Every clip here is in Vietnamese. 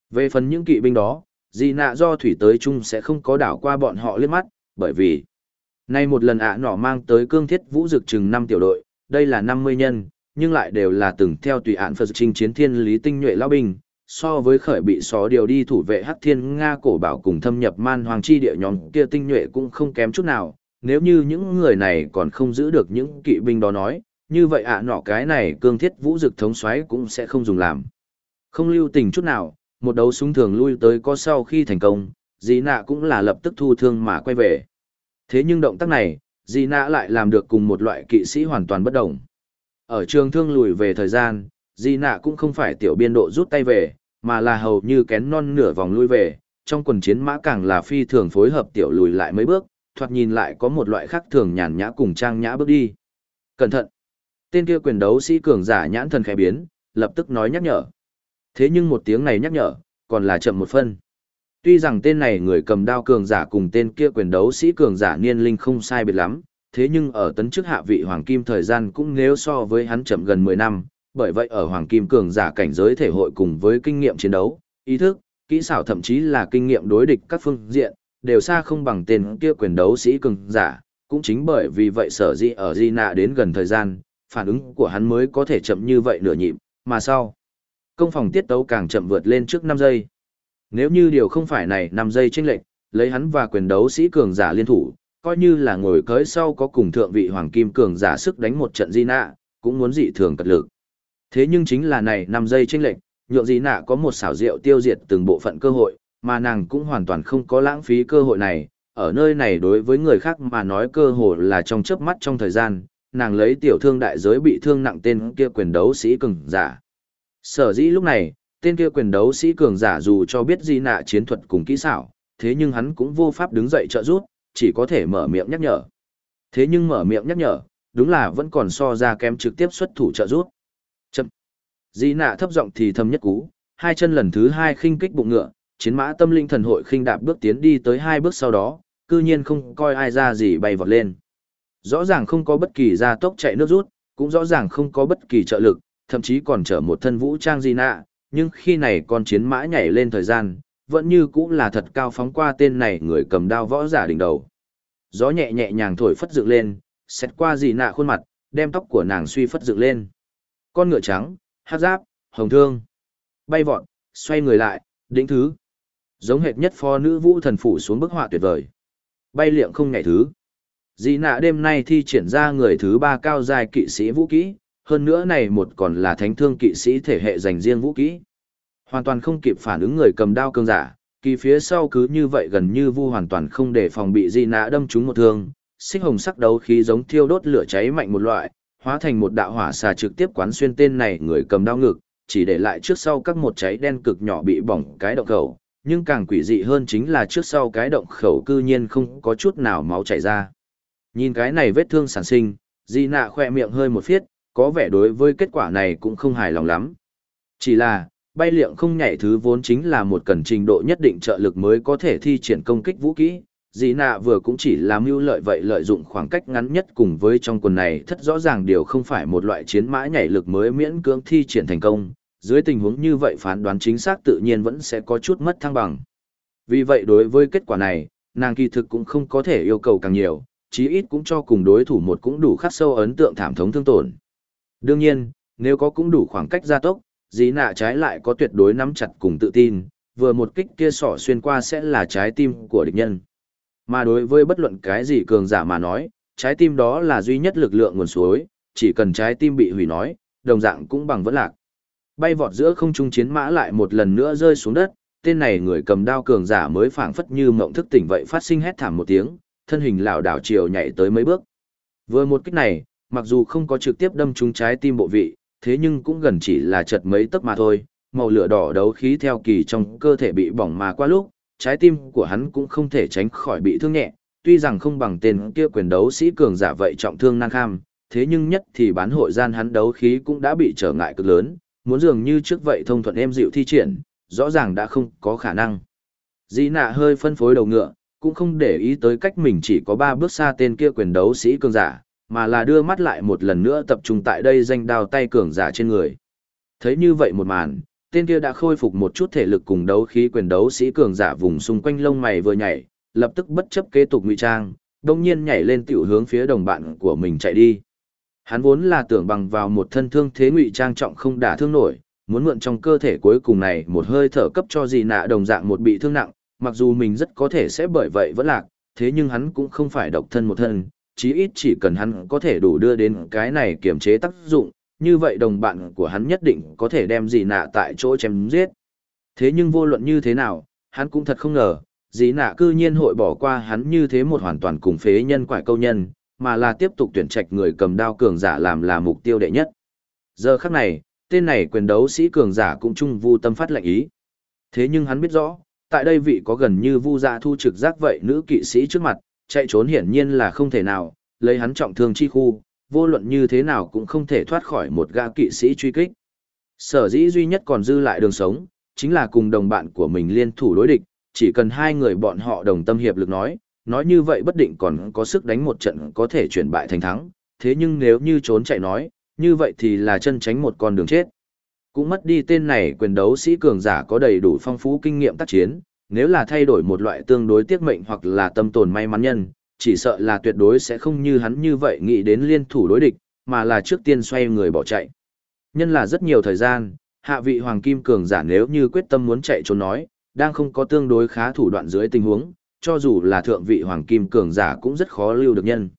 Về phần những kỵ binh đó, Dị Nạ do thủy tới chung sẽ không có đảo qua bọn họ liếc mắt, bởi vì nay một lần nọ mang tới cương thiết vũ dực chừng 5 tiểu đội, đây là 50 nhân, nhưng lại đều là từng theo tùy án Phật chinh chiến thiên lý tinh nhuệ lao binh, so với khởi bị xó điều đi thủ vệ Hắc Thiên Nga cổ bảo cùng thâm nhập man hoàng chi địa nhóm kia tinh nhuệ cũng không kém chút nào, nếu như những người này còn không giữ được những kỵ binh đó nói, như vậy nọ cái này cương thiết vũ dực thống soái cũng sẽ không dùng làm. Không lưu tình chút nào, một đấu súng thường lui tới có sau khi thành công, Dị Nạ cũng là lập tức thu thương mà quay về. Thế nhưng động tác này, Dị Nạ lại làm được cùng một loại kỵ sĩ hoàn toàn bất đồng. Ở trường thương lùi về thời gian, Dị Nạ cũng không phải tiểu biên độ rút tay về, mà là hầu như kén non nửa vòng lui về, trong quần chiến mã càng là phi thường phối hợp tiểu lùi lại mấy bước, thoạt nhìn lại có một loại khác thường nhàn nhã cùng trang nhã bước đi. Cẩn thận! Tên kia quyền đấu sĩ cường giả nhãn thần khẽ biến, lập tức nói nhắc nhở. Thế nhưng một tiếng này nhắc nhở, còn là chậm một phân. Tuy rằng tên này người cầm đao cường giả cùng tên kia quyền đấu sĩ cường giả niên linh không sai biệt lắm, thế nhưng ở tấn chức hạ vị hoàng kim thời gian cũng nếu so với hắn chậm gần 10 năm, bởi vậy ở hoàng kim cường giả cảnh giới thể hội cùng với kinh nghiệm chiến đấu, ý thức, kỹ xảo thậm chí là kinh nghiệm đối địch các phương diện, đều xa không bằng tên kia quyền đấu sĩ cường giả, cũng chính bởi vì vậy sở dĩ ở Dị Nạ đến gần thời gian, phản ứng của hắn mới có thể chậm như vậy nửa nhịp, mà sau công phòng tiết tấu càng chậm vượt lên trước 5 giây. Nếu như điều không phải này 5 giây chênh lệch, lấy hắn và quyền đấu sĩ cường giả liên thủ, coi như là ngồi cưới sau có cùng thượng vị hoàng kim cường giả sức đánh một trận Dị Nạ, cũng muốn dị thường cật lực. Thế nhưng chính là này 5 giây chênh lệch, nhượng Dị Nạ có một xảo diệu tiêu diệt từng bộ phận cơ hội, mà nàng cũng hoàn toàn không có lãng phí cơ hội này, ở nơi này đối với người khác mà nói cơ hội là trong chớp mắt trong thời gian, nàng lấy tiểu thương đại giới bị thương nặng tên kia quyền đấu sĩ cường giả. Sở dĩ lúc này, tên kia quyền đấu sĩ cường giả dù cho biết Dị Nạ chiến thuật cùng kỹ xảo, thế nhưng hắn cũng vô pháp đứng dậy trợ giúp, chỉ có thể mở miệng nhắc nhở. Thế nhưng mở miệng nhắc nhở, đúng là vẫn còn so ra kém trực tiếp xuất thủ trợ giúp. Chậm. Dị Nạ thấp giọng thì thầm nhất cú, hai chân lần thứ hai khinh kích bụng ngựa, chiến mã tâm linh thần hội khinh đạp bước tiến đi tới 2 bước sau đó, cư nhiên không coi ai ra gì bay vọt lên. Rõ ràng không có bất kỳ gia tốc chạy nước rút, cũng rõ ràng không có bất kỳ trợ lực, thậm chí còn chở một thân vũ trang Dị Nạ, nhưng khi này con chiến mã nhảy lên thời gian, vẫn như cũng là thật cao phóng qua tên này người cầm đao võ giả đỉnh đầu. Gió nhẹ nhẹ nhàng thổi phất dựng lên, xét qua Dị Nạ khuôn mặt, đem tóc của nàng suy phất dựng lên. Con ngựa trắng, hắc giáp, hồng thương, bay vọt, xoay người lại, đỉnh thứ. Giống hệt nhất pho nữ vũ thần phủ xuống bức họa tuyệt vời. Bay liệng không nhảy thứ. Dị Nạ đêm nay thi triển ra người thứ 3 cao giai kỵ sĩ vũ kỹ, hơn nữa này một còn là thánh thương kỵ sĩ thể hệ dành riêng vũ kỹ. Hoàn toàn không kịp phản ứng người cầm đao cường giả, kỳ phía sau cứ như vậy gần như vu hoàn toàn không để phòng bị Dị Nạ đâm trúng một thương, xích hồng sắc đấu khí giống thiêu đốt lửa cháy mạnh một loại, hóa thành một đạo hỏa xà trực tiếp quán xuyên tên này người cầm đao ngực, chỉ để lại trước sau các một cháy đen cực nhỏ bị bỏng cái động khẩu, nhưng càng quỷ dị hơn chính là trước sau cái động khẩu cư nhiên không có chút nào máu chảy ra. Nhìn cái này vết thương sản sinh, Dị Nạ khỏe miệng hơi một phiết, có vẻ đối với kết quả này cũng không hài lòng lắm. Chỉ là, bay liệng không nhảy thứ vốn chính là một cần trình độ nhất định trợ lực mới có thể thi triển công kích vũ kỹ. Dị Nạ vừa cũng chỉ làm mưu lợi vậy lợi dụng khoảng cách ngắn nhất cùng với trong quần này thất rõ ràng điều không phải một loại chiến mã nhảy lực mới miễn cưỡng thi triển thành công. Dưới tình huống như vậy phán đoán chính xác tự nhiên vẫn sẽ có chút mất thăng bằng. Vì vậy đối với kết quả này, nàng kỳ thực cũng không có thể yêu cầu càng nhiều, chí ít cũng cho cùng đối thủ một cũng đủ khắc sâu ấn tượng thảm thống thương tổn. Đương nhiên, nếu có cũng đủ khoảng cách gia tốc, Dị Nạ trái lại có tuyệt đối nắm chặt cùng tự tin, vừa một kích kia sỏ xuyên qua sẽ là trái tim của địch nhân. Mà đối với bất luận cái gì cường giả mà nói, trái tim đó là duy nhất lực lượng nguồn suối, chỉ cần trái tim bị hủy nói, đồng dạng cũng bằng vẫn lạc. Bay vọt giữa không trung chiến mã lại một lần nữa rơi xuống đất, tên này người cầm đao cường giả mới phảng phất như mộng thức tỉnh vậy phát sinh hét thảm một tiếng, thân hình lảo đảo chiều nhảy tới mấy bước. Vừa một kích này, mặc dù không có trực tiếp đâm trúng trái tim bộ vị, thế nhưng cũng gần chỉ là chật mấy tấc mà thôi, màu lửa đỏ đấu khí theo kỳ trong cơ thể bị bỏng mà qua lúc, trái tim của hắn cũng không thể tránh khỏi bị thương nhẹ, tuy rằng không bằng tên kia quyền đấu sĩ cường giả vậy trọng thương nan kham, thế nhưng nhất thì bán hội gian hắn đấu khí cũng đã bị trở ngại cực lớn, muốn dường như trước vậy thông thuận êm dịu thi triển, rõ ràng đã không có khả năng. Dị Nạ hơi phân phối đầu ngựa, cũng không để ý tới cách mình chỉ có 3 bước xa tên kia quyền đấu sĩ cường giả, mà là đưa mắt lại một lần nữa tập trung tại đây danh đao tay cường giả trên người. Thấy như vậy một màn, tên kia đã khôi phục một chút thể lực cùng đấu khí quyền đấu sĩ cường giả vùng xung quanh lông mày vừa nhảy, lập tức bất chấp kế tục ngụy trang, đông nhiên nhảy lên tiểu hướng phía đồng bạn của mình chạy đi. Hắn vốn là tưởng bằng vào một thân thương thế ngụy trang trọng không đả thương nổi, muốn mượn trong cơ thể cuối cùng này một hơi thở cấp cho dị nạ đồng dạng một bị thương nặng, mặc dù mình rất có thể sẽ bởi vậy vẫn lạc, thế nhưng hắn cũng không phải độc thân một thân, chí ít chỉ cần hắn có thể đủ đưa đến cái này kiềm chế tác dụng, như vậy đồng bạn của hắn nhất định có thể đem dị nạ tại chỗ chém giết. Thế nhưng vô luận như thế nào, hắn cũng thật không ngờ, dị nạ cư nhiên hội bỏ qua hắn như thế một hoàn toàn cùng phế nhân quải câu nhân, mà là tiếp tục tuyển trạch người cầm đao cường giả làm là mục tiêu đệ nhất. Giờ khắc này, tên này quyền đấu sĩ cường giả cũng chung vu tâm phát lệnh ý. Thế nhưng hắn biết rõ, tại đây vị có gần như vu dạ thu trực giác vậy nữ kỵ sĩ trước mặt, chạy trốn hiển nhiên là không thể nào, lấy hắn trọng thương chi khu, vô luận như thế nào cũng không thể thoát khỏi một gã kỵ sĩ truy kích. Sở dĩ duy nhất còn dư lại đường sống, chính là cùng đồng bạn của mình liên thủ đối địch, chỉ cần hai người bọn họ đồng tâm hiệp lực nói như vậy bất định còn có sức đánh một trận có thể chuyển bại thành thắng, thế nhưng nếu như trốn chạy như vậy thì là chân tránh một con đường chết. Cũng mất đi tên này quyền đấu sĩ cường giả có đầy đủ phong phú kinh nghiệm tác chiến, nếu là thay đổi một loại tương đối tiếc mệnh hoặc là tâm tồn may mắn nhân, chỉ sợ là tuyệt đối sẽ không như hắn như vậy nghĩ đến liên thủ đối địch, mà là trước tiên xoay người bỏ chạy. Nhân là rất nhiều thời gian, hạ vị hoàng kim cường giả nếu như quyết tâm muốn chạy trốn đang không có tương đối khá thủ đoạn dưới tình huống, cho dù là thượng vị hoàng kim cường giả cũng rất khó lưu được nhân.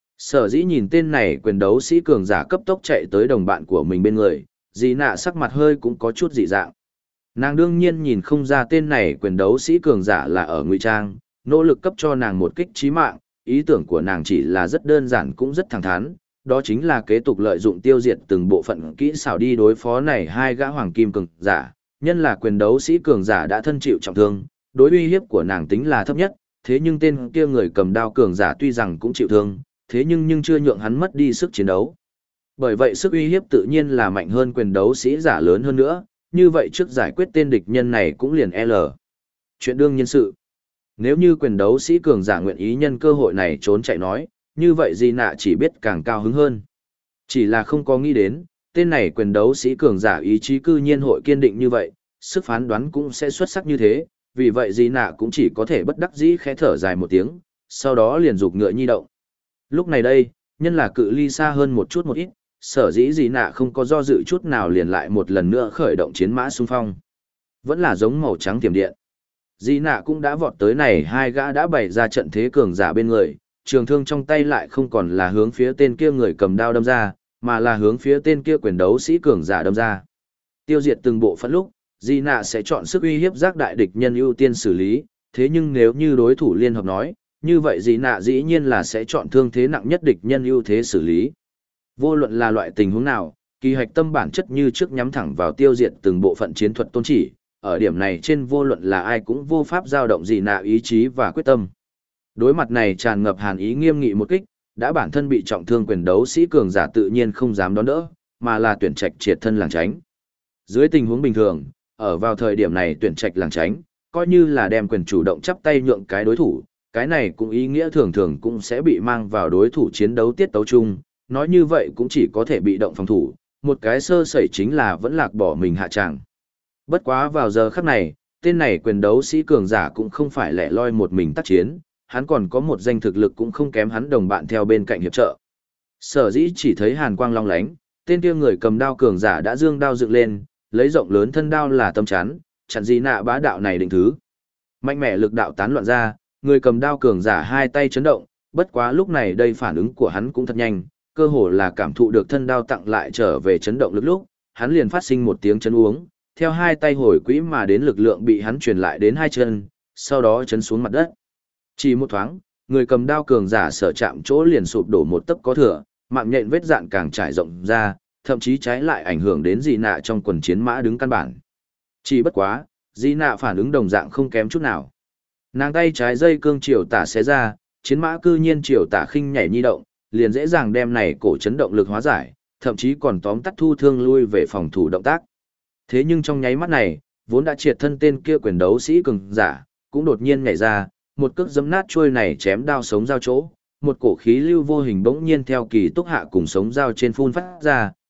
Sở dĩ nhìn tên này quyền đấu sĩ cường giả cấp tốc chạy tới đồng bạn của mình bên người, dị nạ sắc mặt hơi cũng có chút dị dạng. Nàng đương nhiên nhìn không ra tên này quyền đấu sĩ cường giả là ở ngụy trang, nỗ lực cấp cho nàng một kích chí mạng, ý tưởng của nàng chỉ là rất đơn giản cũng rất thẳng thắn, đó chính là kế tục lợi dụng tiêu diệt từng bộ phận kỹ xảo đi đối phó này hai gã hoàng kim cường giả, nhân là quyền đấu sĩ cường giả đã thân chịu trọng thương, đối uy hiếp của nàng tính là thấp nhất, thế nhưng tên kia người cầm đao cường giả tuy rằng cũng chịu thương, thế nhưng chưa nhượng hắn mất đi sức chiến đấu. Bởi vậy sức uy hiếp tự nhiên là mạnh hơn quyền đấu sĩ giả lớn hơn nữa, như vậy trước giải quyết tên địch nhân này cũng liền L. Chuyện đương nhiên sự. Nếu như quyền đấu sĩ cường giả nguyện ý nhân cơ hội này trốn chạy như vậy Di Nạ chỉ biết càng cao hứng hơn. Chỉ là không có nghĩ đến, tên này quyền đấu sĩ cường giả ý chí cư nhiên hội kiên định như vậy, sức phán đoán cũng sẽ xuất sắc như thế, vì vậy Di Nạ cũng chỉ có thể bất đắc dĩ khẽ thở dài một tiếng, sau đó liền giục ngựa nhi động. Lúc này đây, nhân là cự ly xa hơn một ít, sở dĩ Di Nạ không có do dự chút nào liền lại một lần nữa khởi động chiến mã xung phong. Vẫn là giống màu trắng tiềm điện. Di Nạ cũng đã vọt tới này hai gã đã bày ra trận thế cường giả bên người, trường thương trong tay lại không còn là hướng phía tên kia người cầm đao đâm ra, mà là hướng phía tên kia quyền đấu sĩ cường giả đâm ra. Tiêu diệt từng bộ phận lúc, Di Nạ sẽ chọn sức uy hiếp giác đại địch nhân ưu tiên xử lý, thế nhưng nếu như đối thủ liên hợp như vậy Di Nạ dĩ nhiên là sẽ chọn thương thế nặng nhất địch nhân ưu thế xử lý. Vô luận là loại tình huống nào, kỳ hạch tâm bản chất như trước nhắm thẳng vào tiêu diệt từng bộ phận chiến thuật tôn chỉ, ở điểm này trên vô luận là ai cũng vô pháp dao động Di Nạ ý chí và quyết tâm. Đối mặt này tràn ngập hàn ý nghiêm nghị một kích, đã bản thân bị trọng thương quyền đấu sĩ cường giả tự nhiên không dám đón đỡ, mà là tuyển trạch triệt thân làng tránh. Dưới tình huống bình thường, ở vào thời điểm này tuyển trạch làng tránh, coi như là đem quyền chủ động chắp tay nhượng cái đối thủ, cái này cũng ý nghĩa thường thường cũng sẽ bị mang vào đối thủ chiến đấu tiết tấu chung, nói như vậy cũng chỉ có thể bị động phòng thủ, một cái sơ sẩy chính là vẫn lạc bỏ mình hạ tràng. Bất quá vào giờ khắc này, tên này quyền đấu sĩ cường giả cũng không phải lẻ loi một mình tác chiến, hắn còn có một danh thực lực cũng không kém hắn đồng bạn theo bên cạnh hiệp trợ. Sở dĩ chỉ thấy hàn quang long lánh, tên kia người cầm đao cường giả đã dương đao dựng lên, lấy rộng lớn thân đao là tâm chắn, chặn Di Nạ bá đạo này định thứ. Mạnh mẽ lực đạo tán loạn ra, người cầm đao cường giả hai tay chấn động, bất quá lúc này đây phản ứng của hắn cũng thật nhanh, cơ hồ là cảm thụ được thân đao tặng lại trở về chấn động lực lúc, hắn liền phát sinh một tiếng chấn uống, theo hai tay hồi quỹ mà đến lực lượng bị hắn truyền lại đến hai chân, sau đó chấn xuống mặt đất. Chỉ một thoáng, người cầm đao cường giả sở chạm chỗ liền sụp đổ một tấc có thừa, mạng nhện vết dạn càng trải rộng ra, thậm chí trái lại ảnh hưởng đến Di Nạ trong quần chiến mã đứng căn bản. Chỉ bất quá, Di Nạ phản ứng đồng dạng không kém chút nào. Nàng tay trái dây cương chiều tả xé ra, chiến mã cư nhiên chiều tả khinh nhảy nhi động, liền dễ dàng đem này cổ chấn động lực hóa giải, thậm chí còn tóm tắt thu thương lui về phòng thủ động tác. Thế nhưng trong nháy mắt này, vốn đã triệt thân tên kia quyền đấu sĩ cường giả, cũng đột nhiên nhảy ra, một cước giẫm nát chuôi này chém đao sống giao chỗ, một cổ khí lưu vô hình bỗng nhiên theo kỳ túc hạ cùng sống dao trên phun phát ra,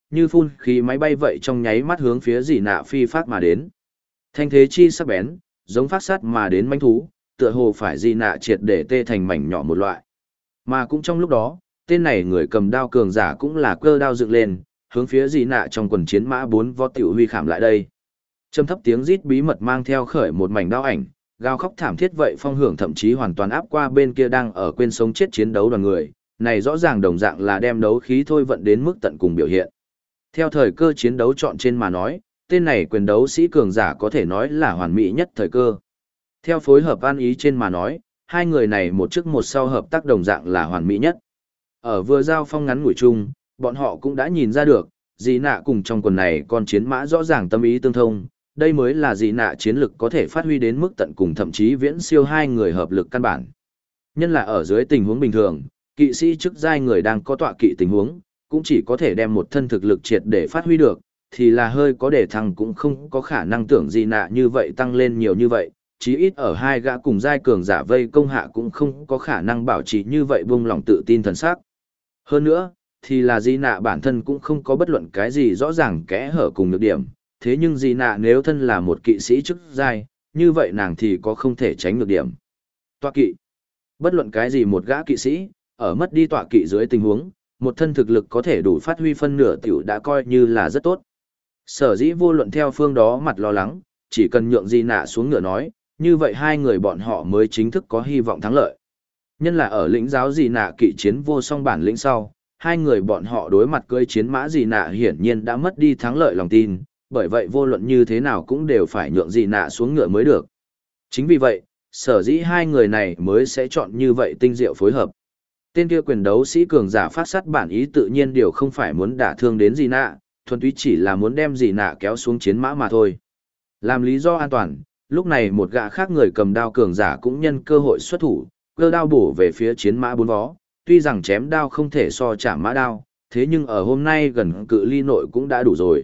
như phun khí máy bay vậy trong nháy mắt hướng phía dị nạ phi phát mà đến. Thanh thế chi sắc bén, giống phát sát mà đến manh thú, tựa hồ phải dị nạ triệt để tê thành mảnh nhỏ một loại. Mà cũng trong lúc đó, tên này người cầm đao cường giả cũng là cơ đao dựng lên, hướng phía dị nạ trong quần chiến mã 4 võ tiểu huy khảm lại đây. Trầm thấp tiếng rít bí mật mang theo khởi một mảnh đao ảnh, gào khóc thảm thiết vậy phong hưởng thậm chí hoàn toàn áp qua bên kia đang ở quên sống chết chiến đấu đoàn người, này rõ ràng đồng dạng là đem đấu khí thôi vận đến mức tận cùng biểu hiện. Theo thời cơ chiến đấu chọn trên mà nói, tên này quyền đấu sĩ cường giả có thể nói là hoàn mỹ nhất thời cơ. Theo phối hợp an ý trên mà nói, hai người này một trước một sau hợp tác đồng dạng là hoàn mỹ nhất. Ở vừa giao phong ngắn ngủi chung, bọn họ cũng đã nhìn ra được, dị nạ cùng trong quần này con chiến mã rõ ràng tâm ý tương thông, đây mới là dị nạ chiến lực có thể phát huy đến mức tận cùng thậm chí viễn siêu hai người hợp lực căn bản. Nhân là ở dưới tình huống bình thường, kỵ sĩ chức giai người đang có tọa kỵ tình huống, cũng chỉ có thể đem một thân thực lực triệt để phát huy được, thì là hơi có để thăng cũng không có khả năng tưởng dị nạ như vậy tăng lên nhiều như vậy, chí ít ở hai gã cùng giai cường giả vây công hạ cũng không có khả năng bảo trì như vậy buông lòng tự tin thần sắc. Hơn nữa, thì là dị nạ bản thân cũng không có bất luận cái gì rõ ràng kẽ hở cùng nhược điểm, thế nhưng dị nạ nếu thân là một kỵ sĩ chức giai, như vậy nàng thì có không thể tránh nhược điểm. Tọa kỵ. Bất luận cái gì một gã kỵ sĩ, ở mất đi tọa kỵ dưới tình huống, một thân thực lực có thể đủ phát huy phân nửa tiểu đã coi như là rất tốt. Sở dĩ vô luận theo phương đó mặt lo lắng, chỉ cần nhượng dị nạ xuống ngựa nói, như vậy hai người bọn họ mới chính thức có hy vọng thắng lợi. Nhân là ở lĩnh giáo dị nạ kỵ chiến vô song bản lĩnh sau, hai người bọn họ đối mặt cưỡi chiến mã dị nạ hiển nhiên đã mất đi thắng lợi lòng tin, bởi vậy vô luận như thế nào cũng đều phải nhượng dị nạ xuống ngựa mới được. Chính vì vậy, sở dĩ hai người này mới sẽ chọn như vậy tinh diệu phối hợp. Tên kia quyền đấu sĩ cường giả phát sát bản ý tự nhiên điều không phải muốn đả thương đến dị nạ, thuần túy chỉ là muốn đem dị nạ kéo xuống chiến mã mà thôi. Làm lý do an toàn, lúc này một gã khác người cầm đao cường giả cũng nhân cơ hội xuất thủ, cơ đao bổ về phía chiến mã 4 vó, tuy rằng chém đao không thể so chạm mã đao, thế nhưng ở hôm nay gần cự ly nội cũng đã đủ rồi.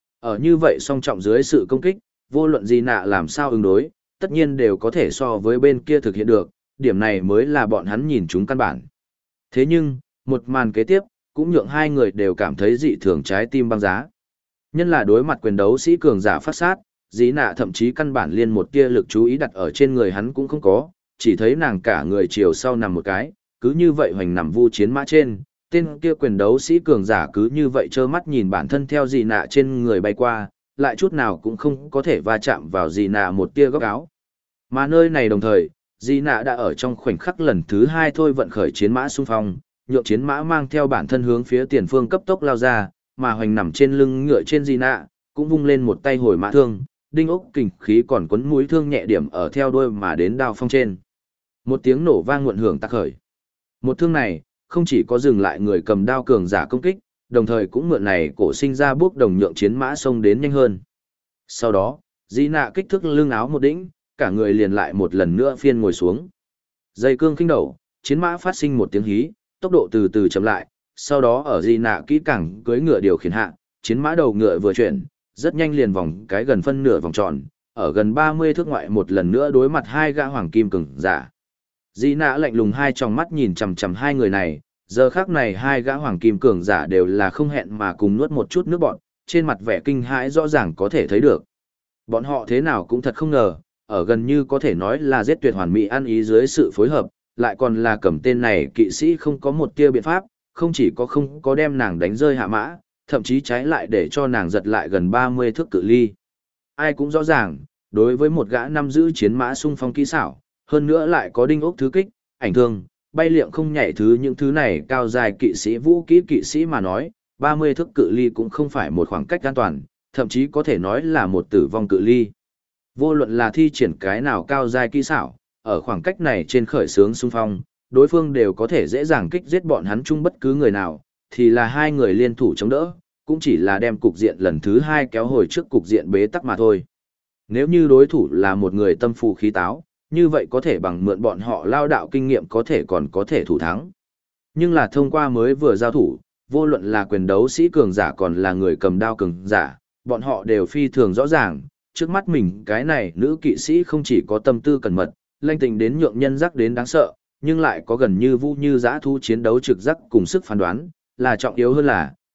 Ở như vậy song trọng dưới sự công kích, vô luận dị nạ làm sao ứng đối, tất nhiên đều có thể so với bên kia thực hiện được, điểm này mới là bọn hắn nhìn chúng căn bản. Thế nhưng, một màn kế tiếp, cũng nhượng hai người đều cảm thấy dị thường trái tim băng giá. Nhân là đối mặt quyền đấu sĩ cường giả phát sát, dị nạ thậm chí căn bản liên một tia lực chú ý đặt ở trên người hắn cũng không có, chỉ thấy nàng cả người chiều sau nằm một cái, cứ như vậy hoành nằm vu chiến mã trên, tên kia quyền đấu sĩ cường giả cứ như vậy trơ mắt nhìn bản thân theo dị nạ trên người bay qua, lại chút nào cũng không có thể va chạm vào dị nạ một tia góc áo. Mà nơi này đồng thời, dị nạ đã ở trong khoảnh khắc lần thứ hai thôi vận khởi chiến mã xung phong, nhượng chiến mã mang theo bản thân hướng phía tiền phương cấp tốc lao ra, mà hoành nằm trên lưng ngựa trên dị nạ, cũng vung lên một tay hồi mã thương, đinh ốc kình khí còn quấn mũi thương nhẹ điểm ở theo đuôi mà đến đao phong trên. Một tiếng nổ vang muộn hưởng tác khởi. Một thương này, không chỉ có dừng lại người cầm đao cường giả công kích, đồng thời cũng mượn này cổ sinh ra bước đồng nhượng chiến mã xông đến nhanh hơn. Sau đó, dị nạ kích thước lưng áo một đĩnh, cả người liền lại một lần nữa phiên ngồi xuống. Dây cương khinh đầu, chiến mã phát sinh một tiếng hí, tốc độ từ từ chậm lại, sau đó ở dị nạ kỹ càng cưỡi ngựa điều khiển hạ, chiến mã đầu ngựa vừa chuyển, rất nhanh liền vòng cái gần phân nửa vòng tròn, ở gần 30 thước ngoại một lần nữa đối mặt hai gã hoàng kim cường giả. Dị nạ lạnh lùng hai tròng mắt nhìn chằm chằm hai người này, giờ khắc này hai gã hoàng kim cường giả đều là không hẹn mà cùng nuốt một chút nước bọt, trên mặt vẻ kinh hãi rõ ràng có thể thấy được. Bọn họ thế nào cũng thật không ngờ, ở gần như có thể nói là giết tuyệt hoàn mỹ ăn ý dưới sự phối hợp, lại còn là cầm tên này kỵ sĩ không có một tia biện pháp, không chỉ có không có đem nàng đánh rơi hạ mã, thậm chí trái lại để cho nàng giật lại gần 30 thước cự ly. Ai cũng rõ ràng, đối với một gã năm giữ chiến mã xung phong kỹ xảo, hơn nữa lại có đinh ốc thứ kích, ảnh thương, bay liệng không nhảy thứ những thứ này cao dài kỵ sĩ vũ kỹ kỵ sĩ mà nói, 30 thước cự ly cũng không phải một khoảng cách an toàn, thậm chí có thể nói là một tử vong cự ly. Vô luận là thi triển cái nào cao dài kỹ xảo, ở khoảng cách này trên khởi sướng xung phong, đối phương đều có thể dễ dàng kích giết bọn hắn chung bất cứ người nào, thì là hai người liên thủ chống đỡ, cũng chỉ là đem cục diện lần thứ hai kéo hồi trước cục diện bế tắc mà thôi. Nếu như đối thủ là một người tâm phù khí táo, như vậy có thể bằng mượn bọn họ lao đạo kinh nghiệm có thể còn có thể thủ thắng. Nhưng là thông qua mới vừa giao thủ, vô luận là quyền đấu sĩ cường giả còn là người cầm đao cường giả, bọn họ đều phi thường rõ ràng, trước mắt mình cái này nữ kỵ sĩ không chỉ có tâm tư cẩn mật, lanh tình đến nhượng nhân giác đến đáng sợ, nhưng lại có gần như vu như dã thu chiến đấu trực giác cùng sức phán đoán, là trọng yếu hơn là,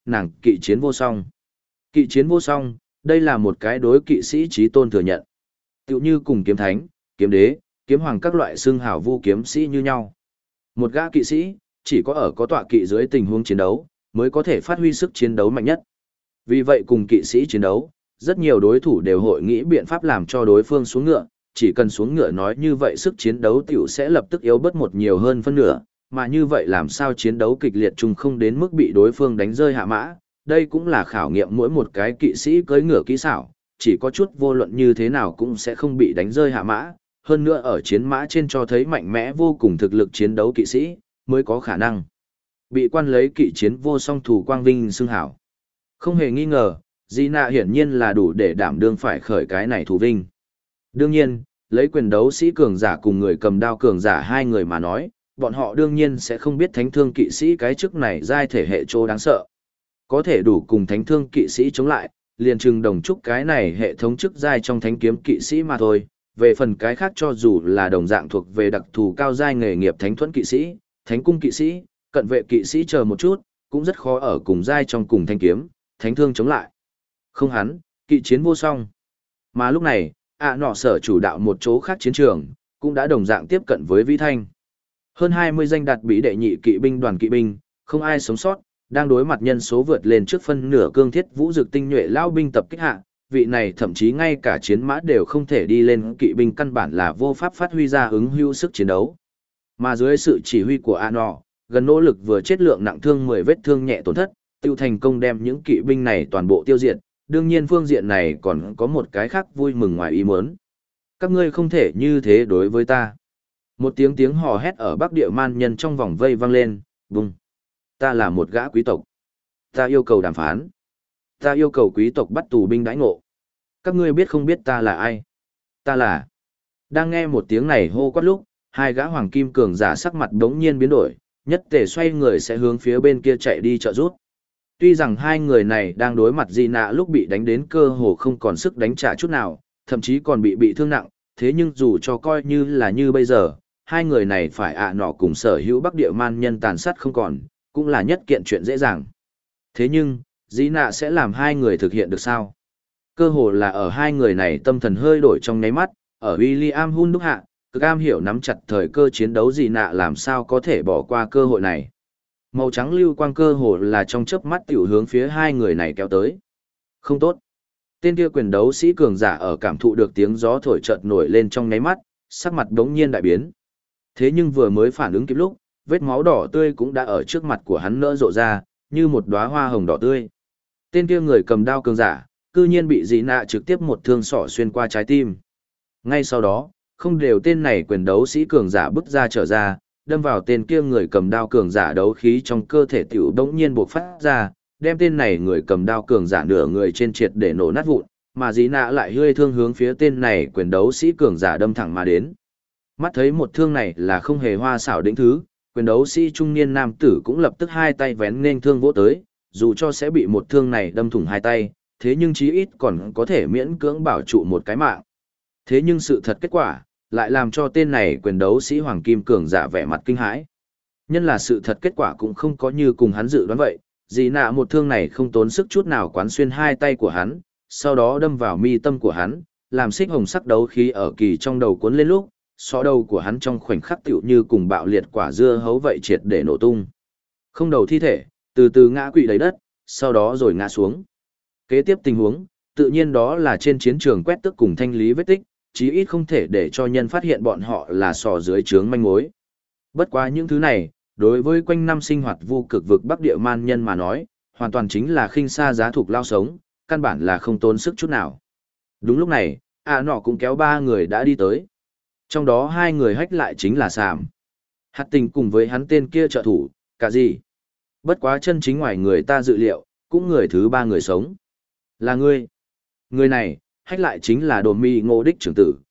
nàng kỵ chiến vô song. Kỵ chiến vô song, đây là một cái đối kỵ sĩ chí tôn thừa nhận. Tựu như cùng kiếm thánh, kiếm đế, kiếm hoàng các loại xương hào vu kiếm sĩ như nhau. Một gã kỵ sĩ, chỉ có ở có tọa kỵ dưới tình huống chiến đấu, mới có thể phát huy sức chiến đấu mạnh nhất. Vì vậy cùng kỵ sĩ chiến đấu, rất nhiều đối thủ đều hội nghĩ biện pháp làm cho đối phương xuống ngựa, chỉ cần xuống ngựa nói như vậy sức chiến đấu tiểu sẽ lập tức yếu bớt một nhiều hơn phân nửa, mà như vậy làm sao chiến đấu kịch liệt chung không đến mức bị đối phương đánh rơi hạ mã, đây cũng là khảo nghiệm mỗi một cái kỵ sĩ cưỡi ngựa kỹ xảo, chỉ có chút vô luận như thế nào cũng sẽ không bị đánh rơi hạ mã, hơn nữa ở chiến mã trên cho thấy mạnh mẽ vô cùng thực lực chiến đấu kỵ sĩ, mới có khả năng bị quan lấy kỵ chiến vô song thủ quang vinh xưng hảo. Không hề nghi ngờ, Gina hiển nhiên là đủ để đảm đương phải khởi cái này thủ vinh. Đương nhiên, lấy quyền đấu sĩ cường giả cùng người cầm đao cường giả hai người mà nói, bọn họ đương nhiên sẽ không biết thánh thương kỵ sĩ cái chức này giai thể hệ trô đáng sợ. Có thể đủ cùng thánh thương kỵ sĩ chống lại, liền chừng đồng chúc cái này hệ thống chức giai trong thánh kiếm kỵ sĩ mà thôi. Về phần cái khác cho dù là đồng dạng thuộc về đặc thù cao giai nghề nghiệp thánh thuẫn kỵ sĩ, thánh cung kỵ sĩ, cận vệ kỵ sĩ chờ một chút, cũng rất khó ở cùng giai trong cùng thanh kiếm, thánh thương chống lại. Không hắn, kỵ chiến vô song. Mà lúc này, nọ sở chủ đạo một chỗ khác chiến trường, cũng đã đồng dạng tiếp cận với Vĩ Thanh. Hơn 20 danh đạt bí đệ nhị kỵ binh đoàn kỵ binh, không ai sống sót, đang đối mặt nhân số vượt lên trước phân nửa cương thiết vũ dực tinh nhuệ lao binh tập kích hạ, vị này thậm chí ngay cả chiến mã đều không thể đi lên, kỵ binh căn bản là vô pháp phát huy ra ứng hữu sức chiến đấu. Mà dưới sự chỉ huy của nọ, gần nỗ lực vừa chết lượng nặng thương 10 vết thương nhẹ tổn thất, tiêu thành công đem những kỵ binh này toàn bộ tiêu diệt. Đương nhiên phương diện này còn có một cái khác vui mừng ngoài ý muốn. Các ngươi không thể như thế đối với ta. Một tiếng hò hét ở Bắc Địa Man Nhân trong vòng vây vang lên, bùng. Ta là một gã quý tộc. Ta yêu cầu đàm phán. Ta yêu cầu quý tộc bắt tù binh đãi ngộ. Các ngươi biết không biết ta là ai? Ta là... Đang nghe một tiếng này hô quát lúc, hai gã hoàng kim cường giả sắc mặt đống nhiên biến đổi, nhất tề xoay người sẽ hướng phía bên kia chạy đi trợ giúp. Tuy rằng hai người này đang đối mặt Di Nạ lúc bị đánh đến cơ hồ không còn sức đánh trả chút nào, thậm chí còn bị thương nặng, thế nhưng dù cho coi như là như bây giờ, hai người này phải nọ cùng sở hữu Bắc Địa Man Nhân tàn sát không còn, cũng là nhất kiện chuyện dễ dàng. Thế nhưng, Di Nạ sẽ làm hai người thực hiện được sao? Cơ hồ là ở hai người này tâm thần hơi đổi trong nháy mắt, ở William Hun đúc hạ, cực am hiểu nắm chặt thời cơ chiến đấu Di Nạ làm sao có thể bỏ qua cơ hội này. Màu trắng lưu quang cơ hồ là trong chớp mắt tiểu hướng phía hai người này kéo tới. Không tốt. Tên kia quyền đấu sĩ cường giả ở cảm thụ được tiếng gió thổi chợt nổi lên trong nháy mắt, sắc mặt đống nhiên đại biến. Thế nhưng vừa mới phản ứng kịp lúc, vết máu đỏ tươi cũng đã ở trước mặt của hắn nở rộ ra, như một đóa hoa hồng đỏ tươi. Tên kia người cầm đao cường giả, cư nhiên bị Dị Nạ trực tiếp một thương sỏ xuyên qua trái tim. Ngay sau đó, không đều tên này quyền đấu sĩ cường giả bứt ra trở ra, đâm vào tên kia người cầm đao cường giả đấu khí trong cơ thể tiểu đống nhiên bộc phát ra, đem tên này người cầm đao cường giả nửa người trên triệt để nổ nát vụn, mà Dị Nạ lại hơi thương hướng phía tên này quyền đấu sĩ cường giả đâm thẳng mà đến. Mắt thấy một thương này là không hề hoa xảo đỉnh thứ, quyền đấu sĩ trung niên nam tử cũng lập tức hai tay vén nên thương vỗ tới, dù cho sẽ bị một thương này đâm thủng hai tay, thế nhưng chí ít còn có thể miễn cưỡng bảo trụ một cái mạng. Thế nhưng sự thật kết quả, lại làm cho tên này quyền đấu sĩ Hoàng Kim Cường giả vẻ mặt kinh hãi. Nhân là sự thật kết quả cũng không có như cùng hắn dự đoán vậy, Dị Nạ một thương này không tốn sức chút nào quán xuyên hai tay của hắn, sau đó đâm vào mi tâm của hắn, làm xích hồng sắc đấu khí ở kỳ trong đầu cuốn lên lúc, sọ đầu của hắn trong khoảnh khắc tựu như cùng bạo liệt quả dưa hấu vậy triệt để nổ tung. Không đầu thi thể, từ từ ngã quỵ đầy đất, sau đó rồi ngã xuống. Kế tiếp tình huống, tự nhiên đó là trên chiến trường quét tước cùng thanh lý vết tích, chí ít không thể để cho nhân phát hiện bọn họ là sò dưới trướng manh mối. Bất quá những thứ này, đối với quanh năm sinh hoạt vu cực vực Bắc Địa Man Nhân mà nói, hoàn toàn chính là khinh xa giá thục lao sống, căn bản là không tốn sức chút nào. Đúng lúc này, nọ cũng kéo ba người đã đi tới. Trong đó hai người hách lại chính là Sàm. Hạt Tình cùng với hắn tên kia trợ thủ, cả gì. Bất quá chân chính ngoài người ta dự liệu, cũng người thứ ba người sống. Là ngươi. Người này, hách lại chính là Đồ Mi Ngô đích trưởng tử,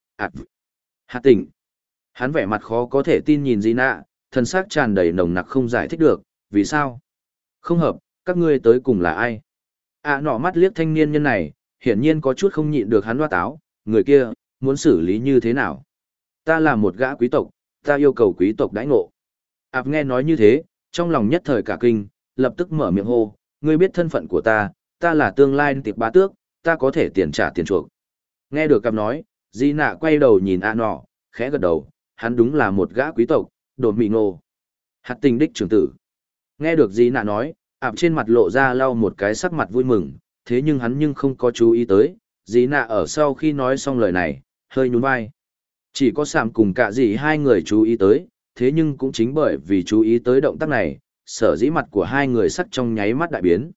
Hạt Tình. Hắn vẻ mặt khó có thể tin nhìn Dị Nạ, thân xác tràn đầy nồng nặc không giải thích được, vì sao? Không hợp, các ngươi tới cùng là ai? Nọ mắt liếc thanh niên nhân này, hiển nhiên có chút không nhịn được hắn hoa táo, người kia, muốn xử lý như thế nào? Ta là một gã quý tộc, ta yêu cầu quý tộc đãi ngộ. Nghe nói như thế, trong lòng nhất thời cả kinh, lập tức mở miệng hô, ngươi biết thân phận của ta là tương lai tiệp bá tước, ta có thể tiền trả tiền chuộc. Nghe được cặp nói, Di nạ quay đầu nhìn ạ nọ, khẽ gật đầu, hắn đúng là một gã quý tộc, đồn mị ngô. Hạt tình đích trưởng tử. Nghe được Di nạ nói, ạp trên mặt lộ ra lau một cái sắc mặt vui mừng, thế nhưng hắn nhưng không có chú ý tới, Di nạ ở sau khi nói xong lời này, hơi nhún vai. Chỉ có Sạm cùng cả dì hai người chú ý tới, thế nhưng cũng chính bởi vì chú ý tới động tác này, sở dĩ mặt của hai người sắc trong nháy mắt đại biến.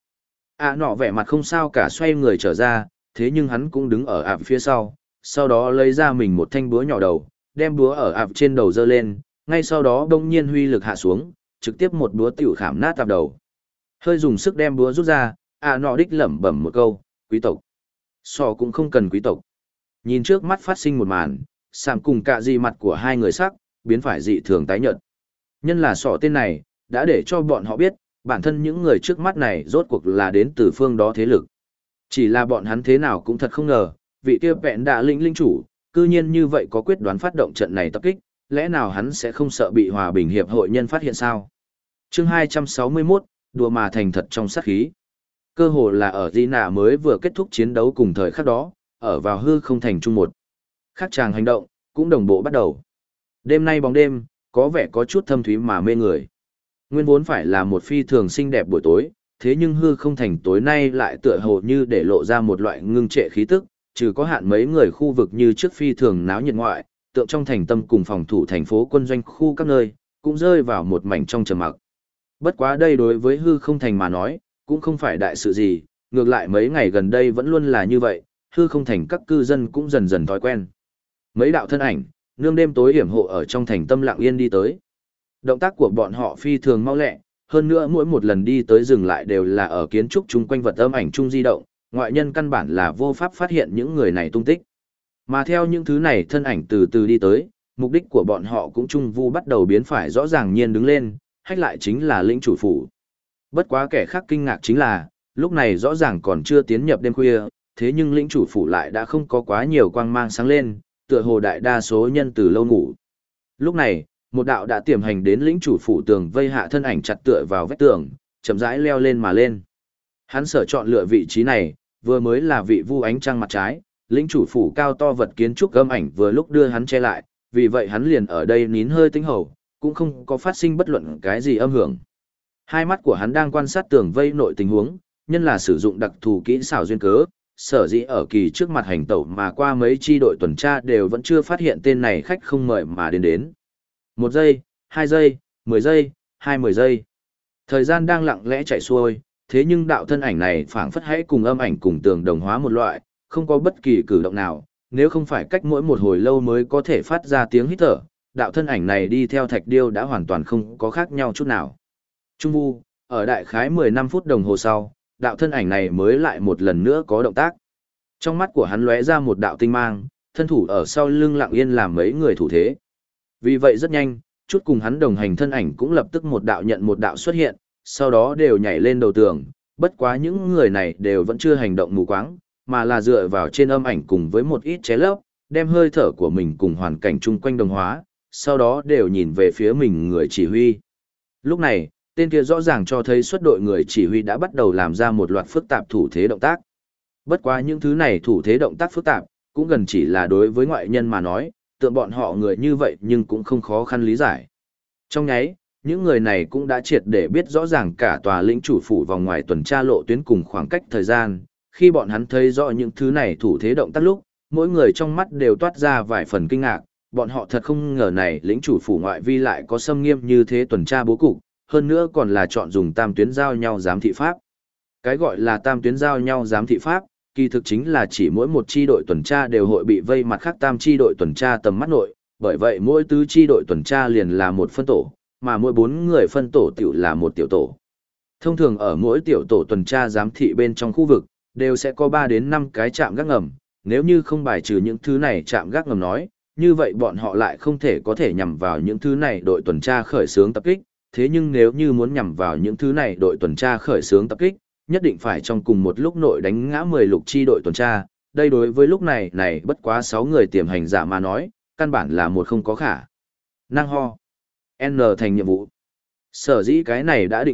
Nọ vẻ mặt không sao cả xoay người trở ra, thế nhưng hắn cũng đứng ở ạp phía sau đó lấy ra mình một thanh búa nhỏ đầu, đem búa ở ạp trên đầu giơ lên, ngay sau đó đông nhiên huy lực hạ xuống, trực tiếp một búa tiểu khảm nát ạp đầu. Hơi dùng sức đem búa rút ra, nọ đích lẩm bẩm một câu, quý tộc. Sọ cũng không cần quý tộc. Nhìn trước mắt phát sinh một màn, Sạm cùng cả dì mặt của hai người sắc, biến phải dị thường tái nhợt. Nhân là sọ tên này, đã để cho bọn họ biết, bản thân những người trước mắt này rốt cuộc là đến từ phương đó thế lực. Chỉ là bọn hắn thế nào cũng thật không ngờ, vị kia vẹn đã linh chủ, cư nhiên như vậy có quyết đoán phát động trận này tập kích, lẽ nào hắn sẽ không sợ bị Hòa Bình Hiệp hội nhân phát hiện sao? Chương 261, đùa mà thành thật trong sát khí. Cơ hồ là ở Gina mới vừa kết thúc chiến đấu cùng thời khắc đó, ở vào hư không thành trung một. Khác chàng hành động, cũng đồng bộ bắt đầu. Đêm nay bóng đêm, có vẻ có chút thâm thúy mà mê người. Nguyên vốn phải là một phi thường xinh đẹp buổi tối, thế nhưng hư không thành tối nay lại tựa hồ như để lộ ra một loại ngưng trệ khí tức, trừ có hạn mấy người khu vực như trước phi thường náo nhiệt ngoại, tượng trong thành tâm cùng phòng thủ thành phố quân doanh khu các nơi, cũng rơi vào một mảnh trong trầm mặc. Bất quá đây đối với hư không thành mà nói, cũng không phải đại sự gì, ngược lại mấy ngày gần đây vẫn luôn là như vậy, hư không thành các cư dân cũng dần dần thói quen. Mấy đạo thân ảnh, nương đêm tối hiểm hộ ở trong thành tâm lặng yên đi tới. Động tác của bọn họ phi thường mau lẹ, hơn nữa mỗi một lần đi tới dừng lại đều là ở kiến trúc chung quanh vật âm ảnh chung di động, ngoại nhân căn bản là vô pháp phát hiện những người này tung tích. Mà theo những thứ này thân ảnh từ từ đi tới, mục đích của bọn họ cũng chung vu bắt đầu biến phải rõ ràng nhiên đứng lên, hách lại chính là lĩnh chủ phủ. Bất quá kẻ khác kinh ngạc chính là, lúc này rõ ràng còn chưa tiến nhập đêm khuya, thế nhưng lĩnh chủ phủ lại đã không có quá nhiều quang mang sáng lên, tựa hồ đại đa số nhân từ lâu ngủ. Lúc này, một đạo đã tiềm hành đến lĩnh chủ phủ tường vây hạ thân ảnh chặt tựa vào vách tường, chậm rãi leo lên mà lên. Hắn sở chọn lựa vị trí này, vừa mới là vị vu ánh trăng mặt trái, lĩnh chủ phủ cao to vật kiến trúc âm ảnh vừa lúc đưa hắn che lại, vì vậy hắn liền ở đây nín hơi tĩnh hầu, cũng không có phát sinh bất luận cái gì âm hưởng. Hai mắt của hắn đang quan sát tường vây nội tình huống, nhân là sử dụng đặc thù kỹ xảo duyên cớ, sở dĩ ở kỳ trước mặt hành tẩu mà qua mấy chi đội tuần tra đều vẫn chưa phát hiện tên này khách không mời mà đến. 1 giây, 2 giây, 10 giây, 20 giây. Thời gian đang lặng lẽ chạy xuôi, thế nhưng đạo thân ảnh này phảng phất hãy cùng âm ảnh cùng tường đồng hóa một loại, không có bất kỳ cử động nào, nếu không phải cách mỗi một hồi lâu mới có thể phát ra tiếng hít thở, đạo thân ảnh này đi theo thạch điêu đã hoàn toàn không có khác nhau chút nào. Trung vu, ở đại khái 15 phút đồng hồ sau, đạo thân ảnh này mới lại một lần nữa có động tác. Trong mắt của hắn lóe ra một đạo tinh mang, thân thủ ở sau lưng lặng yên làm mấy người thủ thế. Vì vậy rất nhanh, chút cùng hắn đồng hành thân ảnh cũng lập tức một đạo nhận một đạo xuất hiện, sau đó đều nhảy lên đầu tường, bất quá những người này đều vẫn chưa hành động mù quáng, mà là dựa vào trên âm ảnh cùng với một ít ché lấp, đem hơi thở của mình cùng hoàn cảnh chung quanh đồng hóa, sau đó đều nhìn về phía mình người chỉ huy. Lúc này, tên kia rõ ràng cho thấy xuất đội người chỉ huy đã bắt đầu làm ra một loạt phức tạp thủ thế động tác. Bất quá những thứ này thủ thế động tác phức tạp, cũng gần chỉ là đối với ngoại nhân mà nói, tượng bọn họ người như vậy nhưng cũng không khó khăn lý giải. Trong nháy, những người này cũng đã triệt để biết rõ ràng cả tòa lĩnh chủ phủ vòng ngoài tuần tra lộ tuyến cùng khoảng cách thời gian, khi bọn hắn thấy rõ những thứ này thủ thế động tác lúc, mỗi người trong mắt đều toát ra vài phần kinh ngạc, bọn họ thật không ngờ này lĩnh chủ phủ ngoại vi lại có xâm nghiêm như thế tuần tra bố cục, hơn nữa còn là chọn dùng tam tuyến giao nhau giám thị pháp. Cái gọi là tam tuyến giao nhau giám thị pháp, kỳ thực chính là chỉ mỗi một chi đội tuần tra đều hội bị vây mặt khác tam chi đội tuần tra tầm mắt nội, bởi vậy mỗi tứ chi đội tuần tra liền là một phân tổ, mà mỗi 4 người phân tổ tiểu là một tiểu tổ. Thông thường ở mỗi tiểu tổ tuần tra giám thị bên trong khu vực, đều sẽ có 3 đến 5 cái trạm gác ngầm, nếu như không bài trừ những thứ này trạm gác ngầm nói, như vậy bọn họ lại không thể có thể nhằm vào những thứ này đội tuần tra khởi xướng tập kích, thế nhưng nếu như muốn nhằm vào những thứ này đội tuần tra khởi xướng tập kích, nhất định phải trong cùng một lúc nội đánh ngã 10 lục chi đội tuần tra, đây đối với lúc này bất quá 6 người tiềm hành giả mà nói, căn bản là một không có khả năng ho. N thành nhiệm vụ. Sở dĩ cái này đã định trước,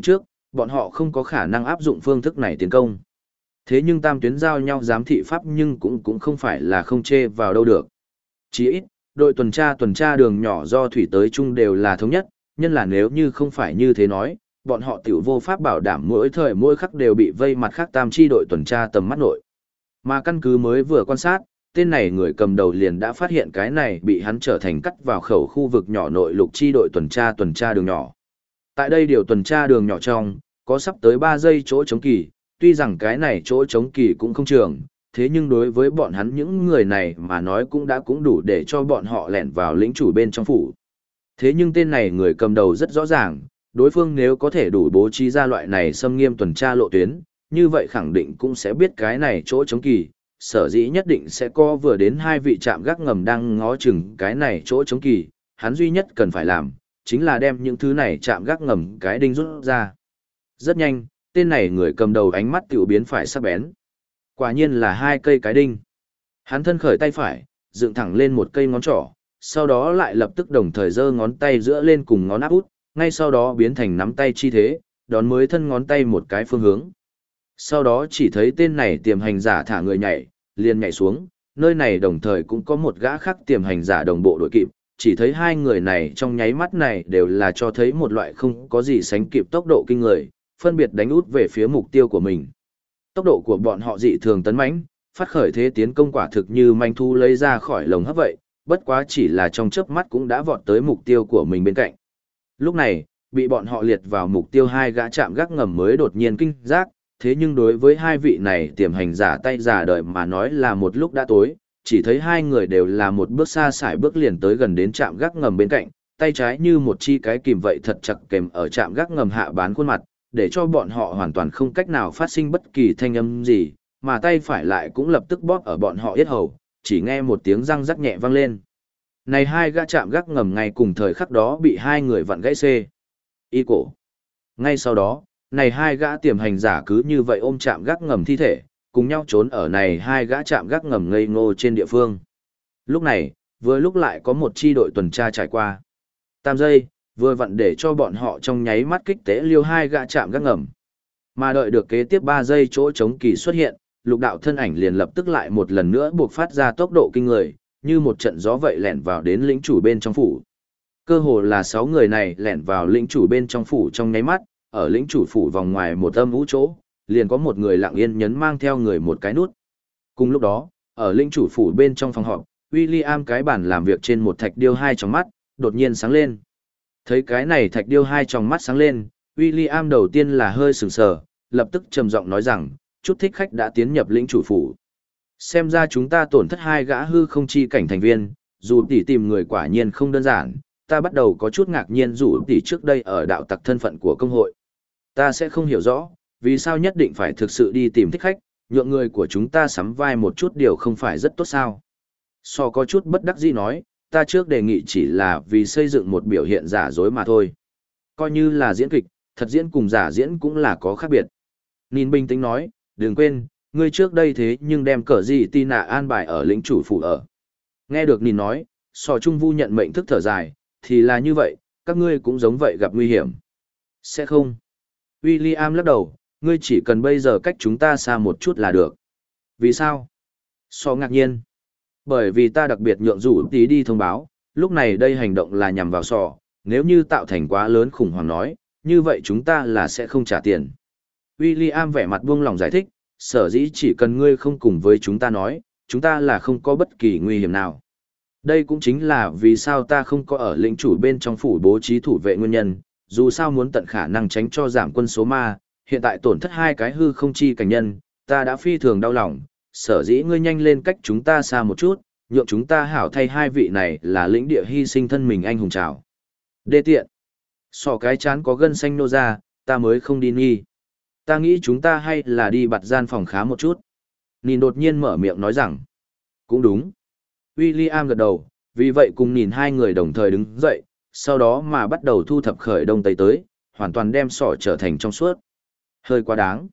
bọn họ không có khả năng áp dụng phương thức này tiến công. Thế nhưng tam tuyến giao nhau giám thị pháp nhưng cũng không phải là không chê vào đâu được. Chỉ ít, đội tuần tra đường nhỏ do thủy tới chung đều là thống nhất, nhân là nếu như không phải như thế nói, bọn họ tiểu vô pháp bảo đảm mỗi thời mỗi khắc đều bị vây mặt khác tam chi đội tuần tra tầm mắt nội. Mà căn cứ mới vừa quan sát, tên này người cầm đầu liền đã phát hiện cái này bị hắn trở thành cắt vào khẩu khu vực nhỏ nội lục chi đội tuần tra đường nhỏ. Tại đây điều tuần tra đường nhỏ trong, có sắp tới 3 giây chỗ chống kỳ, tuy rằng cái này chỗ chống kỳ cũng không trường, thế nhưng đối với bọn hắn những người này mà nói cũng đủ để cho bọn họ lẻn vào lĩnh chủ bên trong phủ. Thế nhưng tên này người cầm đầu rất rõ ràng, đối phương nếu có thể đủ bố trí ra loại này xâm nghiêm tuần tra lộ tuyến, như vậy khẳng định cũng sẽ biết cái này chỗ chống kỳ, sở dĩ nhất định sẽ có vừa đến 2 vị trạm gác ngầm đang ngó chừng cái này chỗ chống kỳ, hắn duy nhất cần phải làm, chính là đem những thứ này trạm gác ngầm cái đinh rút ra. Rất nhanh, tên này người cầm đầu ánh mắt tiểu biến phải sắc bén. Quả nhiên là 2 cây cái đinh. Hắn thân khởi tay phải, dựng thẳng lên một cây ngón trỏ, sau đó lại lập tức đồng thời giơ ngón tay giữa lên cùng ngón áp út, ngay sau đó biến thành nắm tay chi thế, đón mới thân ngón tay một cái phương hướng. Sau đó chỉ thấy tên này tiềm hành giả thả người nhảy, liền nhảy xuống, nơi này đồng thời cũng có một gã khác tiềm hành giả đồng bộ đội kịp, chỉ thấy 2 người này trong nháy mắt này đều là cho thấy một loại không có gì sánh kịp tốc độ kinh người, phân biệt đánh út về phía mục tiêu của mình. Tốc độ của bọn họ dị thường tấn mãnh, phát khởi thế tiến công quả thực như manh thu lấy ra khỏi lồng hấp vậy, bất quá chỉ là trong chớp mắt cũng đã vọt tới mục tiêu của mình bên cạnh. Lúc này, bị bọn họ liệt vào mục tiêu 2 gã chạm gác ngầm mới đột nhiên kinh giác, thế nhưng đối với 2 vị này tiềm hành giả tay giả đời mà nói là một lúc đã tối, chỉ thấy 2 người đều là một bước xa xải bước liền tới gần đến trạm gác ngầm bên cạnh, tay trái như một chi cái kìm vậy thật chặt kèm ở trạm gác ngầm hạ bán khuôn mặt, để cho bọn họ hoàn toàn không cách nào phát sinh bất kỳ thanh âm gì, mà tay phải lại cũng lập tức bóp ở bọn họ yết hầu, chỉ nghe một tiếng răng rắc nhẹ vang lên. Này 2 gã chạm gác ngầm ngay cùng thời khắc đó bị 2 người vặn gãy xê. Y cổ. Ngay sau đó, này 2 gã tiềm hành giả cứ như vậy ôm chạm gác ngầm thi thể, cùng nhau trốn ở này 2 gã chạm gác ngầm ngây ngô trên địa phương. Lúc này, vừa lúc lại có một chi đội tuần tra trải qua. 3 giây, vừa vặn để cho bọn họ trong nháy mắt kích tế liêu 2 gã chạm gác ngầm. Mà đợi được kế tiếp 3 giây chỗ chống kỳ xuất hiện, lục đạo thân ảnh liền lập tức lại một lần nữa buộc phát ra tốc độ kinh người, như một trận gió vậy lẻn vào đến lĩnh chủ bên trong phủ. Cơ hồ là 6 người này lẻn vào lĩnh chủ bên trong phủ trong nháy mắt, ở lĩnh chủ phủ vòng ngoài một âm vũ chỗ, liền có một người lặng yên nhấn mang theo người một cái nút. Cùng lúc đó, ở lĩnh chủ phủ bên trong phòng họp, William cái bàn làm việc trên một thạch điêu 2 tròng mắt, đột nhiên sáng lên. Thấy cái này thạch điêu 2 tròng mắt sáng lên, William đầu tiên là hơi sửng sờ, lập tức trầm giọng nói rằng, chút thích khách đã tiến nhập lĩnh chủ phủ. Xem ra chúng ta tổn thất 2 gã hư không chi cảnh thành viên, dù tỷ tìm người quả nhiên không đơn giản, ta bắt đầu có chút ngạc nhiên dù tỷ trước đây ở đạo tặc thân phận của công hội. Ta sẽ không hiểu rõ, vì sao nhất định phải thực sự đi tìm thích khách, nhượng người của chúng ta sắm vai một chút điều không phải rất tốt sao. So có chút bất đắc dĩ nói, ta trước đề nghị chỉ là vì xây dựng một biểu hiện giả dối mà thôi. Coi như là diễn kịch, thật diễn cùng giả diễn cũng là có khác biệt. Nhìn bình tĩnh nói, đừng quên, ngươi trước đây thế nhưng đem cờ gì tì nạ an bài ở lĩnh chủ phủ ở. Nghe được Nhìn nói, Sò Trung Vu nhận mệnh thức thở dài, thì là như vậy, các ngươi cũng giống vậy gặp nguy hiểm. Sẽ không. William lắc đầu, ngươi chỉ cần bây giờ cách chúng ta xa một chút là được. Vì sao? Sò ngạc nhiên. Bởi vì ta đặc biệt nhượng rủ tí đi thông báo, lúc này đây hành động là nhằm vào Sò, nếu như tạo thành quá lớn khủng hoảng nói, như vậy chúng ta là sẽ không trả tiền. William vẻ mặt buông lòng giải thích, sở dĩ chỉ cần ngươi không cùng với chúng ta nói, chúng ta là không có bất kỳ nguy hiểm nào. Đây cũng chính là vì sao ta không có ở lĩnh chủ bên trong phủ bố trí thủ vệ nguyên nhân, dù sao muốn tận khả năng tránh cho giảm quân số ma, hiện tại tổn thất 2 cái hư không chi cảnh nhân, ta đã phi thường đau lòng, sở dĩ ngươi nhanh lên cách chúng ta xa một chút, nhượng chúng ta hảo thay 2 vị này là lĩnh địa hy sinh thân mình anh hùng trào. Đê tiện. Sò cái chán có gân xanh nô ra, ta mới không đi nghi. Ta nghĩ chúng ta hay là đi bặt gian phòng khá một chút. Nhìn đột nhiên mở miệng nói rằng. Cũng đúng. William gật đầu, vì vậy cùng nhìn 2 người đồng thời đứng dậy, sau đó mà bắt đầu thu thập khởi đông tây tới, hoàn toàn đem sỏ trở thành trong suốt. Hơi quá đáng.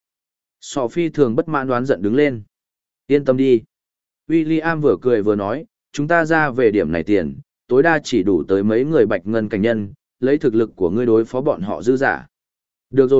Sỏ phi thường bất mãn đoán giận đứng lên. Yên tâm đi. William vừa cười vừa nói, chúng ta ra về điểm này tiền, tối đa chỉ đủ tới mấy người bạch ngân cảnh nhân, lấy thực lực của ngươi đối phó bọn họ dư giả. Được rồi,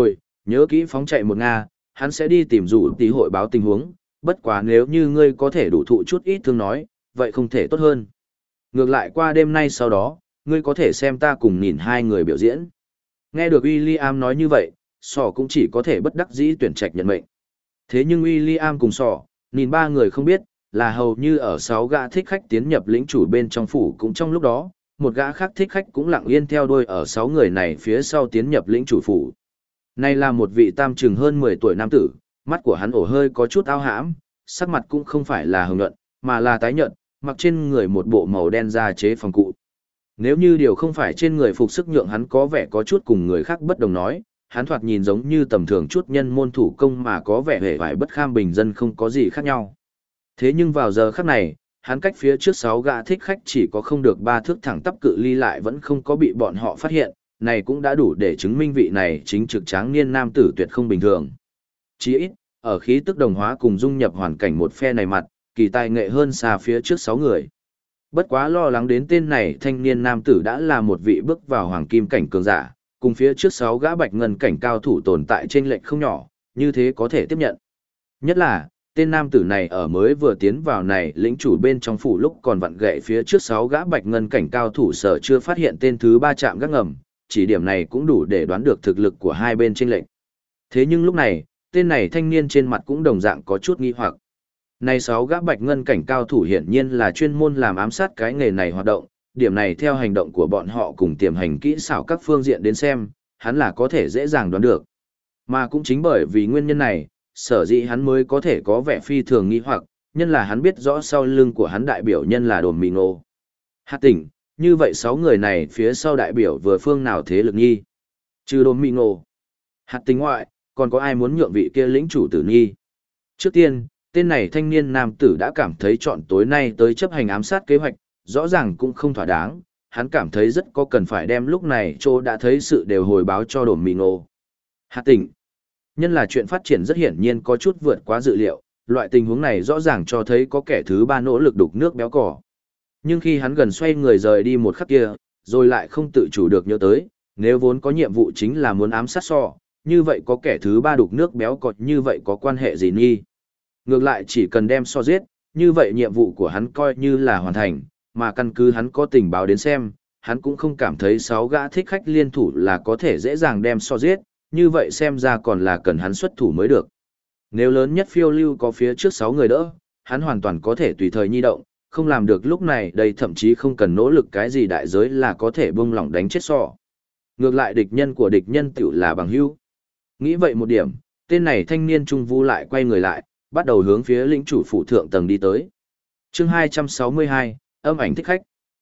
Nhớ kỹ phóng chạy một Nga, hắn sẽ đi tìm rủ tí hội báo tình huống, bất quá nếu như ngươi có thể đủ thụ chút ít thương nói, vậy không thể tốt hơn. Ngược lại qua đêm nay sau đó, ngươi có thể xem ta cùng nhìn hai người biểu diễn. Nghe được William nói như vậy, Sọ cũng chỉ có thể bất đắc dĩ tuyển trạch nhận mệnh. Thế nhưng William cùng Sọ, nhìn ba người không biết, là hầu như ở 6 gã thích khách tiến nhập lĩnh chủ bên trong phủ cũng trong lúc đó, một gã khác thích khách cũng lặng yên theo đuôi ở 6 người này phía sau tiến nhập lĩnh chủ phủ. Này là một vị tam chừng hơn 10 tuổi nam tử, mắt của hắn ổ hơi có chút ao hãm, sắc mặt cũng không phải là hồng nhuận, mà là tái nhợt, mặc trên người một bộ màu đen da chế phòng cụ. Nếu như điều không phải trên người phục sức nhượng hắn có vẻ có chút cùng người khác bất đồng nói, hắn thoạt nhìn giống như tầm thường chút nhân môn thủ công mà có vẻ hề vải bất kham bình dân không có gì khác nhau. Thế nhưng vào giờ khắc này, hắn cách phía trước 6 gã thích khách chỉ có không được 3 thước thẳng tắp cự ly lại vẫn không có bị bọn họ phát hiện, này cũng đã đủ để chứng minh vị này chính trực tráng niên nam tử tuyệt không bình thường. Chỉ ít, ở khí tức đồng hóa cùng dung nhập hoàn cảnh một phe này mặt, kỳ tài nghệ hơn xa phía trước 6 người. Bất quá lo lắng đến tên này thanh niên nam tử đã là một vị bước vào hoàng kim cảnh cường giả, cùng phía trước 6 gã bạch ngân cảnh cao thủ tồn tại trên lệch không nhỏ, như thế có thể tiếp nhận. Nhất là, tên nam tử này ở mới vừa tiến vào này lĩnh chủ bên trong phủ lúc còn vặn gậy phía trước 6 gã bạch ngân cảnh cao thủ sở chưa phát hiện tên thứ 3 chạm gác ngầm, chỉ điểm này cũng đủ để đoán được thực lực của hai bên trên lệnh. Thế nhưng lúc này, tên này thanh niên trên mặt cũng đồng dạng có chút nghi hoặc. Này 6 gã bạch ngân cảnh cao thủ hiển nhiên là chuyên môn làm ám sát cái nghề này hoạt động, điểm này theo hành động của bọn họ cùng tiềm hành kỹ xảo các phương diện đến xem, hắn là có thể dễ dàng đoán được. Mà cũng chính bởi vì nguyên nhân này, sở dĩ hắn mới có thể có vẻ phi thường nghi hoặc, nhân là hắn biết rõ sau lưng của hắn đại biểu nhân là Đồn Mị Ngộ. Hạt tỉnh, như vậy 6 người này phía sau đại biểu vừa phương nào thế lực nghi? Trừ Đồn Mị Ngộ, hạt tỉnh ngoại, còn có ai muốn nhượng vị kia lĩnh chủ tử nghi? Trước tiên, tên này thanh niên nam tử đã cảm thấy chọn tối nay tới chấp hành ám sát kế hoạch, rõ ràng cũng không thỏa đáng, hắn cảm thấy rất có cần phải đem lúc này chỗ đã thấy sự đều hồi báo cho Đồn Mị Ngộ. Hạt tỉnh, nhân là chuyện phát triển rất hiển nhiên có chút vượt quá dự liệu, loại tình huống này rõ ràng cho thấy có kẻ thứ ba nỗ lực đục nước béo cỏ. Nhưng khi hắn gần xoay người rời đi một khắc kia, rồi lại không tự chủ được nhớ tới, nếu vốn có nhiệm vụ chính là muốn ám sát Sọ, như vậy có kẻ thứ ba đục nước béo cọt như vậy có quan hệ gì nghi? Ngược lại chỉ cần đem Sọ giết, như vậy nhiệm vụ của hắn coi như là hoàn thành, mà căn cứ hắn có tình báo đến xem, hắn cũng không cảm thấy 6 gã thích khách liên thủ là có thể dễ dàng đem Sọ giết, như vậy xem ra còn là cần hắn xuất thủ mới được. Nếu lớn nhất phiêu lưu có phía trước 6 người đỡ, hắn hoàn toàn có thể tùy thời nhi động, không làm được lúc này đây thậm chí không cần nỗ lực cái gì đại giới là có thể bung lỏng đánh chết Sọ. Ngược lại địch nhân của địch nhân tiểu là bằng hữu. Nghĩ vậy một điểm, tên này thanh niên trung vu lại quay người lại, bắt đầu hướng phía lĩnh chủ phủ thượng tầng đi tới. Chương 262, âm ảnh thích khách.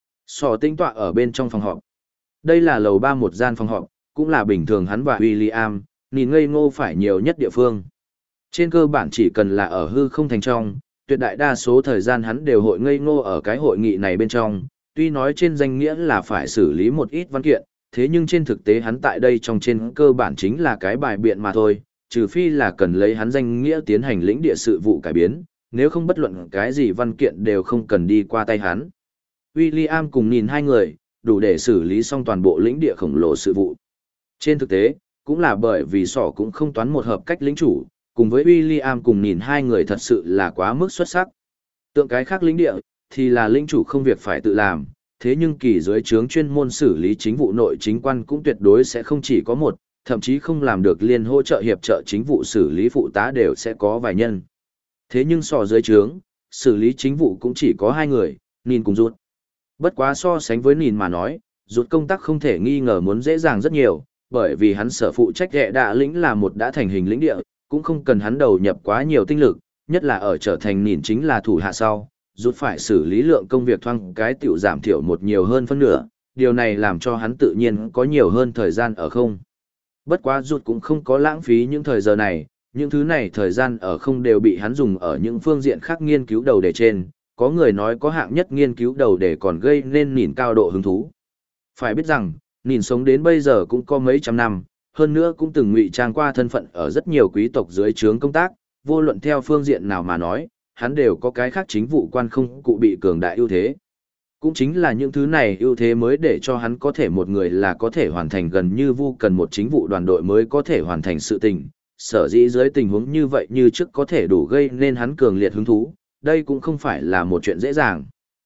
Sọ tinh tọa ở bên trong phòng họp. Đây là lầu 3 một gian phòng họp, cũng là bình thường hắn và William, nhìn ngây ngô phải nhiều nhất địa phương. Trên cơ bản chỉ cần là ở hư không thành trong, tuyệt đại đa số thời gian hắn đều hội ngây ngô ở cái hội nghị này bên trong, tuy nói trên danh nghĩa là phải xử lý một ít văn kiện, thế nhưng trên thực tế hắn tại đây trong trên cơ bản chính là cái bài biện mà thôi, trừ phi là cần lấy hắn danh nghĩa tiến hành lĩnh địa sự vụ cải biến, nếu không bất luận cái gì văn kiện đều không cần đi qua tay hắn. William cùng nhìn hai người, đủ để xử lý xong toàn bộ lĩnh địa khổng lồ sự vụ. Trên thực tế, cũng là bởi vì Sọ cũng không toán một hợp cách lĩnh chủ, cùng với William cùng nhìn hai người thật sự là quá mức xuất sắc. Tượng cái khác lĩnh địa, thì là lĩnh chủ không việc phải tự làm, thế nhưng kỳ dưới trướng chuyên môn xử lý chính vụ nội chính quan cũng tuyệt đối sẽ không chỉ có một, thậm chí không làm được liên hỗ trợ hiệp trợ chính vụ xử lý phụ tá đều sẽ có vài nhân. Thế nhưng Sọ dưới trướng, xử lý chính vụ cũng chỉ có 2 người, nhìn cùng rút. Bất quá so sánh với nhìn mà nói, rút công tác không thể nghi ngờ muốn dễ dàng rất nhiều, bởi vì hắn sở phụ trách ghẹ đạ lĩnh là một đã thành hình lĩnh địa, cũng không cần hắn đầu nhập quá nhiều tinh lực, nhất là ở trở thành nhìn chính là thủ hạ sau, rút phải xử lý lượng công việc thoang cái tiểu giảm thiểu một nhiều hơn phân nửa, điều này làm cho hắn tự nhiên có nhiều hơn thời gian ở không. Bất quá rút cũng không có lãng phí những thời giờ này, những thứ này thời gian ở không đều bị hắn dùng ở những phương diện khác nghiên cứu đầu đề trên, có người nói có hạng nhất nghiên cứu đầu đề còn gây nên nhìn cao độ hứng thú. Phải biết rằng, nhìn sống đến bây giờ cũng có mấy trăm năm, hơn nữa cũng từng ngụy trang qua thân phận ở rất nhiều quý tộc dưới trướng công tác, vô luận theo phương diện nào mà nói, hắn đều có cái khác chính vụ quan không cụ bị cường đại ưu thế. Cũng chính là những thứ này ưu thế mới để cho hắn có thể một người là có thể hoàn thành gần như vu cần một chính vụ đoàn đội mới có thể hoàn thành sự tình. Sở dĩ dưới tình huống như vậy như trước có thể đủ gây nên hắn cường liệt hứng thú, đây cũng không phải là một chuyện dễ dàng.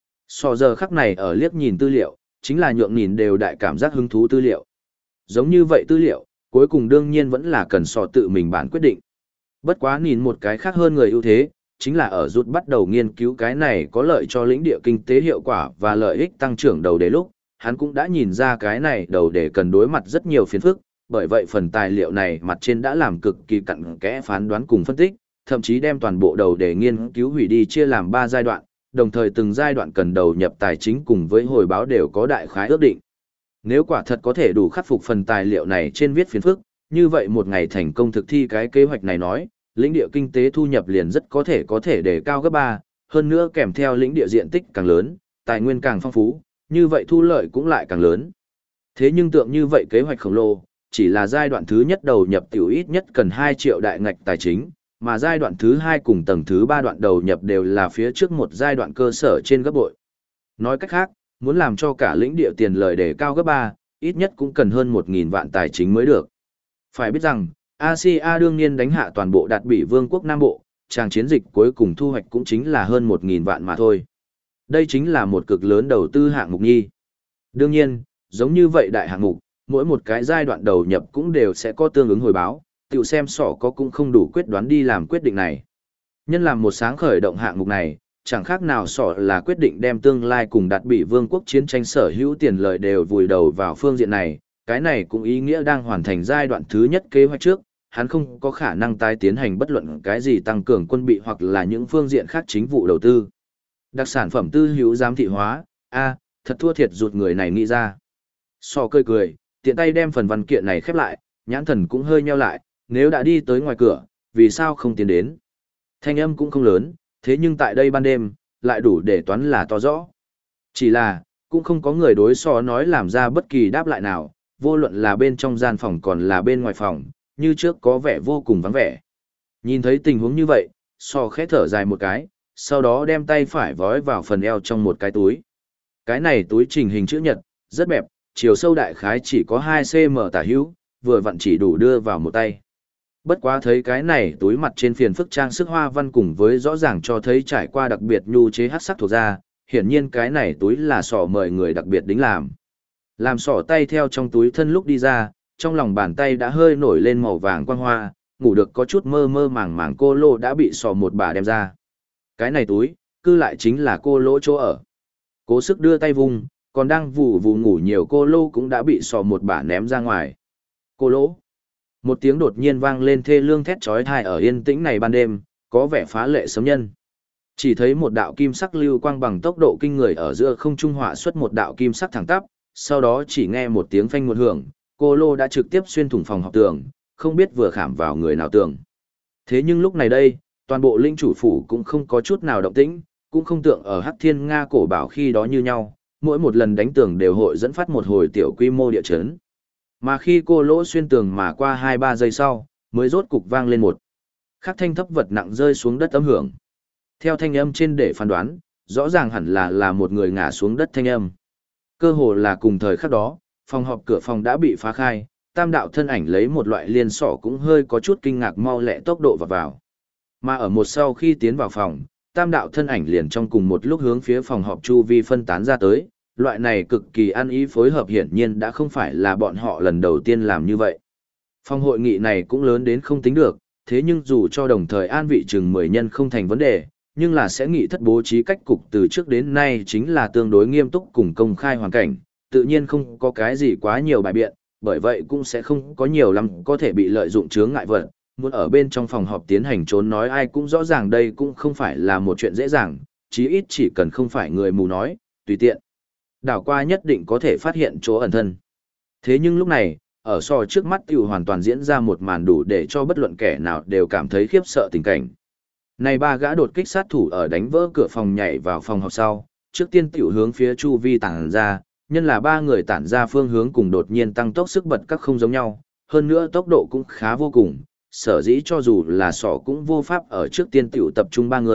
So giờ khắc này ở liếc nhìn tư liệu, chính là nhượng nhìn đều đại cảm giác hứng thú tư liệu. Giống như vậy tư liệu, cuối cùng đương nhiên vẫn là cần so tự mình bản quyết định. Bất quá nhìn một cái khác hơn người ưu thế, chính là ở rút bắt đầu nghiên cứu cái này có lợi cho lĩnh địa kinh tế hiệu quả và lợi ích tăng trưởng đầu đề lúc, hắn cũng đã nhìn ra cái này đầu đề cần đối mặt rất nhiều phiền phức, bởi vậy phần tài liệu này mặt trên đã làm cực kỳ cặn kẽ phán đoán cùng phân tích, thậm chí đem toàn bộ đầu đề nghiên cứu hủy đi chia làm 3 giai đoạn, đồng thời từng giai đoạn cần đầu nhập tài chính cùng với hồi báo đều có đại khái ước định. Nếu quả thật có thể đủ khắc phục phần tài liệu này trên viết phiền phức, như vậy một ngày thành công thực thi cái kế hoạch này nói, lĩnh địa kinh tế thu nhập liền rất có thể đề cao gấp 3, hơn nữa kèm theo lĩnh địa diện tích càng lớn, tài nguyên càng phong phú, như vậy thu lợi cũng lại càng lớn. Thế nhưng tượng như vậy kế hoạch khổng lồ, chỉ là giai đoạn thứ nhất đầu nhập tiểu ít nhất cần 2 triệu đại ngạch tài chính, mà giai đoạn thứ 2 cùng tầng thứ 3 đoạn đầu nhập đều là phía trước một giai đoạn cơ sở trên gấp bội. Nói cách khác, muốn làm cho cả lĩnh địa tiền lời đề cao gấp 3, ít nhất cũng cần hơn 1.000 vạn tài chính mới được. Phải biết rằng, Asia đương nhiên đánh hạ toàn bộ Đạt Bỉ Vương quốc Nam Bộ, tràng chiến dịch cuối cùng thu hoạch cũng chính là hơn 1.000 vạn mà thôi. Đây chính là một cực lớn đầu tư hạng mục nhi. Đương nhiên, giống như vậy đại hạng mục, mỗi một cái giai đoạn đầu nhập cũng đều sẽ có tương ứng hồi báo, tiểu xem sỏ có cũng không đủ quyết đoán đi làm quyết định này. Nhân làm một sáng khởi động hạng mục này, chẳng khác nào sỏ là quyết định đem tương lai cùng Đạt Bỉ Vương quốc chiến tranh sở hữu tiền lợi đều vùi đầu vào phương diện này, cái này cũng ý nghĩa đang hoàn thành giai đoạn thứ nhất kế hoạch trước, hắn không có khả năng tái tiến hành bất luận cái gì tăng cường quân bị hoặc là những phương diện khác chính vụ đầu tư. Đặc sản phẩm tư hữu giám thị hóa, thật thua thiệt rụt người này nghĩ ra. So cười, tiện tay đem phần văn kiện này khép lại, nhãn thần cũng hơi nheo lại, nếu đã đi tới ngoài cửa, vì sao không tiến đến. Thanh âm cũng không lớn, thế nhưng tại đây ban đêm, lại đủ để toán là to rõ. Chỉ là, cũng không có người đối so nói làm ra bất kỳ đáp lại nào, vô luận là bên trong gian phòng còn là bên ngoài phòng, như trước có vẻ vô cùng vắng vẻ. Nhìn thấy tình huống như vậy, so khẽ thở dài một cái, sau đó đem tay phải vói vào phần eo trong một cái túi. Cái này túi trình hình chữ nhật, rất bẹp, chiều sâu đại khái chỉ có 2 cm tả hữu, vừa vặn chỉ đủ đưa vào một tay. Bất quá thấy cái này túi mặt trên phiền phức trang sức hoa văn cùng với rõ ràng cho thấy trải qua đặc biệt nhu chế hắc sắc thuộc ra, hiển nhiên cái này túi là sỏ mời người đặc biệt đính làm. Làm sỏ tay theo trong túi thân lúc đi ra, trong lòng bàn tay đã hơi nổi lên màu vàng quang hoa, ngủ được có chút mơ mơ màng màng cô lô đã bị sỏ một bà đem ra. Cái này túi, cư lại chính là cô lỗ chỗ ở. Cố sức đưa tay vùng, còn đang vù vù ngủ nhiều cô lô cũng đã bị sỏ một bà ném ra ngoài. Cô lỗ. Một tiếng đột nhiên vang lên thê lương thét chói tai ở yên tĩnh này ban đêm, có vẻ phá lệ sấm nhân. Chỉ thấy một đạo kim sắc lưu quang bằng tốc độ kinh người ở giữa không trung họa xuất một đạo kim sắc thẳng tắp, sau đó chỉ nghe một tiếng phanh một hưởng, cô lô đã trực tiếp xuyên thủng phòng học tường, không biết vừa khảm vào người nào tường. Thế nhưng lúc này đây, toàn bộ linh chủ phủ cũng không có chút nào động tĩnh, cũng không tượng ở Hắc Thiên Nga cổ bảo khi đó như nhau, mỗi một lần đánh tường đều hội dẫn phát một hồi tiểu quy mô địa chấn. Mà khi cô lỗ xuyên tường mà qua 2-3 giây sau, mới rốt cục vang lên một khắc thanh thấp vật nặng rơi xuống đất âm hưởng. Theo thanh âm trên để phán đoán, rõ ràng hẳn là một người ngã xuống đất thanh âm. Cơ hồ là cùng thời khắc đó, phòng họp cửa phòng đã bị phá khai, tam đạo thân ảnh lấy một loại liên sỏ cũng hơi có chút kinh ngạc mau lẹ tốc độ vào. Mà ở một sau khi tiến vào phòng, tam đạo thân ảnh liền trong cùng một lúc hướng phía phòng họp chu vi phân tán ra tới, loại này cực kỳ ăn ý phối hợp hiển nhiên đã không phải là bọn họ lần đầu tiên làm như vậy. Phòng hội nghị này cũng lớn đến không tính được, thế nhưng dù cho đồng thời an vị chừng 10 nhân không thành vấn đề, nhưng là sẽ nghị thất bố trí cách cục từ trước đến nay chính là tương đối nghiêm túc cùng công khai hoàn cảnh, tự nhiên không có cái gì quá nhiều bài biện, bởi vậy cũng sẽ không có nhiều lắm có thể bị lợi dụng chướng ngại vật. Muốn ở bên trong phòng họp tiến hành trốn nói ai cũng rõ ràng đây cũng không phải là một chuyện dễ dàng, chí ít chỉ cần không phải người mù nói, tùy tiện. Đảo qua nhất định có thể phát hiện chỗ ẩn thân. Thế nhưng lúc này, ở so trước mắt tiểu hoàn toàn diễn ra một màn đủ để cho bất luận kẻ nào đều cảm thấy khiếp sợ tình cảnh. Này ba gã đột kích sát thủ ở đánh vỡ cửa phòng nhảy vào phòng họp sau, trước tiên tiểu hướng phía chu vi tản ra, nhân là ba người tản ra phương hướng cùng đột nhiên tăng tốc sức bật các không giống nhau, hơn nữa tốc độ cũng khá vô cùng, sở dĩ cho dù là sỏ cũng vô pháp ở trước tiên tiểu tập trung ba người,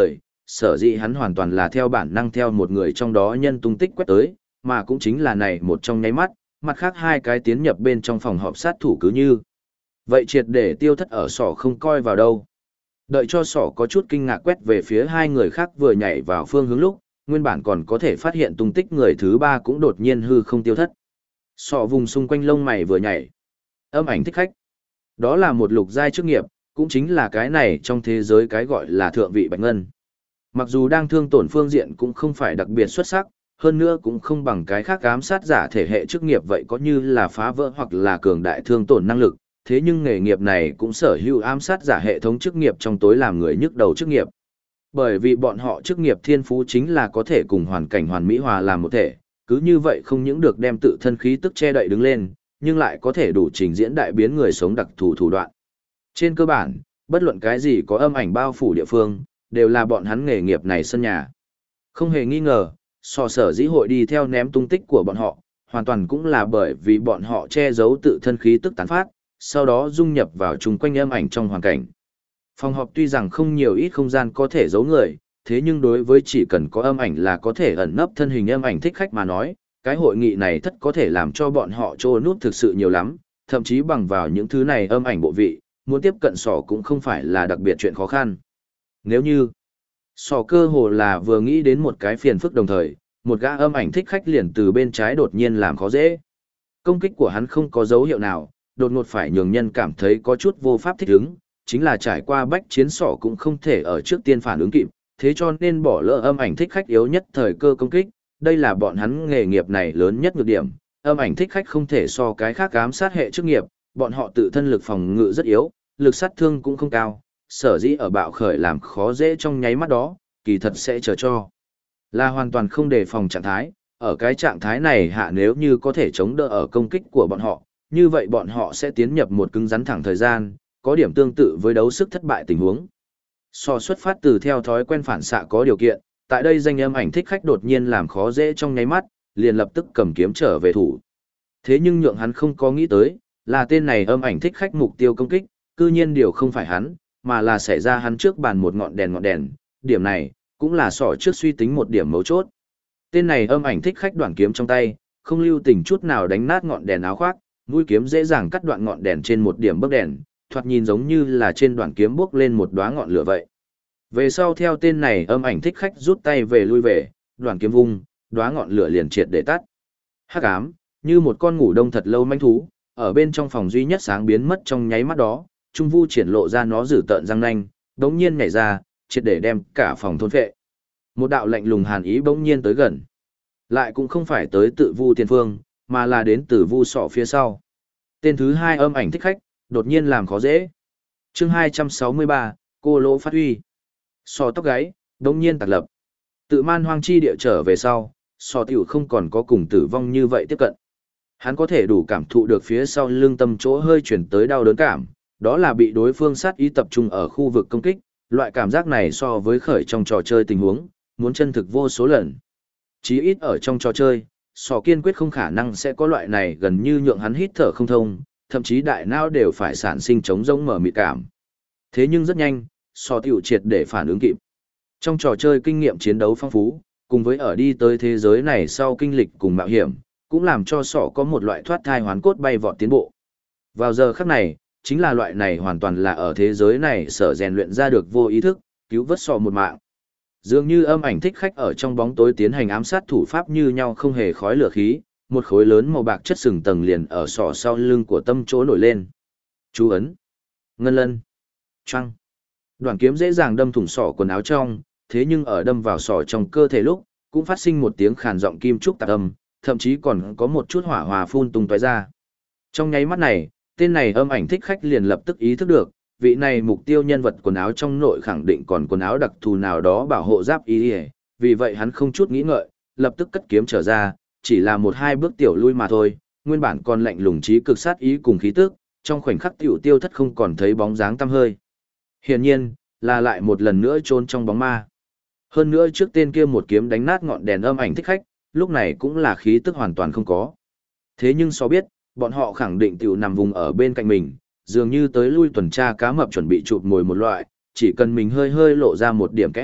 sở dĩ hắn hoàn toàn là theo bản năng theo một người trong đó nhân tung tích quét tới, mà cũng chính là này một trong nháy mắt, mặt khác hai cái tiến nhập bên trong phòng họp sát thủ cứ như. Vậy triệt để tiêu thất ở sỏ không coi vào đâu. Đợi cho sỏ có chút kinh ngạc quét về phía hai người khác vừa nhảy vào phương hướng lúc, nguyên bản còn có thể phát hiện tung tích người thứ ba cũng đột nhiên hư không tiêu thất. Sọ vùng xung quanh lông mày vừa nhảy. Âm ảnh thích khách. Đó là một lục giai chức nghiệp, cũng chính là cái này trong thế giới cái gọi là thượng vị bạch ngân. Mặc dù đang thương tổn phương diện cũng không phải đặc biệt xuất sắc, hơn nữa cũng không bằng cái khác ám sát giả thể hệ chức nghiệp vậy có như là phá vỡ hoặc là cường đại thương tổn năng lực, thế nhưng nghề nghiệp này cũng sở hữu ám sát giả hệ thống chức nghiệp trong tối làm người nhức đầu chức nghiệp. Bởi vì bọn họ chức nghiệp thiên phú chính là có thể cùng hoàn cảnh hoàn mỹ hòa làm một thể, cứ như vậy không những được đem tự thân khí tức che đậy đứng lên, nhưng lại có thể đủ trình diễn đại biến người sống đặc thù thủ đoạn. Trên cơ bản, bất luận cái gì có âm ảnh bao phủ địa phương, đều là bọn hắn nghề nghiệp này sân nhà. Không hề nghi ngờ, sở dĩ hội đi theo ném tung tích của bọn họ, hoàn toàn cũng là bởi vì bọn họ che giấu tự thân khí tức tán phát, sau đó dung nhập vào chung quanh âm ảnh trong hoàn cảnh. Phòng họp tuy rằng không nhiều ít không gian có thể giấu người, thế nhưng đối với chỉ cần có âm ảnh là có thể ẩn nấp thân hình âm ảnh thích khách mà nói, cái hội nghị này thất có thể làm cho bọn họ trô nút thực sự nhiều lắm, thậm chí bằng vào những thứ này âm ảnh bộ vị, muốn tiếp cận sỏ cũng không phải là đặc biệt chuyện khó khăn. Nếu như, sỏ cơ hồ là vừa nghĩ đến một cái phiền phức đồng thời, một gã âm ảnh thích khách liền từ bên trái đột nhiên làm khó dễ. Công kích của hắn không có dấu hiệu nào, đột ngột phải nhường nhân cảm thấy có chút vô pháp thích ứng, chính là trải qua bách chiến sỏ cũng không thể ở trước tiên phản ứng kịp, thế cho nên bỏ lỡ âm ảnh thích khách yếu nhất thời cơ công kích, đây là bọn hắn nghề nghiệp này lớn nhất nhược điểm, âm ảnh thích khách không thể so cái khác ám sát hệ chức nghiệp, bọn họ tự thân lực phòng ngự rất yếu, lực sát thương cũng không cao, sở dĩ ở bạo khởi làm khó dễ trong nháy mắt đó, kỳ thật sẽ chờ cho là hoàn toàn không đề phòng trạng thái, ở cái trạng thái này hạ nếu như có thể chống đỡ ở công kích của bọn họ, như vậy bọn họ sẽ tiến nhập một cứng rắn thẳng thời gian, có điểm tương tự với đấu sức thất bại tình huống. Xuất phát từ theo thói quen phản xạ có điều kiện, tại đây danh âm ảnh thích khách đột nhiên làm khó dễ trong nháy mắt, liền lập tức cầm kiếm trở về thủ. Thế nhưng nhượng hắn không có nghĩ tới, là tên này âm ảnh thích khách mục tiêu công kích, cư nhiên điều không phải hắn, mà là xảy ra hắn trước bàn một ngọn đèn, điểm này, cũng là trước suy tính một điểm mấu chốt. Tên này âm ảnh thích khách đoạn kiếm trong tay, không lưu tình chút nào đánh nát ngọn đèn áo khoác, mũi kiếm dễ dàng cắt đoạn ngọn đèn trên một điểm bấc đèn, thoạt nhìn giống như là trên đoạn kiếm bước lên một đóa ngọn lửa vậy. Về sau theo tên này âm ảnh thích khách rút tay về lui về, đoạn kiếm vung, đóa ngọn lửa liền triệt để tắt. Hắc ám, như một con ngủ đông thật lâu manh thú, ở bên trong phòng duy nhất sáng biến mất trong nháy mắt đó, Trung Vu triển lộ ra nó dữ tợn răng nanh, đống nhiên nhảy ra, triệt để đem cả phòng thôn phệ. Một đạo lạnh lùng hàn ý bỗng nhiên tới gần. Lại cũng không phải tới tự Vu tiền phương, mà là đến từ Vu sọ phía sau. Tên thứ hai âm ảnh thích khách, đột nhiên làm khó dễ. Chương 263, cô lỗ phát huy. Sọ tóc gáy, đống nhiên tạc lập. Tự man hoang chi địa trở về sau, sọ tiểu không còn có cùng tử vong như vậy tiếp cận. Hắn có thể đủ cảm thụ được phía sau lưng tâm chỗ hơi chuyển tới đau đớn cảm, đó là bị đối phương sát ý tập trung ở khu vực công kích, loại cảm giác này so với khởi trong trò chơi tình huống, muốn chân thực vô số lần. Chí ít ở trong trò chơi, sọ kiên quyết không khả năng sẽ có loại này gần như nhượng hắn hít thở không thông, thậm chí đại não đều phải sản sinh trống rỗng mở mịt cảm. Thế nhưng rất nhanh, sọ tiểu triệt để phản ứng kịp. Trong trò chơi kinh nghiệm chiến đấu phong phú, cùng với ở đi tới thế giới này sau kinh lịch cùng mạo hiểm, cũng làm cho sọ có một loại thoát thai hoán cốt bay vọt tiến bộ. Vào giờ khắc này, chính là loại này hoàn toàn là ở thế giới này sở rèn luyện ra được vô ý thức, cứu vớt sọ một mạng. Dường như âm ảnh thích khách ở trong bóng tối tiến hành ám sát thủ pháp như nhau không hề khói lửa khí, một khối lớn màu bạc chất sừng tầng liền ở sọ sau lưng của tâm chỗ nổi lên. Chú ấn, ngân lân, trăng. Đoạn kiếm dễ dàng đâm thủng sọ quần áo trong, thế nhưng ở đâm vào sọ trong cơ thể lúc, cũng phát sinh một tiếng khàn giọng kim trúc tạc âm, thậm chí còn có một chút hỏa hòa phun tung tóe ra. Trong nháy mắt này, tên này âm ảnh thích khách liền lập tức ý thức được, vị này mục tiêu nhân vật quần áo trong nội khẳng định còn quần áo đặc thù nào đó bảo hộ giáp y, vì vậy hắn không chút nghĩ ngợi, lập tức cất kiếm trở ra, chỉ là một hai bước tiểu lui mà thôi, nguyên bản còn lạnh lùng trí cực sát ý cùng khí tức, trong khoảnh khắc tiểu tiêu thất không còn thấy bóng dáng tăm hơi. Hiển nhiên, là lại một lần nữa trốn trong bóng ma. Hơn nữa trước tên kia một kiếm đánh nát ngọn đèn âm ảnh thích khách, lúc này cũng là khí tức hoàn toàn không có. Thế nhưng biết, bọn họ khẳng định tiểu nằm vùng ở bên cạnh mình, dường như tới lui tuần tra cá mập chuẩn bị chụp mồi một loại, chỉ cần mình hơi hơi lộ ra một điểm kẽ hở,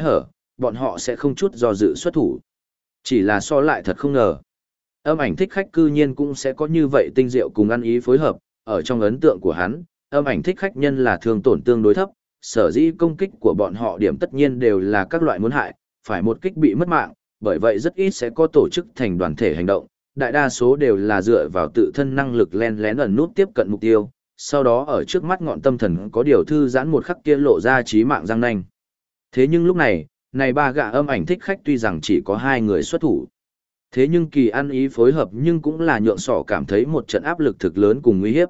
bọn họ sẽ không chút do dự xuất thủ. Chỉ là so lại thật không ngờ. Âm ảnh thích khách cư nhiên cũng sẽ có như vậy tinh diệu cùng ăn ý phối hợp, ở trong ấn tượng của hắn, âm ảnh thích khách nhân là thương tổn tương đối thấp, sở dĩ công kích của bọn họ điểm tất nhiên đều là các loại muốn hại, phải một kích bị mất mạng, bởi vậy rất ít sẽ có tổ chức thành đoàn thể hành động, đại đa số đều là dựa vào tự thân năng lực len lén ẩn nút tiếp cận mục tiêu, sau đó ở trước mắt ngọn tâm thần có điều thư giãn một khắc kia lộ ra chí mạng răng nanh. Thế nhưng lúc này, này ba gã âm ảnh thích khách tuy rằng chỉ có 2 người xuất thủ. Thế nhưng kỳ ăn ý phối hợp nhưng cũng là nhượng sỏ cảm thấy một trận áp lực thực lớn cùng nguy hiếp.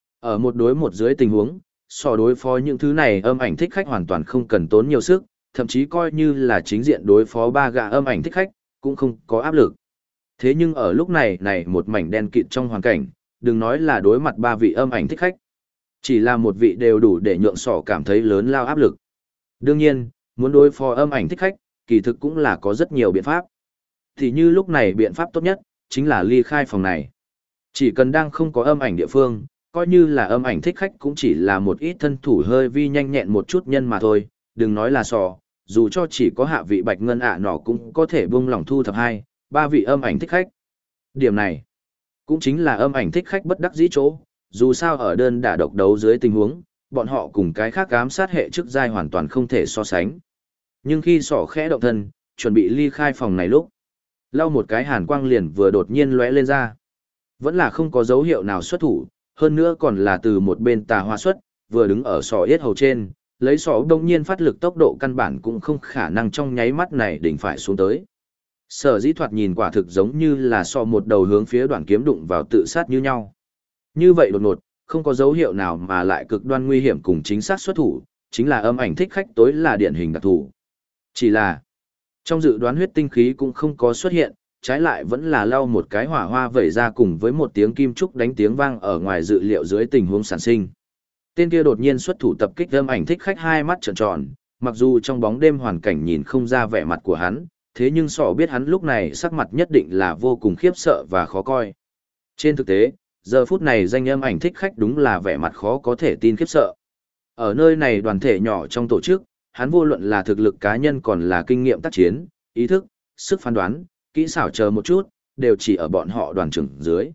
Ở một đối một dưới tình huống, sỏ đối phó những thứ này âm ảnh thích khách hoàn toàn không cần tốn nhiều sức, thậm chí coi như là chính diện đối phó 3 gã âm ảnh thích khách, cũng không có áp lực. Thế nhưng ở lúc này một mảnh đen kịt trong hoàn cảnh, đừng nói là đối mặt 3 vị âm ảnh thích khách. Chỉ là một vị đều đủ để nhượng sỏ cảm thấy lớn lao áp lực. Đương nhiên, muốn đối phó âm ảnh thích khách, kỳ thực cũng là có rất nhiều biện pháp. Thì như lúc này biện pháp tốt nhất, chính là ly khai phòng này. Chỉ cần đang không có âm ảnh địa phương, coi như là âm ảnh thích khách cũng chỉ là một ít thân thủ hơi vi nhanh nhẹn một chút nhân mà thôi, đừng nói là sò, dù cho chỉ có hạ vị bạch ngân ạ nọ cũng có thể buông lỏng thu thập 2, 3 vị âm ảnh thích khách. Điểm này, cũng chính là âm ảnh thích khách bất đắc dĩ chỗ, dù sao ở đơn đả độc đấu dưới tình huống, bọn họ cùng cái khác ám sát hệ chức giai hoàn toàn không thể so sánh. Nhưng khi sỏ khẽ động thân, chuẩn bị ly khai phòng này lúc, lau một cái hàn quang liền vừa đột nhiên lóe lên ra. Vẫn là không có dấu hiệu nào xuất thủ, hơn nữa còn là từ một bên tà hoa xuất, vừa đứng ở sỏ yết hầu trên, lấy sỏ đông nhiên phát lực tốc độ căn bản cũng không khả năng trong nháy mắt này đỉnh phải xuống tới. Sở dĩ thoạt nhìn quả thực giống như là sọ một đầu hướng phía đoạn kiếm đụng vào tự sát như nhau. Như vậy đột ngột, không có dấu hiệu nào mà lại cực đoan nguy hiểm cùng chính xác xuất thủ, chính là âm ảnh thích khách tối là điển hình đặc thủ. Chỉ là, trong dự đoán huyết tinh khí cũng không có xuất hiện, trái lại vẫn là lau một cái hỏa hoa vẩy ra cùng với một tiếng kim trúc đánh tiếng vang ở ngoài dự liệu dưới tình huống sản sinh. Tên kia đột nhiên xuất thủ tập kích âm ảnh thích khách 2 mắt trợn tròn, mặc dù trong bóng đêm hoàn cảnh nhìn không ra vẻ mặt của hắn, thế nhưng sọ biết hắn lúc này sắc mặt nhất định là vô cùng khiếp sợ và khó coi. Trên thực tế, giờ phút này danh âm ảnh thích khách đúng là vẻ mặt khó có thể tin khiếp sợ. Ở nơi này đoàn thể nhỏ trong tổ chức, hắn vô luận là thực lực cá nhân còn là kinh nghiệm tác chiến, ý thức, sức phán đoán, kỹ xảo chờ một chút, đều chỉ ở bọn họ đoàn trưởng dưới.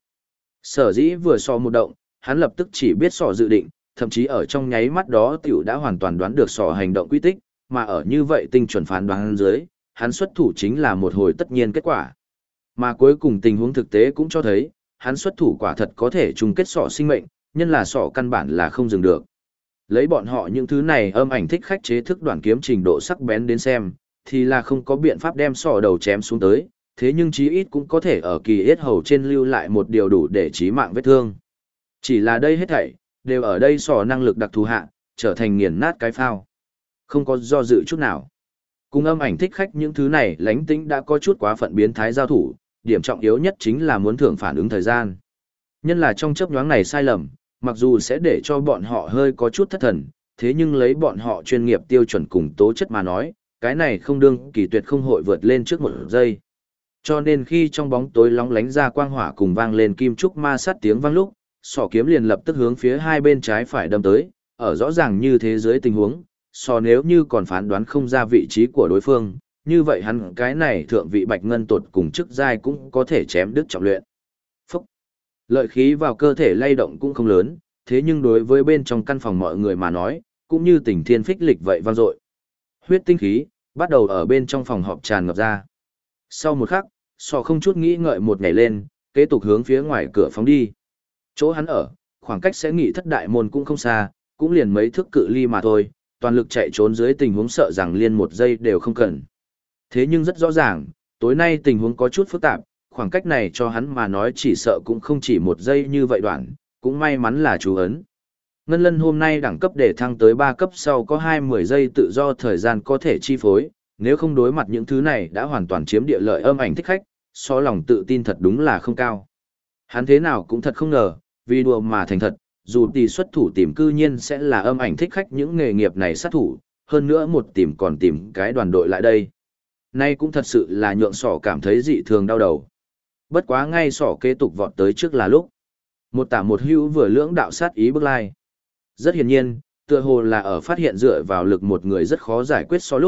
Sở dĩ vừa so một động, hắn lập tức chỉ biết sọ dự định, thậm chí ở trong nháy mắt đó tiểu đã hoàn toàn đoán được sọ hành động quy tích, mà ở như vậy tinh chuẩn phán đoán dưới, hắn xuất thủ chính là một hồi tất nhiên kết quả. Mà cuối cùng tình huống thực tế cũng cho thấy, hắn xuất thủ quả thật có thể chung kết sọ sinh mệnh, nhân là sọ căn bản là không dừng được. Lấy bọn họ những thứ này âm ảnh thích khách chế thức đoạn kiếm trình độ sắc bén đến xem, thì là không có biện pháp đem sọ đầu chém xuống tới, thế nhưng chí ít cũng có thể ở kỳ yết hầu trên lưu lại một điều đủ để chí mạng vết thương. Chỉ là đây hết thảy, đều ở đây sọ năng lực đặc thù hạ, trở thành nghiền nát cái phao. Không có do dự chút nào. Cùng âm ảnh thích khách những thứ này lánh tĩnh đã có chút quá phận biến thái giao thủ, điểm trọng yếu nhất chính là muốn thưởng phản ứng thời gian. Nhân là trong chớp nhoáng này sai lầm, mặc dù sẽ để cho bọn họ hơi có chút thất thần, thế nhưng lấy bọn họ chuyên nghiệp tiêu chuẩn cùng tố chất mà nói, cái này không đương kỳ tuyệt không hội vượt lên trước một giây. Cho nên khi trong bóng tối lóng lánh ra quang hỏa cùng vang lên kim trúc ma sát tiếng vang lúc, sọ kiếm liền lập tức hướng phía hai bên trái phải đâm tới, ở rõ ràng như thế giới tình huống, sọ nếu như còn phán đoán không ra vị trí của đối phương, như vậy hắn cái này thượng vị bạch ngân tột cùng chức giai cũng có thể chém đứt trọng luyện. Phúc! Lợi khí vào cơ thể lay động cũng không lớn, thế nhưng đối với bên trong căn phòng mọi người mà nói, cũng như tình thiên phích lịch vậy vang dội. Huyết tinh khí, bắt đầu ở bên trong phòng họp tràn ngập ra. Sau một khắc, sọ không chút nghĩ ngợi một nhảy lên, kế tục hướng phía ngoài cửa phóng đi. Chỗ hắn ở, khoảng cách sẽ nghị thất đại môn cũng không xa, cũng liền mấy thước cự ly mà thôi, toàn lực chạy trốn dưới tình huống sợ rằng liên một giây đều không cần. Thế nhưng rất rõ ràng, tối nay tình huống có chút phức tạp, khoảng cách này cho hắn mà nói chỉ sợ cũng không chỉ một giây như vậy đoạn, cũng may mắn là chú ấn. Ngân Lân hôm nay đẳng cấp để thăng tới 3 cấp sau có 20 giây tự do thời gian có thể chi phối, nếu không đối mặt những thứ này đã hoàn toàn chiếm địa lợi âm ảnh thích khách, so lòng tự tin thật đúng là không cao. Hắn thế nào cũng thật không ngờ, vì đùa mà thành thật, dù tỷ xuất thủ tìm cư nhiên sẽ là âm ảnh thích khách những nghề nghiệp này sát thủ, hơn nữa một tìm còn tìm cái đoàn đội lại đây. Nay cũng thật sự là nhượng sỏ cảm thấy dị thường đau đầu. Bất quá ngay sỏ kế tục vọt tới trước là lúc. Một tả một hữu vừa lưỡng đạo sát ý bước lai. Rất hiển nhiên, tựa hồ là ở phát hiện dựa vào lực một người rất khó giải quyết so lúc,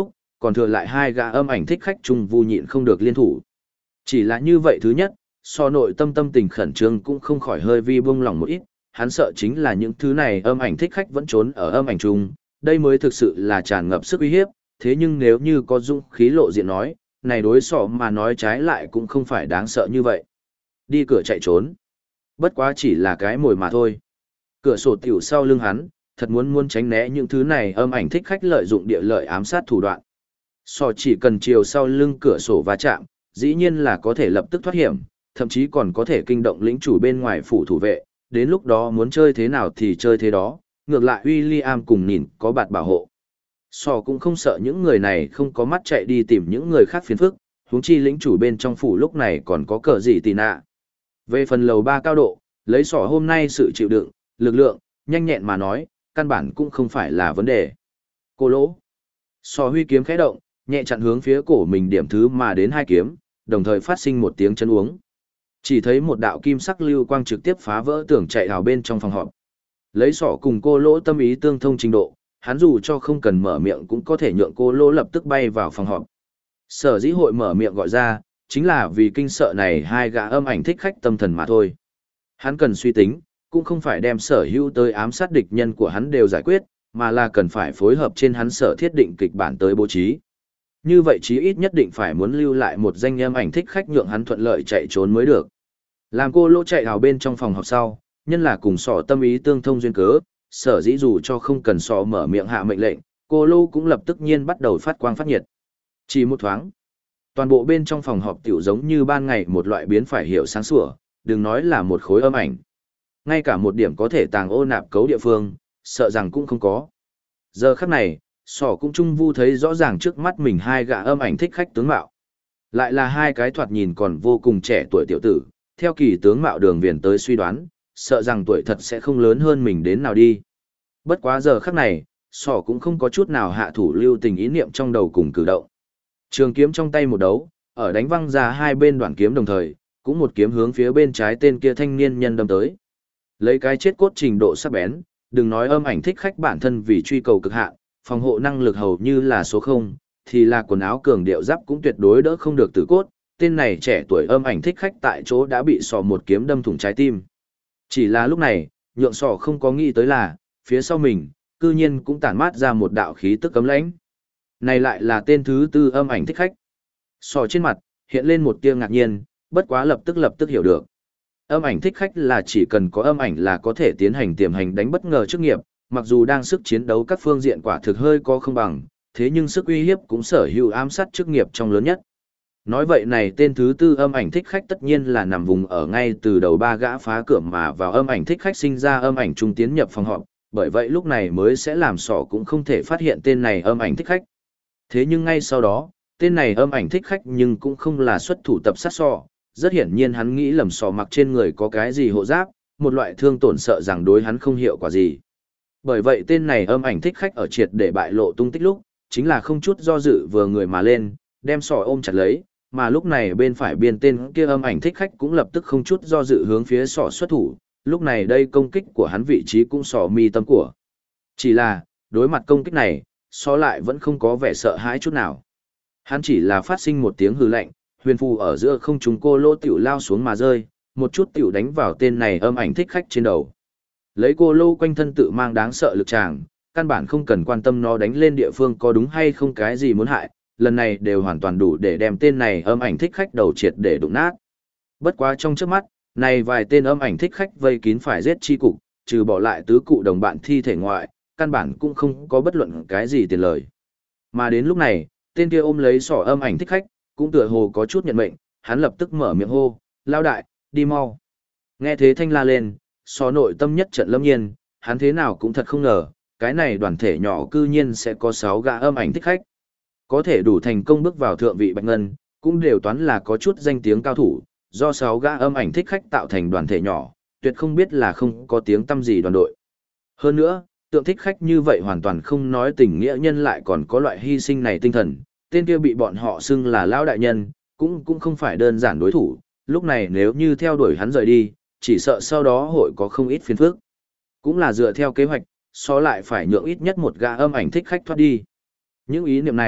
còn thừa lại hai gã âm ảnh thích khách chung vu nhịn không được liên thủ. Chỉ là như vậy thứ nhất, so nội tâm tình khẩn trương cũng không khỏi hơi vi buông lòng một ít, hắn sợ chính là những thứ này âm ảnh thích khách vẫn trốn ở âm ảnh chung, đây mới thực sự là tràn ngập sức uy hiếp, thế nhưng nếu như có dũng khí lộ diện nói, này đối sọ mà nói trái lại cũng không phải đáng sợ như vậy. Đi cửa chạy trốn. Bất quá chỉ là cái mồi mà thôi. Cửa sổ tiểu sau lưng hắn, thật muốn tránh né những thứ này âm ảnh thích khách lợi dụng địa lợi ám sát thủ đoạn. Sọ chỉ cần chiều sau lưng cửa sổ va chạm, dĩ nhiên là có thể lập tức thoát hiểm, thậm chí còn có thể kinh động lĩnh chủ bên ngoài phủ thủ vệ, đến lúc đó muốn chơi thế nào thì chơi thế đó, ngược lại William cùng nhìn có bạt bảo hộ. Sọ cũng không sợ những người này không có mắt chạy đi tìm những người khác phiền phức, huống chi lĩnh chủ bên trong phủ lúc này còn có cờ gì tì nạ. Về phần lầu 3 cao độ, lấy sọ hôm nay sự chịu đựng, lực lượng, nhanh nhẹn mà nói, căn bản cũng không phải là vấn đề. Cô lỗ. Sọ huy kiếm khẽ động, nhẹ chặn hướng phía cổ mình điểm thứ mà đến hai kiếm, đồng thời phát sinh một tiếng chân uống. Chỉ thấy một đạo kim sắc lưu quang trực tiếp phá vỡ tường chạy vào bên trong phòng họp. Lấy sọ cùng cô lỗ tâm ý tương thông trình độ, hắn dù cho không cần mở miệng cũng có thể nhượng cô lỗ lập tức bay vào phòng họp. Sở dĩ hội mở miệng gọi ra, chính là vì kinh sợ này hai gã âm ảnh thích khách tâm thần mà thôi. Hắn cần suy tính, cũng không phải đem sở hữu tới ám sát địch nhân của hắn đều giải quyết, mà là cần phải phối hợp trên hắn sở thiết định kịch bản tới bố trí. Như vậy chí ít nhất định phải muốn lưu lại một danh âm ảnh thích khách nhượng hắn thuận lợi chạy trốn mới được. Làm cô lỗ chạy vào bên trong phòng họp sau, nhân là cùng sọ tâm ý tương thông duyên cớ, sở dĩ dù cho không cần sọ mở miệng hạ mệnh lệnh, cô lỗ cũng lập tức nhiên bắt đầu phát quang phát nhiệt. Chỉ một thoáng, toàn bộ bên trong phòng họp tiểu giống như ban ngày một loại biến phải hiểu sáng sủa, đừng nói là một khối âm ảnh. Ngay cả một điểm có thể tàng ô nạp cấu địa phương, sợ rằng cũng không có. Giờ khắc này, sọ cũng trung vu thấy rõ ràng trước mắt mình hai gã âm ảnh thích khách tướng mạo. Lại là hai cái thoạt nhìn còn vô cùng trẻ tuổi tiểu tử, theo kỳ tướng mạo đường viền tới suy đoán, sợ rằng tuổi thật sẽ không lớn hơn mình đến nào đi. Bất quá giờ khắc này, sọ cũng không có chút nào hạ thủ lưu tình ý niệm trong đầu cùng cử động. Trường kiếm trong tay một đấu, ở đánh văng ra hai bên đoạn kiếm đồng thời, cũng một kiếm hướng phía bên trái tên kia thanh niên nhân đâm tới. Lấy cái chết cốt trình độ sắc bén, đừng nói âm ảnh thích khách bản thân vì truy cầu cực hạn, phòng hộ năng lực hầu như là số 0, thì là quần áo cường điệu giáp cũng tuyệt đối đỡ không được tử cốt. Tên này trẻ tuổi âm ảnh thích khách tại chỗ đã bị sọ một kiếm đâm thủng trái tim. Chỉ là lúc này, nhượng sọ không có nghĩ tới là, phía sau mình, cư nhiên cũng tản mát ra một đạo khí tức cấm lãnh. Này lại là tên thứ tư âm ảnh thích khách. Sọ trên mặt, hiện lên một tia ngạc nhiên, bất quá lập tức hiểu được. Âm ảnh thích khách là chỉ cần có âm ảnh là có thể tiến hành tiềm hành đánh bất ngờ chức nghiệp, mặc dù đang sức chiến đấu các phương diện quả thực hơi có không bằng, thế nhưng sức uy hiếp cũng sở hữu ám sát chức nghiệp trong lớn nhất. Nói vậy này tên thứ tư âm ảnh thích khách tất nhiên là nằm vùng ở ngay từ đầu ba gã phá cửa mà vào âm ảnh thích khách sinh ra âm ảnh trung tiến nhập phòng họp, bởi vậy lúc này mới sẽ làm sọ cũng không thể phát hiện tên này âm ảnh thích khách. Thế nhưng ngay sau đó, tên này âm ảnh thích khách nhưng cũng không là xuất thủ tập sát sọ, rất hiển nhiên hắn nghĩ lầm sọ mặc trên người có cái gì hộ giáp, một loại thương tổn sợ rằng đối hắn không hiệu quả gì. Bởi vậy tên này âm ảnh thích khách ở triệt để bại lộ tung tích lúc, chính là không chút do dự vừa người mà lên, đem sọ ôm chặt lấy, mà lúc này bên phải biên tên kia âm ảnh thích khách cũng lập tức không chút do dự hướng phía sọ xuất thủ, lúc này đây công kích của hắn vị trí cũng sọ mi tâm của. Chỉ là, đối mặt công kích này, sọ lại vẫn không có vẻ sợ hãi chút nào. Hắn chỉ là phát sinh một tiếng hừ lạnh, huyền phù ở giữa không trung cô lô tiểu lao xuống mà rơi, một chút tiểu đánh vào tên này âm ảnh thích khách trên đầu. Lấy cô lô quanh thân tự mang đáng sợ lực tràng, căn bản không cần quan tâm nó đánh lên địa phương có đúng hay không cái gì muốn hại, lần này đều hoàn toàn đủ để đem tên này âm ảnh thích khách đầu triệt để đụng nát. Bất quá trong trước mắt, này vài tên âm ảnh thích khách vây kín phải giết chi cục, trừ bỏ lại tứ cụ đồng bạn thi thể ngoại, căn bản cũng không có bất luận cái gì tiền lời. Mà đến lúc này, tên kia ôm lấy sỏ âm ảnh thích khách, cũng tựa hồ có chút nhận mệnh, hắn lập tức mở miệng hô, lao đại, đi mau. Nghe thế thanh la lên, sỏ nội tâm nhất trận lâm nhiên, hắn thế nào cũng thật không ngờ, cái này đoàn thể nhỏ cư nhiên sẽ có 6 gã âm ảnh thích khách. Có thể đủ thành công bước vào thượng vị Bạch Ngân, cũng đều toán là có chút danh tiếng cao thủ, do 6 gã âm ảnh thích khách tạo thành đoàn thể nhỏ, tuyệt không biết là không có tiếng tăm gì đoàn đội. Hơn nữa, tượng thích khách như vậy hoàn toàn không nói tình nghĩa nhân lại còn có loại hy sinh này tinh thần, tên kia bị bọn họ xưng là lão đại nhân, cũng không phải đơn giản đối thủ, lúc này nếu như theo đuổi hắn rời đi, chỉ sợ sau đó hội có không ít phiền phức. Cũng là dựa theo kế hoạch, so lại phải nhượng ít nhất một gã âm ảnh thích khách thoát đi. Những ý niệm này,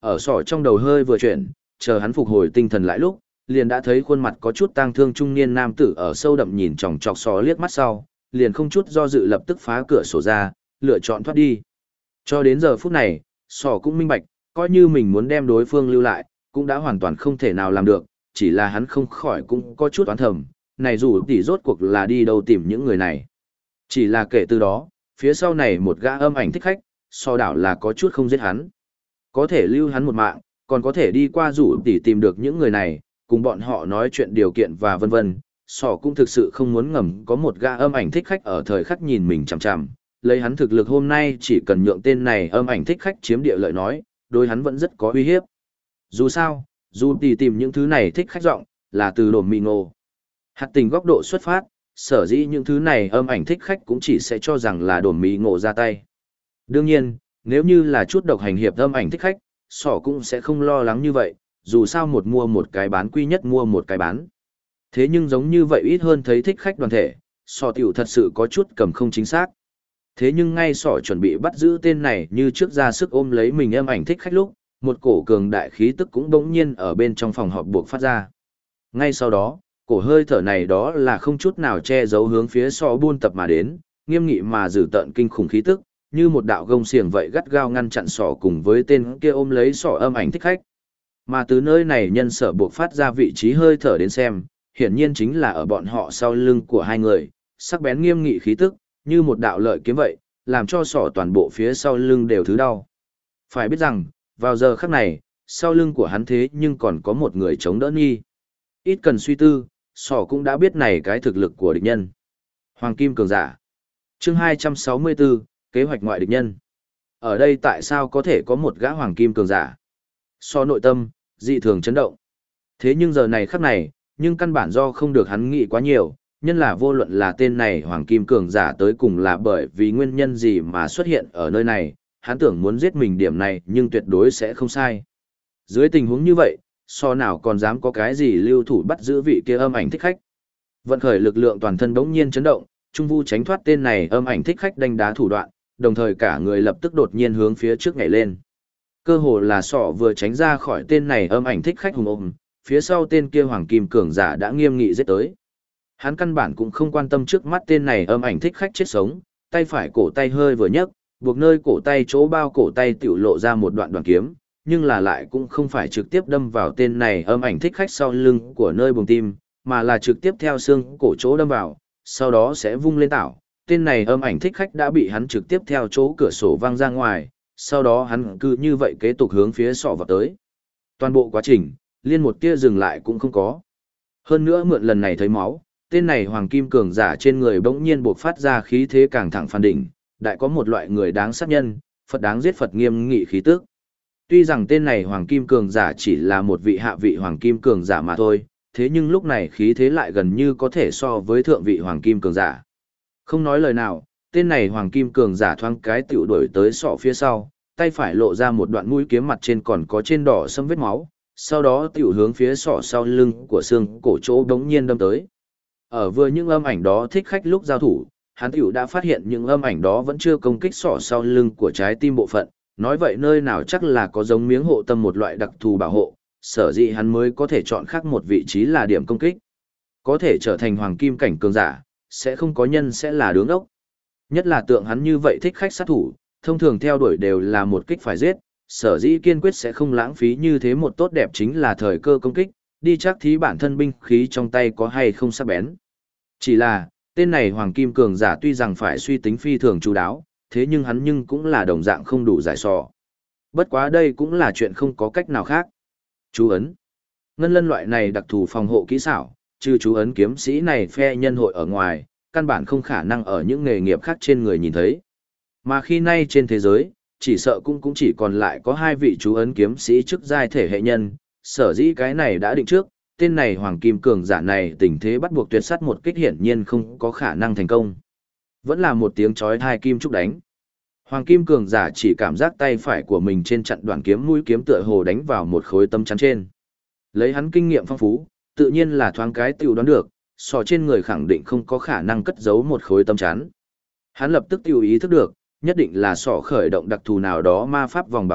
Ở sỏ trong đầu hơi vừa chuyển, chờ hắn phục hồi tinh thần lại lúc, liền đã thấy khuôn mặt có chút tang thương trung niên nam tử ở sâu đậm nhìn chòng chọc sỏ liếc mắt sau, liền không chút do dự lập tức phá cửa sổ ra, lựa chọn thoát đi. Cho đến giờ phút này, sỏ cũng minh bạch, coi như mình muốn đem đối phương lưu lại, cũng đã hoàn toàn không thể nào làm được, chỉ là hắn không khỏi cũng có chút oán thầm, này dù tỷ rốt cuộc là đi đâu tìm những người này. Chỉ là kể từ đó, phía sau này một gã âm ảnh thích khách, so đảo là có chút không giết hắn. Có thể lưu hắn một mạng, còn có thể đi qua rủ tỷ tìm được những người này, cùng bọn họ nói chuyện điều kiện và vân vân. Sỏ cũng thực sự không muốn ngầm có một gã âm ảnh thích khách ở thời khắc nhìn mình chằm chằm, lấy hắn thực lực hôm nay chỉ cần nhượng tên này âm ảnh thích khách chiếm địa lợi nói, đối hắn vẫn rất có uy hiếp. Dù sao, dù tỷ tìm những thứ này thích khách giọng là từ đồn mì ngộ. Hạt tình góc độ xuất phát, sở dĩ những thứ này âm ảnh thích khách cũng chỉ sẽ cho rằng là đồn mì ngộ ra tay. Đương nhiên, nếu như là chút độc hành hiệp âm ảnh thích khách, sỏ cũng sẽ không lo lắng như vậy, dù sao một mua một cái bán quy nhất mua một cái bán. Thế nhưng giống như vậy ít hơn thấy thích khách đoàn thể, sỏ tiểu thật sự có chút cầm không chính xác. Thế nhưng ngay sỏ chuẩn bị bắt giữ tên này như trước ra sức ôm lấy mình âm ảnh thích khách lúc, một cổ cường đại khí tức cũng bỗng nhiên ở bên trong phòng họp buộc phát ra. Ngay sau đó, cổ hơi thở này đó là không chút nào che giấu hướng phía sỏ buôn tập mà đến, nghiêm nghị mà dữ tợn kinh khủng khí tức, như một đạo gông xiềng vậy gắt gao ngăn chặn sỏ cùng với tên kia ôm lấy sỏ âm ảnh thích khách. Mà từ nơi này nhân sở buộc phát ra vị trí hơi thở đến xem, hiển nhiên chính là ở bọn họ sau lưng của hai người, sắc bén nghiêm nghị khí tức, như một đạo lợi kiếm vậy, làm cho sỏ toàn bộ phía sau lưng đều thứ đau. Phải biết rằng, vào giờ khắc này, sau lưng của hắn thế nhưng còn có một người chống đỡ nghi. Ít cần suy tư, sỏ cũng đã biết này cái thực lực của địch nhân. Hoàng Kim Cường Giả. Chương 264, kế hoạch ngoại địch nhân. Ở đây tại sao có thể có một gã Hoàng Kim Cường Giả? So nội tâm, dị thường chấn động. Thế nhưng giờ này khắc này, nhưng căn bản do không được hắn nghĩ quá nhiều, nhân là vô luận là tên này Hoàng Kim Cường Giả tới cùng là bởi vì nguyên nhân gì mà xuất hiện ở nơi này, hắn tưởng muốn giết mình điểm này nhưng tuyệt đối sẽ không sai. Dưới tình huống như vậy, so nào còn dám có cái gì lưu thủ bắt giữ vị kia âm ảnh thích khách. Vận khởi lực lượng toàn thân bỗng nhiên chấn động, Trung Vu tránh thoát tên này âm ảnh thích khách đánh đá thủ đoạn, đồng thời cả người lập tức đột nhiên hướng phía trước nhảy lên. Cơ hồ là sọ vừa tránh ra khỏi tên này âm ảnh thích khách hùng ôm, phía sau tên kia Hoàng Kim Cường Giả đã nghiêm nghị giết tới. Hắn căn bản cũng không quan tâm trước mắt tên này âm ảnh thích khách chết sống, tay phải cổ tay hơi vừa nhấc, buộc nơi cổ tay chỗ bao cổ tay tiểu lộ ra một đoạn đoàn kiếm, nhưng là lại cũng không phải trực tiếp đâm vào tên này âm ảnh thích khách sau lưng của nơi buồng tim, mà là trực tiếp theo xương cổ chỗ đâm vào, sau đó sẽ vung lên tảo. Tên này âm ảnh thích khách đã bị hắn trực tiếp theo chỗ cửa sổ văng ra ngoài, sau đó hắn cứ như vậy kế tục hướng phía sọ vào tới. Toàn bộ quá trình, liên một tia dừng lại cũng không có. Hơn nữa mượn lần này thấy máu, tên này Hoàng Kim Cường Giả trên người bỗng nhiên bộc phát ra khí thế càng thẳng phản đỉnh, đại có một loại người đáng sát nhân, Phật đáng giết Phật nghiêm nghị khí tức. Tuy rằng tên này Hoàng Kim Cường Giả chỉ là một vị hạ vị Hoàng Kim Cường Giả mà thôi, thế nhưng lúc này khí thế lại gần như có thể so với thượng vị Hoàng Kim Cường Giả. Không nói lời nào, tên này Hoàng Kim Cường Giả thoáng cái tiểu đuổi tới sọ phía sau, tay phải lộ ra một đoạn mũi kiếm mặt trên còn có trên đỏ sâm vết máu, sau đó tiểu hướng phía sọ sau lưng của xương cổ chỗ đống nhiên đâm tới. Ở vừa những âm ảnh đó thích khách lúc giao thủ, hắn tiểu đã phát hiện những âm ảnh đó vẫn chưa công kích sọ sau lưng của trái tim bộ phận, nói vậy nơi nào chắc là có giống miếng hộ tâm một loại đặc thù bảo hộ, sở dĩ hắn mới có thể chọn khác một vị trí là điểm công kích. Có thể trở thành Hoàng Kim cảnh cường giả, sẽ không có nhân sẽ là đứng ốc. Nhất là tượng hắn như vậy thích khách sát thủ, thông thường theo đuổi đều là một kích phải giết, sở dĩ kiên quyết sẽ không lãng phí như thế một tốt đẹp chính là thời cơ công kích, đi chắc thí bản thân binh khí trong tay có hay không sắc bén. Chỉ là, tên này Hoàng Kim Cường Giả tuy rằng phải suy tính phi thường chú đáo, thế nhưng hắn cũng là đồng dạng không đủ giải sò. Bất quá đây cũng là chuyện không có cách nào khác. Chú ấn. Ngân lân loại này đặc thù phòng hộ kỹ xảo, trừ chú ấn kiếm sĩ này phe nhân hội ở ngoài, căn bản không khả năng ở những nghề nghiệp khác trên người nhìn thấy. Mà khi nay trên thế giới, chỉ sợ cũng chỉ còn lại có hai vị chú ấn kiếm sĩ chức giai thể hệ nhân, sở dĩ cái này đã định trước, tên này Hoàng Kim Cường Giả này tình thế bắt buộc tuyệt sát một kích hiển nhiên không có khả năng thành công. Vẫn là một tiếng chói tai kim trúc đánh. Hoàng Kim Cường Giả chỉ cảm giác tay phải của mình trên chặn đoạn kiếm mũi kiếm tựa hồ đánh vào một khối tấm chắn trên. Lấy hắn kinh nghiệm phong phú, tự nhiên là thoáng cái tiểu đoán được, sọ trên người khẳng định không có khả năng cất giấu một khối tấm chắn. Hắn lập tức tiểu ý thức được, nhất định là sọ khởi động đặc thù nào đó ma pháp vòng bảo hộ,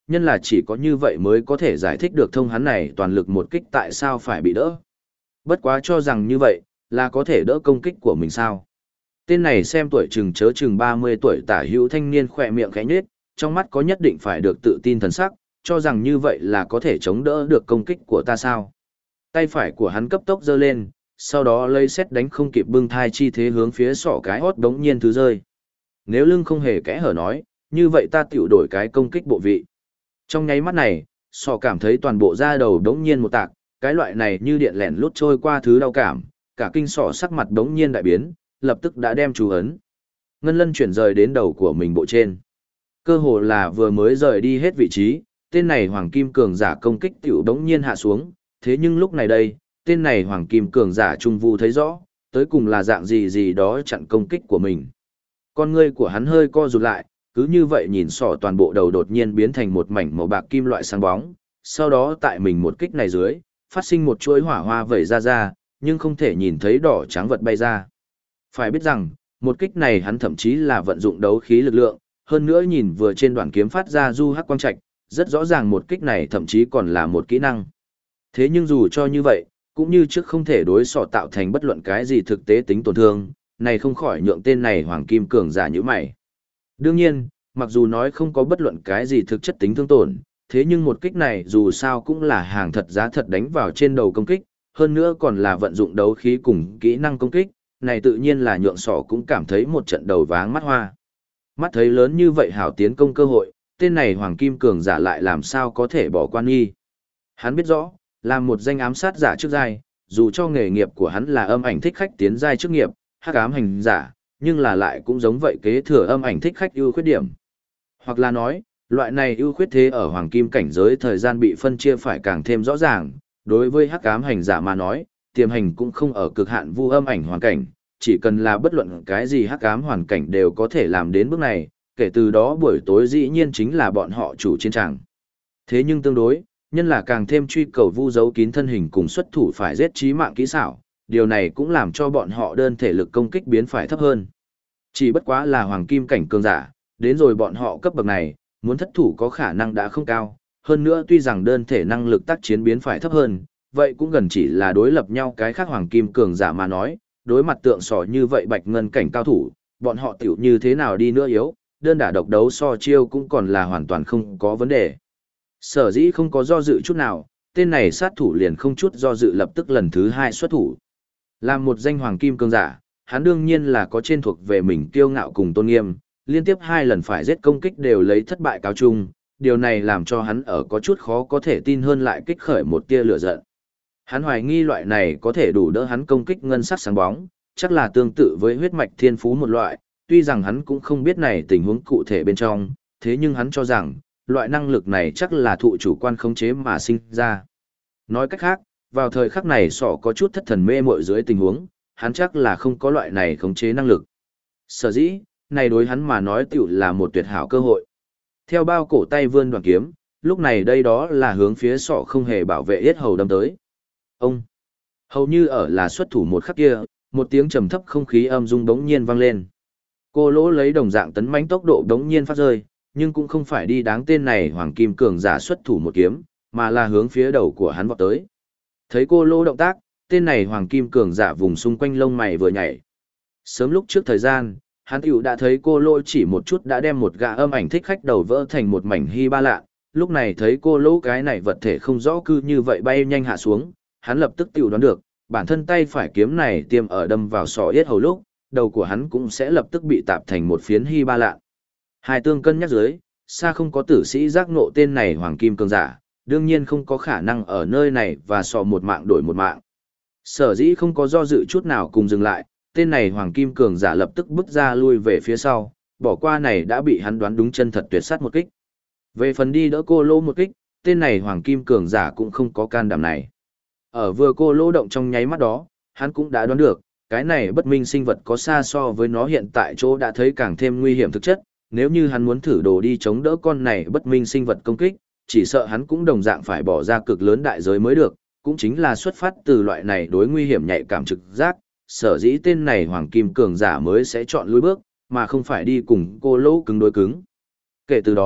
nhân là chỉ có như vậy mới có thể giải thích được thông hắn này toàn lực một kích tại sao phải bị đỡ. Bất quá cho rằng như vậy, là có thể đỡ công kích của mình sao. Tên này xem tuổi chừng chớ chừng 30 tuổi tả hữu thanh niên khỏe miệng khẽ nhếch, trong mắt có nhất định phải được tự tin thần sắc, cho rằng như vậy là có thể chống đỡ được công kích của ta sao. Tay phải của hắn cấp tốc giơ lên, sau đó lấy xét đánh không kịp bưng thai chi thế hướng phía sọ cái hót đống nhiên thứ rơi. Nếu lưng không hề kẽ hở nói, như vậy ta tiểu đổi cái công kích bộ vị. Trong nháy mắt này, sọ cảm thấy toàn bộ da đầu đống nhiên một tạc, cái loại này như điện lẻn lút trôi qua thứ đau cảm, cả kinh sọ sắc mặt đống nhiên đại biến, lập tức đã đem chú ấn. Ngân lân chuyển rời đến đầu của mình bộ trên. Cơ hồ là vừa mới rời đi hết vị trí, tên này Hoàng Kim Cường giả công kích tiểu đống nhiên hạ xuống, thế nhưng lúc này đây, tên này Hoàng Kim Cường giả trung vu thấy rõ, tới cùng là dạng gì gì đó chặn công kích của mình. Con ngươi của hắn hơi co rụt lại, cứ như vậy nhìn sỏ toàn bộ đầu đột nhiên biến thành một mảnh màu bạc kim loại sáng bóng, sau đó tại mình một kích này dưới, phát sinh một chuỗi hỏa hoa vẩy ra, nhưng không thể nhìn thấy đỏ trắng vật bay ra. Phải biết rằng, một kích này hắn thậm chí là vận dụng đấu khí lực lượng, hơn nữa nhìn vừa trên đoạn kiếm phát ra du hắc quang trạch, rất rõ ràng một kích này thậm chí còn là một kỹ năng. Thế nhưng dù cho như vậy, cũng như trước không thể đối sọ tạo thành bất luận cái gì thực tế tính tổn thương, này không khỏi nhượng tên này Hoàng Kim Cường giả như mày. Đương nhiên, mặc dù nói không có bất luận cái gì thực chất tính thương tổn, thế nhưng một kích này dù sao cũng là hàng thật giá thật đánh vào trên đầu công kích, hơn nữa còn là vận dụng đấu khí cùng kỹ năng công kích, này tự nhiên là nhượng sọ cũng cảm thấy một trận đầu váng mắt hoa. Mắt thấy lớn như vậy hảo tiến công cơ hội, tên này Hoàng Kim Cường giả lại làm sao có thể bỏ qua nghi. Hắn biết rõ, làm một danh ám sát giả trước giai, dù cho nghề nghiệp của hắn là âm ảnh thích khách tiến giai chức nghiệp, hắc ám hành giả, nhưng là lại cũng giống vậy kế thừa âm ảnh thích khách ưu khuyết điểm. Hoặc là nói, loại này ưu khuyết thế ở hoàng kim cảnh giới thời gian bị phân chia phải càng thêm rõ ràng, đối với hắc ám hành giả mà nói, tiềm hành cũng không ở cực hạn vu âm ảnh hoàn cảnh, chỉ cần là bất luận cái gì hắc ám hoàn cảnh đều có thể làm đến bước này, kể từ đó buổi tối dĩ nhiên chính là bọn họ chủ chiến tràng. Thế nhưng tương đối, nhân là càng thêm truy cầu vu giấu kín thân hình cùng xuất thủ phải giết chí mạng kỹ xảo, điều này cũng làm cho bọn họ đơn thể lực công kích biến phải thấp hơn. Chỉ bất quá là hoàng kim cảnh cường giả, đến rồi bọn họ cấp bậc này, muốn thất thủ có khả năng đã không cao, hơn nữa tuy rằng đơn thể năng lực tác chiến biến phải thấp hơn, vậy cũng gần chỉ là đối lập nhau cái khác hoàng kim cường giả mà nói, đối mặt tượng sò như vậy bạch ngân cảnh cao thủ, bọn họ tiểu như thế nào đi nữa yếu, đơn đả độc đấu so chiêu cũng còn là hoàn toàn không có vấn đề. Sở dĩ không có do dự chút nào, tên này sát thủ liền không chút do dự lập tức lần thứ hai xuất thủ. Làm một danh hoàng kim cường giả, hắn đương nhiên là có trên thuộc về mình kiêu ngạo cùng tôn nghiêm, liên tiếp 2 lần phải giết công kích đều lấy thất bại cáo chung, điều này làm cho hắn ở có chút khó có thể tin hơn lại kích khởi một tia lửa giận. Hắn hoài nghi loại này có thể đủ đỡ hắn công kích ngân sắc sáng bóng, chắc là tương tự với huyết mạch thiên phú một loại, tuy rằng hắn cũng không biết này tình huống cụ thể bên trong, thế nhưng hắn cho rằng, loại năng lực này chắc là thụ chủ quan khống chế mà sinh ra. Nói cách khác, vào thời khắc này sọ có chút thất thần mê mội dưới tình huống, hắn chắc là không có loại này khống chế năng lực. Sở dĩ, này đối hắn mà nói tiểu là một tuyệt hảo cơ hội. Theo bao cổ tay vươn đoạn kiếm, lúc này đây đó là hướng phía sọ không hề bảo vệ yết hầu đâm tới. Ông, hầu như ở là xuất thủ một khắc kia, một tiếng trầm thấp không khí âm dung đống nhiên vang lên. Cô lỗ lấy đồng dạng tấn mãnh tốc độ đống nhiên phát rơi, nhưng cũng không phải đi đáng tên này hoàng kim cường giả xuất thủ một kiếm, mà là hướng phía đầu của hắn vọt tới. Thấy cô lỗ động tác, tên này hoàng kim cường giả vùng xung quanh lông mày vừa nhảy. Sớm lúc trước thời gian, hắn tiểu đã thấy cô lỗ chỉ một chút đã đem một gã âm ảnh thích khách đầu vỡ thành một mảnh hy ba lạ, lúc này thấy cô lỗ cái này vật thể không rõ cư như vậy bay nhanh hạ xuống, hắn lập tức tiểu đoán được, bản thân tay phải kiếm này tiêm ở đâm vào sọ yết hầu lúc, đầu của hắn cũng sẽ lập tức bị tạp thành một phiến hy ba lạ. Hai tương cân nhắc dưới, xa không có tử sĩ giác ngộ tên này hoàng kim cường giả, đương nhiên không có khả năng ở nơi này và sọ một mạng đổi một mạng. Sở dĩ không có do dự chút nào cùng dừng lại, tên này hoàng kim cường giả lập tức bước ra lui về phía sau, bỏ qua này đã bị hắn đoán đúng chân thật tuyệt sát một kích. Về phần đi đỡ cô lỗ một kích, tên này hoàng kim cường giả cũng không có can đảm này. Ở vừa cô lỗ động trong nháy mắt đó, hắn cũng đã đoán được, cái này bất minh sinh vật có xa so với nó hiện tại chỗ đã thấy càng thêm nguy hiểm thực chất, nếu như hắn muốn thử đồ đi chống đỡ con này bất minh sinh vật công kích, chỉ sợ hắn cũng đồng dạng phải bỏ ra cực lớn đại giới mới được, cũng chính là xuất phát từ loại này đối nguy hiểm nhạy cảm trực giác, sở dĩ tên này hoàng kim cường giả mới sẽ chọn lùi bước, mà không phải đi cùng cô lỗ cứng đối cứng. Kể từ đó,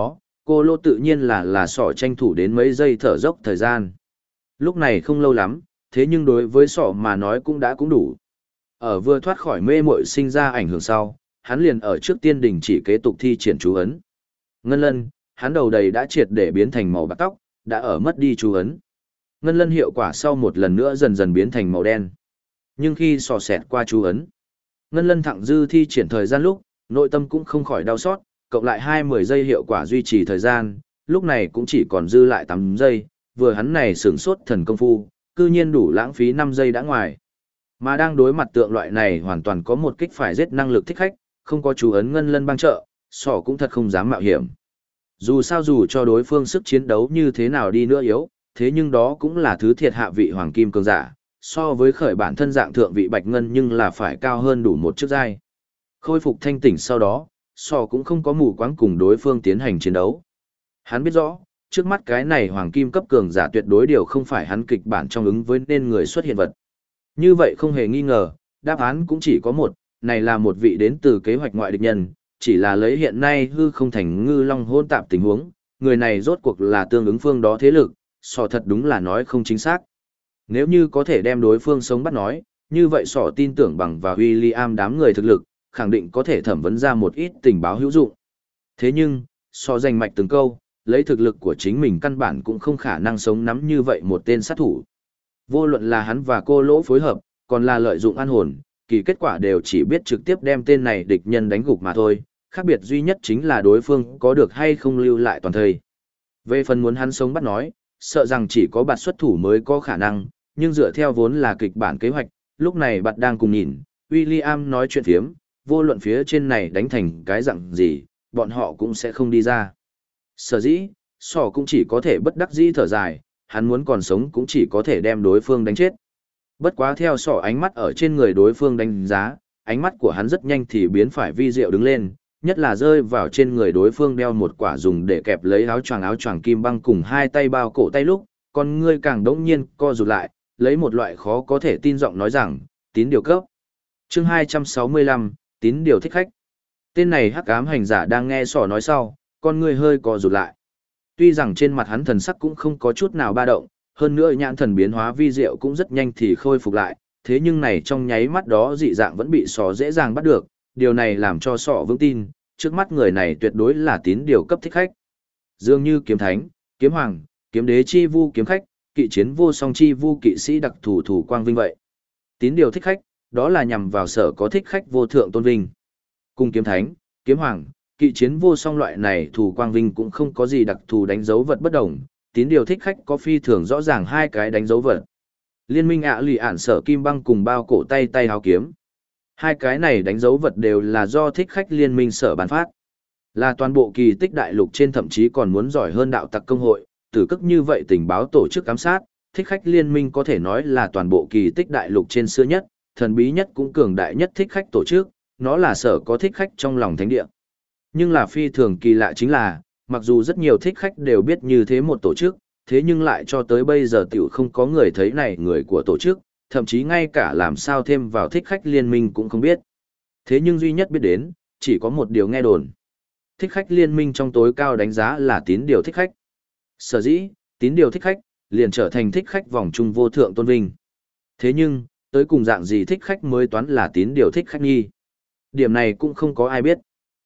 cô lô tự nhiên là sỏ tranh thủ đến mấy giây thở dốc thời gian. Lúc này không lâu lắm, thế nhưng đối với sỏ mà nói cũng đủ. Ở vừa thoát khỏi mê muội sinh ra ảnh hưởng sau, hắn liền ở trước tiên đình chỉ kế tục thi triển chú ấn. Ngân lân, hắn đầu đầy đã triệt để biến thành màu bạc tóc, đã ở mất đi chú ấn. Ngân lân hiệu quả sau một lần nữa dần dần biến thành màu đen. Nhưng khi sò xẹt qua chú ấn, ngân lân thặng dư thi triển thời gian lúc, nội tâm cũng không khỏi đau xót, cộng lại 20 giây hiệu quả duy trì thời gian, lúc này cũng chỉ còn dư lại 8 giây, vừa hắn này sửng sốt thần công phu, cư nhiên đủ lãng phí 5 giây đã ngoài. Mà đang đối mặt tượng loại này hoàn toàn có một kích phải giết năng lực thích khách, không có chú ấn ngân lân băng trợ, sỏ cũng thật không dám mạo hiểm. Dù sao dù cho đối phương sức chiến đấu như thế nào đi nữa yếu, thế nhưng đó cũng là thứ thiệt hạ vị hoàng kim cường giả, so với khởi bản thân dạng thượng vị bạch ngân nhưng là phải cao hơn đủ một chức giai. Khôi phục thanh tỉnh sau đó, sỏ cũng không có mù quáng cùng đối phương tiến hành chiến đấu. Hắn biết rõ, trước mắt cái này hoàng kim cấp cường giả tuyệt đối điều không phải hắn kịch bản trong ứng với nên người xuất hiện vật. Như vậy không hề nghi ngờ, đáp án cũng chỉ có một, này là một vị đến từ kế hoạch ngoại địch nhân, chỉ là lấy hiện nay hư không thành ngư long hôn tạp tình huống, người này rốt cuộc là tương ứng phương đó thế lực, sỏ thật đúng là nói không chính xác. Nếu như có thể đem đối phương sống bắt nói, như vậy sỏ tin tưởng bằng và William đám người thực lực, khẳng định có thể thẩm vấn ra một ít tình báo hữu dụng. Thế nhưng, sỏ danh mạch từng câu, lấy thực lực của chính mình căn bản cũng không khả năng sống nắm như vậy một tên sát thủ. Vô luận là hắn và cô lỗ phối hợp, còn là lợi dụng an hồn, kỳ kết quả đều chỉ biết trực tiếp đem tên này địch nhân đánh gục mà thôi, khác biệt duy nhất chính là đối phương có được hay không lưu lại toàn thời. Về phần muốn hắn sống bắt nói, sợ rằng chỉ có bạt xuất thủ mới có khả năng, nhưng dựa theo vốn là kịch bản kế hoạch, lúc này bạt đang cùng nhìn, William nói chuyện phiếm, vô luận phía trên này đánh thành cái dạng gì, bọn họ cũng sẽ không đi ra. Sở dĩ, sỏ cũng chỉ có thể bất đắc dĩ thở dài, hắn muốn còn sống cũng chỉ có thể đem đối phương đánh chết. Bất quá theo sỏ ánh mắt ở trên người đối phương đánh giá, ánh mắt của hắn rất nhanh thì biến phải vi diệu đứng lên, nhất là rơi vào trên người đối phương đeo một quả dùng để kẹp lấy áo choàng kim băng cùng hai tay bao cổ tay lúc, con ngươi càng đống nhiên co rụt lại, lấy một loại khó có thể tin giọng nói rằng, tín điều cấp. Chương 265, tín điều thích khách. Tên này hắc ám hành giả đang nghe sỏ nói sau, con ngươi hơi co rụt lại. Tuy rằng trên mặt hắn thần sắc cũng không có chút nào ba động, hơn nữa nhãn thần biến hóa vi diệu cũng rất nhanh thì khôi phục lại, thế nhưng này trong nháy mắt đó dị dạng vẫn bị sỏ dễ dàng bắt được, điều này làm cho sỏ vững tin, trước mắt người này tuyệt đối là tín điều cấp thích khách. Dường như kiếm thánh, kiếm hoàng, kiếm đế chi vu kiếm khách, kỵ chiến vô song chi vu kỵ sĩ đặc thủ quang vinh vậy. Tín điều thích khách, đó là nhằm vào sở có thích khách vô thượng tôn vinh. Cùng kiếm thánh, kiếm hoàng, kỵ chiến vô song loại này thủ quang vinh cũng không có gì đặc thù đánh dấu vật bất đồng, tín điều thích khách có phi thường rõ ràng hai cái đánh dấu vật. Liên minh lì ản sở kim băng cùng bao cổ tay áo kiếm. Hai cái này đánh dấu vật đều là do thích khách liên minh sở bán phát. Là toàn bộ kỳ tích đại lục trên thậm chí còn muốn giỏi hơn đạo tặc công hội, tử cực như vậy tình báo tổ chức ám sát, thích khách liên minh có thể nói là toàn bộ kỳ tích đại lục trên xưa nhất, thần bí nhất cũng cường đại nhất thích khách tổ chức, nó là sở có thích khách trong lòng thánh địa. Nhưng là phi thường kỳ lạ chính là, mặc dù rất nhiều thích khách đều biết như thế một tổ chức, thế nhưng lại cho tới bây giờ tiểu không có người thấy này người của tổ chức, thậm chí ngay cả làm sao thêm vào thích khách liên minh cũng không biết. Thế nhưng duy nhất biết đến, chỉ có một điều nghe đồn. Thích khách liên minh trong tối cao đánh giá là tín điều thích khách. Sở dĩ, tín điều thích khách, liền trở thành thích khách vòng trung vô thượng tôn vinh. Thế nhưng, tới cùng dạng gì thích khách mới toán là tín điều thích khách nghi. Điểm này cũng không có ai biết.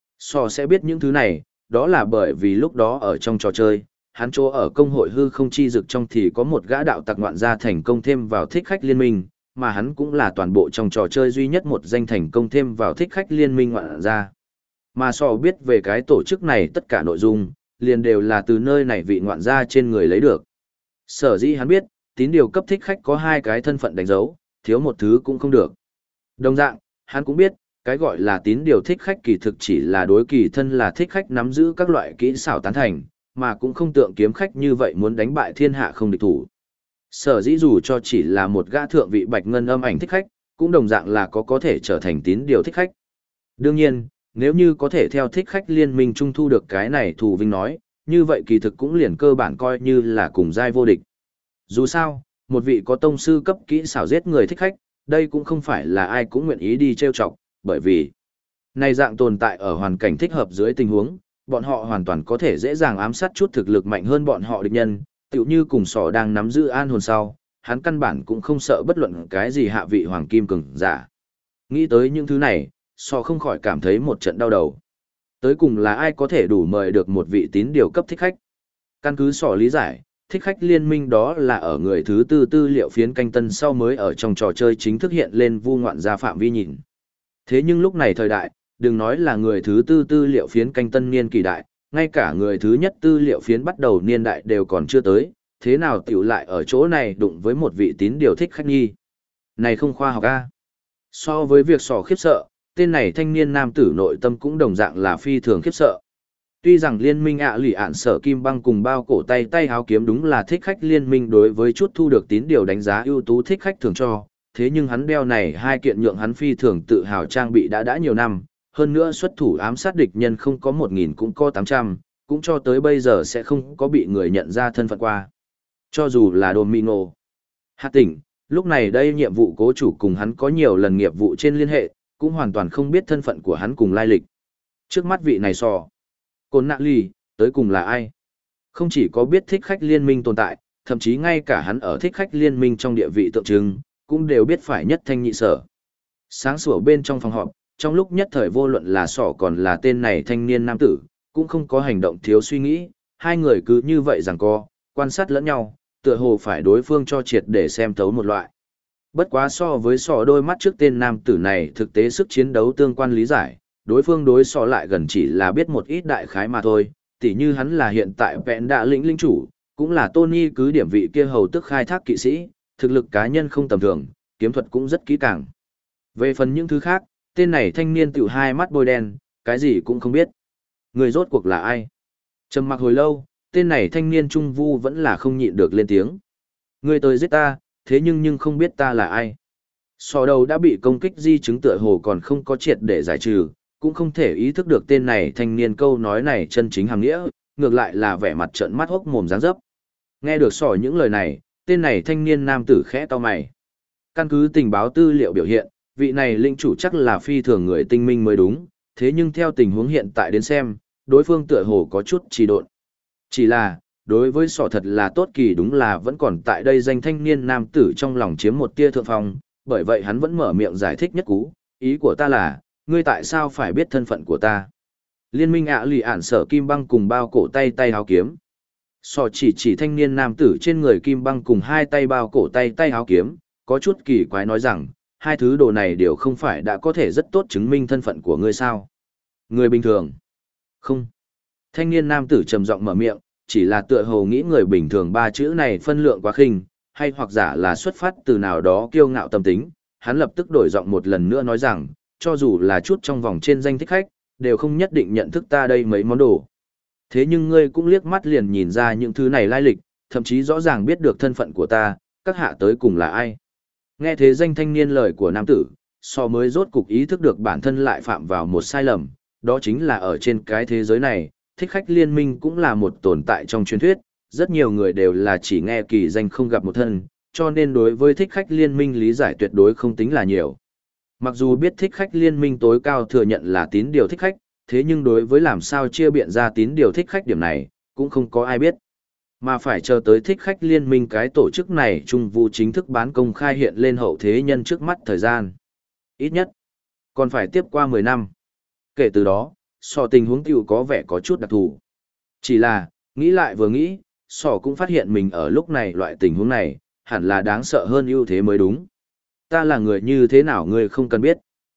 Sò sẽ biết những thứ này, đó là bởi vì lúc đó ở trong trò chơi, hắn chỗ ở công hội hư không chi dực trong thì có một gã đạo tặc ngoạn gia thành công thêm vào thích khách liên minh, mà hắn cũng là toàn bộ trong trò chơi duy nhất một danh thành công thêm vào thích khách liên minh ngoạn gia. Mà Sò biết về cái tổ chức này tất cả nội dung, liền đều là từ nơi này vị ngoạn gia trên người lấy được. Sở dĩ hắn biết, tín điều cấp thích khách có hai cái thân phận đánh dấu, thiếu một thứ cũng không được. Đồng dạng, hắn cũng biết, cái gọi là tín điều thích khách kỳ thực chỉ là đối kỳ thân là thích khách nắm giữ các loại kỹ xảo tán thành, mà cũng không tượng kiếm khách như vậy muốn đánh bại thiên hạ không địch thủ. Sở dĩ dù cho chỉ là một gã thượng vị bạch ngân âm ảnh thích khách, cũng đồng dạng là có thể trở thành tín điều thích khách. Đương nhiên, nếu như có thể theo thích khách liên minh trung thu được cái này thù vinh nói, như vậy kỳ thực cũng liền cơ bản coi như là cùng giai vô địch. Dù sao, một vị có tông sư cấp kỹ xảo giết người thích khách, đây cũng không phải là ai cũng nguyện ý đi trêu chọc, bởi vì này dạng tồn tại ở hoàn cảnh thích hợp dưới tình huống, bọn họ hoàn toàn có thể dễ dàng ám sát chút thực lực mạnh hơn bọn họ địch nhân, tựu như cùng sỏ đang nắm giữ an hồn sau, hắn căn bản cũng không sợ bất luận cái gì hạ vị hoàng kim cường giả. Nghĩ tới những thứ này, sỏ không khỏi cảm thấy một trận đau đầu. Tới cùng là ai có thể đủ mời được một vị tín điều cấp thích khách? Căn cứ sỏ lý giải, thích khách liên minh đó là ở người thứ tư tư liệu phiến canh tân sau mới ở trong trò chơi chính thức hiện lên vu ngoạn ra phạm vi nhìn. Thế nhưng lúc này thời đại, đừng nói là người thứ tư tư liệu phiến canh tân niên kỳ đại, ngay cả người thứ nhất tư liệu phiến bắt đầu niên đại đều còn chưa tới, thế nào tiểu lại ở chỗ này đụng với một vị tín điều thích khách nghi. Này không khoa học a. So với việc sỏ khiếp sợ, tên này thanh niên nam tử nội tâm cũng đồng dạng là phi thường khiếp sợ. Tuy rằng liên minh lì ạn sở kim băng cùng bao cổ tay tay háo kiếm đúng là thích khách liên minh đối với chút thu được tín điều đánh giá ưu tú thích khách thường cho, thế nhưng hắn đeo này hai kiện nhượng hắn phi thường tự hào trang bị đã nhiều năm, hơn nữa xuất thủ ám sát địch nhân không có 1000 cũng có 800, cũng cho tới bây giờ sẽ không có bị người nhận ra thân phận qua. Cho dù là Domino. Hạ tỉnh, lúc này đây nhiệm vụ cố chủ cùng hắn có nhiều lần nghiệp vụ trên liên hệ, cũng hoàn toàn không biết thân phận của hắn cùng lai lịch. Trước mắt vị này sò. Côn nạ ly, tới cùng là ai? Không chỉ có biết thích khách liên minh tồn tại, thậm chí ngay cả hắn ở thích khách liên minh trong địa vị tượng trưng, cũng đều biết phải nhất thanh nhị sở. Sáng sủa bên trong phòng họp, trong lúc nhất thời vô luận là sỏ còn là tên này thanh niên nam tử, cũng không có hành động thiếu suy nghĩ, hai người cứ như vậy rằng co, quan sát lẫn nhau, tựa hồ phải đối phương cho triệt để xem thấu một loại. Bất quá so với sỏ đôi mắt trước tên nam tử này thực tế sức chiến đấu tương quan lý giải, đối phương đối sỏ lại gần chỉ là biết một ít đại khái mà thôi, tỉ như hắn là hiện tại vẹn đạ lĩnh chủ, cũng là Tony cứ điểm vị kia hầu tức khai thác kỵ sĩ, thực lực cá nhân không tầm thường, kiếm thuật cũng rất kỹ càng. Về phần những thứ khác, tên này thanh niên tiểu hai mắt bôi đen, cái gì cũng không biết. Người rốt cuộc là ai? Trầm mặc hồi lâu, tên này thanh niên trung vu vẫn là không nhịn được lên tiếng. Người tới giết ta, thế nhưng không biết ta là ai. Sò đầu đã bị công kích di chứng tựa hồ còn không có triệt để giải trừ, cũng không thể ý thức được tên này thanh niên câu nói này chân chính hàng nghĩa, ngược lại là vẻ mặt trợn mắt hốc mồm dáng dấp. Nghe được sò những lời này, tên này thanh niên nam tử khẽ to mày. Căn cứ tình báo tư liệu biểu hiện, vị này linh chủ chắc là phi thường người tinh minh mới đúng, thế nhưng theo tình huống hiện tại đến xem, đối phương tựa hồ có chút trì độn. Chỉ là, đối với sỏ thật là tốt kỳ đúng là vẫn còn tại đây danh thanh niên nam tử trong lòng chiếm một tia thượng phong, bởi vậy hắn vẫn mở miệng giải thích nhất cú, ý của ta là, ngươi tại sao phải biết thân phận của ta? Liên minh lì ản sở kim băng cùng bao cổ tay tay háo kiếm. Sỏ chỉ thanh niên nam tử trên người kim băng cùng hai tay bao cổ tay tay háo kiếm, có chút kỳ quái nói rằng, hai thứ đồ này đều không phải đã có thể rất tốt chứng minh thân phận của ngươi sao? Người bình thường? Không. Thanh niên nam tử trầm giọng mở miệng, chỉ là tựa hồ nghĩ người bình thường ba chữ này phân lượng quá khinh, hay hoặc giả là xuất phát từ nào đó kiêu ngạo tâm tính, hắn lập tức đổi giọng một lần nữa nói rằng, cho dù là chút trong vòng trên danh thích khách, đều không nhất định nhận thức ta đây mấy món đồ. Thế nhưng ngươi cũng liếc mắt liền nhìn ra những thứ này lai lịch, thậm chí rõ ràng biết được thân phận của ta, các hạ tới cùng là ai. Nghe thế danh thanh niên lời của nam tử, so mới rốt cục ý thức được bản thân lại phạm vào một sai lầm, đó chính là ở trên cái thế giới này, thích khách liên minh cũng là một tồn tại trong truyền thuyết, rất nhiều người đều là chỉ nghe kỳ danh không gặp một thân, cho nên đối với thích khách liên minh lý giải tuyệt đối không tính là nhiều. Mặc dù biết thích khách liên minh tối cao thừa nhận là tín điều thích khách, thế nhưng đối với làm sao chia biện ra tín điều thích khách điểm này, cũng không có ai biết. Mà phải chờ tới thích khách liên minh cái tổ chức này trung vụ chính thức bán công khai hiện lên hậu thế nhân trước mắt thời gian. Ít nhất, còn phải tiếp qua 10 năm. Kể từ đó, sò tình huống tiểu có vẻ có chút đặc thù. Chỉ là, nghĩ lại vừa nghĩ, sò cũng phát hiện mình ở lúc này loại tình huống này, hẳn là đáng sợ hơn ưu thế mới đúng. Ta là người như thế nào ngươi không cần biết.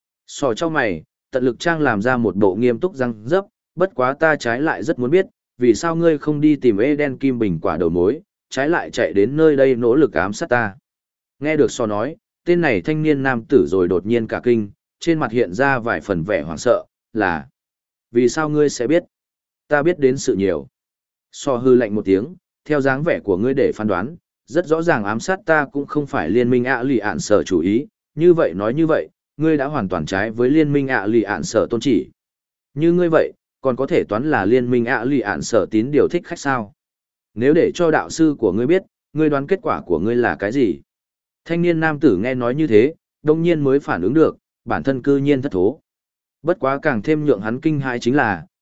Sò cho mày, tận lực trang làm ra một bộ nghiêm túc răng dấp, bất quá ta trái lại rất muốn biết, vì sao ngươi không đi tìm Eden Kim Bình quả đầu mối, trái lại chạy đến nơi đây nỗ lực ám sát ta. Nghe được sò nói, tên này thanh niên nam tử rồi đột nhiên cả kinh, trên mặt hiện ra vài phần vẻ hoảng sợ, là vì sao ngươi sẽ biết? Ta biết đến sự nhiều. Sò hư lạnh một tiếng, theo dáng vẻ của ngươi để phán đoán, rất rõ ràng ám sát ta cũng không phải liên minh lì ạn sở chủ ý, như vậy nói như vậy, ngươi đã hoàn toàn trái với liên minh lì ạn sở tôn chỉ. Như ngươi vậy, còn có thể toán là liên minh lì ạn sở tín điều thích khách sao? Nếu để cho đạo sư của ngươi biết, ngươi đoán kết quả của ngươi là cái gì? Thanh niên nam tử nghe nói như thế, đông nhiên mới phản ứng được, bản thân cư nhiên thất thố. Bất quá càng thêm nhượng hắn kinh hãi chính là,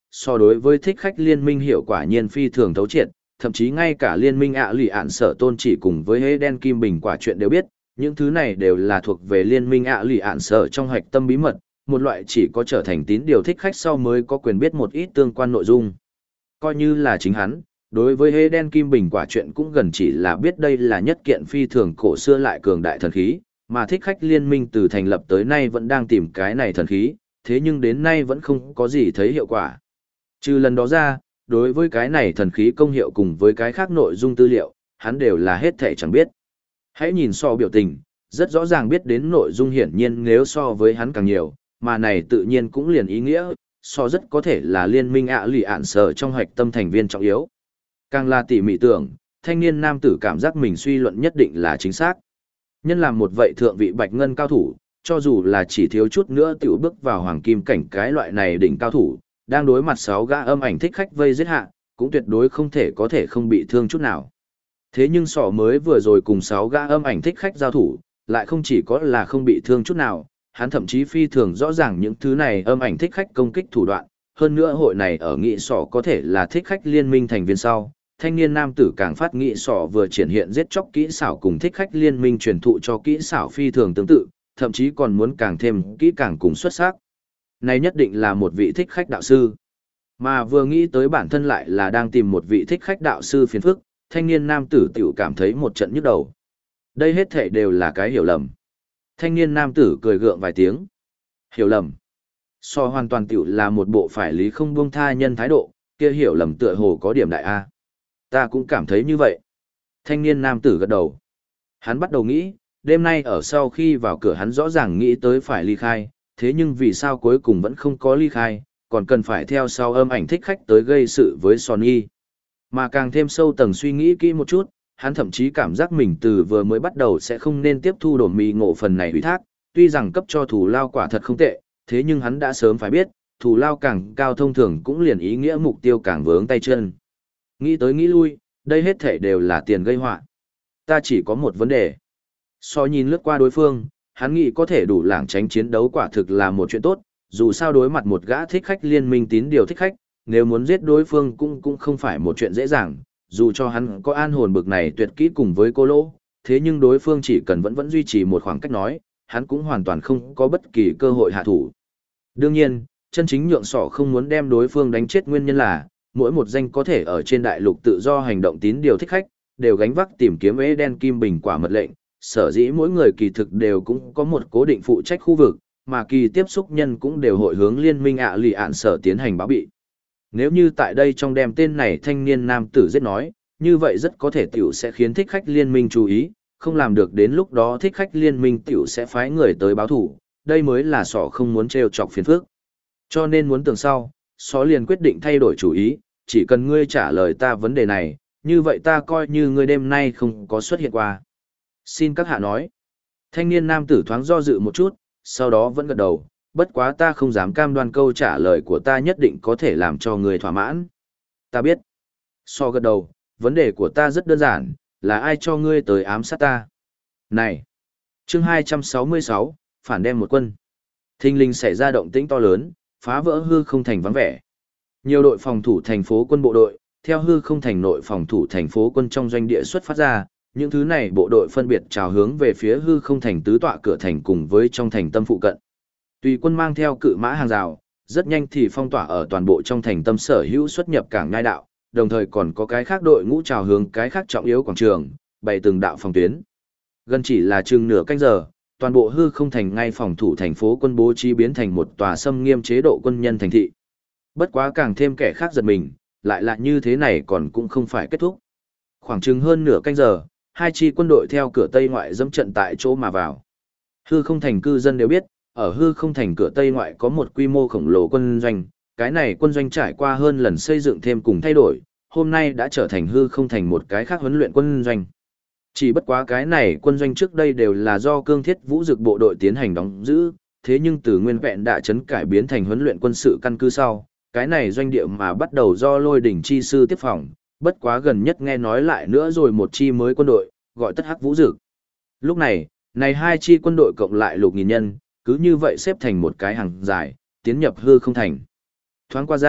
so đối với thích khách liên minh hiệu quả nhiên phi thường thấu triệt, thậm chí ngay cả liên minh ạ lì ạn sở tôn chỉ cùng với hế đen kim bình quả chuyện đều biết, những thứ này đều là thuộc về liên minh ạ lì ạn sở trong hoạch tâm bí mật, một loại chỉ có trở thành tín điều thích khách sau mới có quyền biết một ít tương quan nội dung. Coi như là chính hắn, đối với hế đen kim bình quả chuyện cũng gần chỉ là biết đây là nhất kiện phi thường cổ xưa lại cường đại thần khí, mà thích khách liên minh từ thành lập tới nay vẫn đang tìm cái này thần khí, thế nhưng đến nay vẫn không có gì thấy hiệu quả. Trừ lần đó ra, đối với cái này thần khí công hiệu cùng với cái khác nội dung tư liệu, hắn đều là hết thể chẳng biết. Hãy nhìn so biểu tình, rất rõ ràng biết đến nội dung hiển nhiên nếu so với hắn càng nhiều, mà này tự nhiên cũng liền ý nghĩa, so rất có thể là liên minh ạ lì ạn sở trong hoạch tâm thành viên trọng yếu. Càng là tỉ mỉ tưởng, thanh niên nam tử cảm giác mình suy luận nhất định là chính xác. Nhân làm một vậy thượng vị bạch ngân cao thủ, cho dù là chỉ thiếu chút nữa tiểu bước vào hoàng kim cảnh cái loại này đỉnh cao thủ, đang đối mặt 6 gã âm ảnh thích khách vây giết hạ, cũng tuyệt đối không thể có thể không bị thương chút nào. Thế nhưng sỏ mới vừa rồi cùng 6 gã âm ảnh thích khách giao thủ, lại không chỉ có là không bị thương chút nào, hắn thậm chí phi thường rõ ràng những thứ này âm ảnh thích khách công kích thủ đoạn, hơn nữa hội này ở nghị sỏ có thể là thích khách liên minh thành viên sau. Thanh niên nam tử càng phát nghị sỏ vừa triển hiện giết chóc kỹ xảo cùng thích khách liên minh truyền thụ cho kỹ xảo phi thường tương tự, thậm chí còn muốn càng thêm kỹ càng cùng xuất sắc. Này nhất định là một vị thích khách đạo sư. Mà vừa nghĩ tới bản thân lại là đang tìm một vị thích khách đạo sư phiền phức, thanh niên nam tử tiểu cảm thấy một trận nhức đầu. Đây hết thảy đều là cái hiểu lầm. Thanh niên nam tử cười gượng vài tiếng. Hiểu lầm. So hoàn toàn tiểu là một bộ phải lý không buông tha nhân thái độ, kia hiểu lầm tựa hồ có điểm đại A. Ta cũng cảm thấy như vậy. Thanh niên nam tử gật đầu. Hắn bắt đầu nghĩ, đêm nay ở sau khi vào cửa hắn rõ ràng nghĩ tới phải ly khai, thế nhưng vì sao cuối cùng vẫn không có ly khai, còn cần phải theo sau âm ảnh thích khách tới gây sự với Sonny. Mà càng thêm sâu tầng suy nghĩ kỹ một chút, hắn thậm chí cảm giác mình từ vừa mới bắt đầu sẽ không nên tiếp thu đổ mì ngộ phần này ủy thác, tuy rằng cấp cho thù lao quả thật không tệ, thế nhưng hắn đã sớm phải biết, thù lao càng cao thông thường cũng liền ý nghĩa mục tiêu càng vướng tay chân. Nghĩ tới nghĩ lui, đây hết thể đều là tiền gây họa. Ta chỉ có một vấn đề. So nhìn lướt qua đối phương, hắn nghĩ có thể đủ lảng tránh chiến đấu quả thực là một chuyện tốt, dù sao đối mặt một gã thích khách liên minh tín điều thích khách, nếu muốn giết đối phương cũng không phải một chuyện dễ dàng, dù cho hắn có an hồn bực này tuyệt kỹ cùng với cô lỗ, thế nhưng đối phương chỉ cần vẫn duy trì một khoảng cách nói, hắn cũng hoàn toàn không có bất kỳ cơ hội hạ thủ. Đương nhiên, chân chính nhượng sỏ không muốn đem đối phương đánh chết nguyên nhân là, mỗi một danh có thể ở trên đại lục tự do hành động tín điều thích khách, đều gánh vác tìm kiếm ế đen kim bình quả mật lệnh, sở dĩ mỗi người kỳ thực đều cũng có một cố định phụ trách khu vực, mà kỳ tiếp xúc nhân cũng đều hội hướng liên minh ạ lì ạn sở tiến hành báo bị. Nếu như tại đây trong đem tên này thanh niên nam tử giết nói, như vậy rất có thể tiểu sẽ khiến thích khách liên minh chú ý, không làm được đến lúc đó thích khách liên minh tiểu sẽ phái người tới báo thủ, đây mới là sỏ không muốn trêu chọc phiền phức. Cho nên muốn tưởng sau, sỏ liền quyết định thay đổi chủ ý, chỉ cần ngươi trả lời ta vấn đề này, như vậy ta coi như ngươi đêm nay không có xuất hiện qua. Xin các hạ nói. Thanh niên nam tử thoáng do dự một chút, sau đó vẫn gật đầu, bất quá ta không dám cam đoan câu trả lời của ta nhất định có thể làm cho người thỏa mãn. Ta biết. So gật đầu, vấn đề của ta rất đơn giản, là ai cho ngươi tới ám sát ta? Này! Chương 266, phản đem một quân. Thình lình xảy ra động tĩnh to lớn, phá vỡ hư không thành vắng vẻ. Nhiều đội phòng thủ thành phố quân bộ đội, theo hư không thành nội phòng thủ thành phố quân trong doanh địa xuất phát ra, những thứ này bộ đội phân biệt trào hướng về phía hư không thành tứ tọa cửa thành cùng với trong thành tâm phụ cận. Tùy quân mang theo cự mã hàng rào, rất nhanh thì phong tỏa ở toàn bộ trong thành tâm sở hữu xuất nhập cảng ngai đạo, đồng thời còn có cái khác đội ngũ trào hướng cái khác trọng yếu quảng trường, bày từng đạo phòng tuyến. Gần chỉ là chừng nửa canh giờ, toàn bộ hư không thành ngay phòng thủ thành phố quân bố trí biến thành một tòa xâm nghiêm chế độ quân nhân thành thị. Bất quá càng thêm kẻ khác giật mình, lại là như thế này còn cũng không phải kết thúc. Khoảng chừng hơn nửa canh giờ, hai chi quân đội theo cửa Tây ngoại dẫm trận tại chỗ mà vào. Hư không thành cư dân đều biết, ở hư không thành cửa Tây ngoại có một quy mô khổng lồ quân doanh, cái này quân doanh trải qua hơn lần xây dựng thêm cùng thay đổi, hôm nay đã trở thành hư không thành một cái khác huấn luyện quân doanh. Chỉ bất quá cái này quân doanh trước đây đều là do cương thiết vũ dực bộ đội tiến hành đóng giữ, thế nhưng từ nguyên vẹn đã chấn cải biến thành huấn luyện quân sự căn cứ sau, cái này doanh địa mà bắt đầu do lôi đỉnh chi sư tiếp phòng, bất quá gần nhất nghe nói lại nữa rồi một chi mới quân đội, gọi tất hắc vũ dực. Lúc này, này hai chi quân đội cộng lại 6.000 nhân, cứ như vậy xếp thành một cái hàng dài, tiến nhập hư không thành. Thoáng qua gian,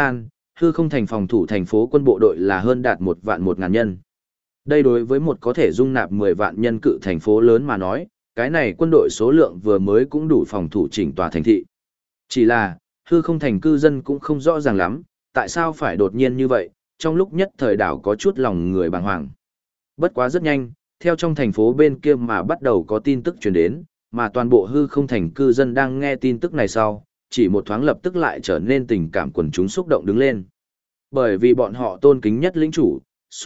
hư không thành phòng thủ thành phố quân bộ đội là hơn đạt 1.100.000 nhân. Đây đối với một có thể dung nạp 10 vạn nhân cự thành phố lớn mà nói, cái này quân đội số lượng vừa mới cũng đủ phòng thủ chỉnh tòa thành thị. Chỉ là, hư không thành cư dân cũng không rõ ràng lắm, tại sao phải đột nhiên như vậy, trong lúc nhất thời đảo có chút lòng người bàng hoàng. Bất quá rất nhanh, theo trong thành phố bên kia mà bắt đầu có tin tức truyền đến, mà toàn bộ hư không thành cư dân đang nghe tin tức này sau, chỉ một thoáng lập tức lại trở nên tình cảm quần chúng xúc động đứng lên. Bởi vì bọn họ tôn kính nhất lĩnh chủ,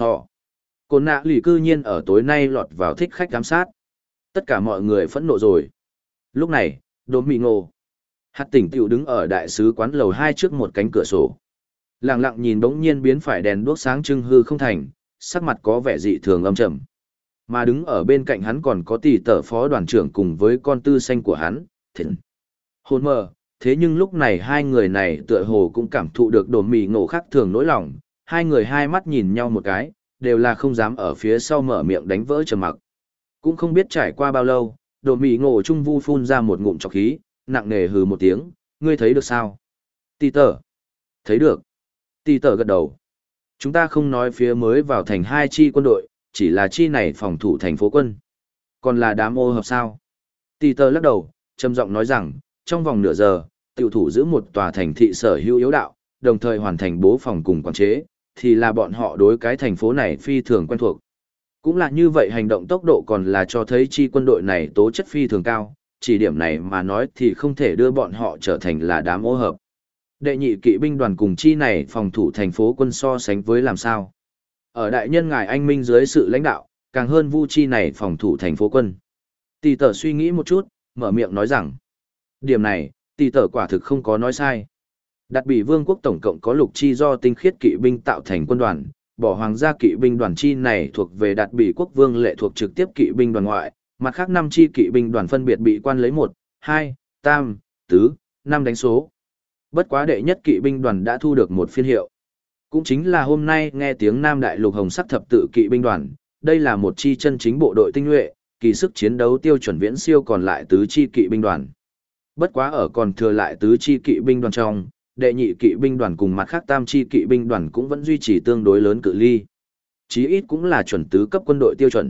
Côn nạ lì cư nhiên ở tối nay lọt vào thích khách giám sát. Tất cả mọi người phẫn nộ rồi. Lúc này, Đốm Mị Ngộ, Hạt Tỉnh tiểu đứng ở đại sứ quán lầu 2 trước một cánh cửa sổ. Lặng lặng nhìn bỗng nhiên biến phải đèn đuốc sáng trưng hư không thành, sắc mặt có vẻ dị thường âm trầm. Mà đứng ở bên cạnh hắn còn có tỷ tở phó đoàn trưởng cùng với con tư xanh của hắn, Thịnh. Hồn mờ, thế nhưng lúc này hai người này tựa hồ cũng cảm thụ được Đốm Mị Ngộ khác thường nỗi lòng, hai người hai mắt nhìn nhau một cái, đều là không dám ở phía sau mở miệng đánh vỡ trầm mặc. Cũng không biết trải qua bao lâu, Đốm Mị Ngộ trung vu phun ra một ngụm trọc khí, nặng nề hừ một tiếng, ngươi thấy được sao? Tỷ tở. Thấy được. Tỷ tở gật đầu. Chúng ta không nói phía mới vào thành hai chi quân đội, chỉ là chi này phòng thủ thành phố quân. Còn là đám ô hợp sao? Tỷ tở lắc đầu, trầm giọng nói rằng, trong vòng nửa giờ, tiểu thủ giữ một tòa thành thị sở hữu yếu đạo, đồng thời hoàn thành bố phòng cùng quản chế, thì là bọn họ đối cái thành phố này phi thường quen thuộc. Cũng là như vậy hành động tốc độ còn là cho thấy chi quân đội này tố chất phi thường cao, chỉ điểm này mà nói thì không thể đưa bọn họ trở thành là đám ô hợp. Đệ nhị kỵ binh đoàn cùng chi này phòng thủ thành phố quân so sánh với làm sao. Ở đại nhân ngài anh minh dưới sự lãnh đạo, càng hơn vu chi này phòng thủ thành phố quân. Tỷ tở suy nghĩ một chút, mở miệng nói rằng, điểm này, tỷ tở quả thực không có nói sai. Đạt Bỉ Vương quốc tổng cộng có lục chi do tinh khiết kỵ binh tạo thành quân đoàn, bỏ hoàng gia kỵ binh đoàn chi này thuộc về Đạt Bỉ quốc vương lệ thuộc trực tiếp kỵ binh đoàn ngoại, mặt khác 5 chi kỵ binh đoàn phân biệt bị quan lấy 1, 2, tam, tứ, 5 đánh số. Bất quá đệ nhất kỵ binh đoàn đã thu được một phiên hiệu. Cũng chính là hôm nay nghe tiếng Nam Đại Lục Hồng Sắc thập tự kỵ binh đoàn, đây là một chi chân chính bộ đội tinh nhuệ, kỳ sức chiến đấu tiêu chuẩn viễn siêu còn lại tứ chi kỵ binh đoàn. Bất quá ở còn thừa lại tứ chi kỵ binh đoàn trong, đệ nhị kỵ binh đoàn cùng mặt khác tam chi kỵ binh đoàn cũng vẫn duy trì tương đối lớn cự ly. Chí ít cũng là chuẩn tứ cấp quân đội tiêu chuẩn.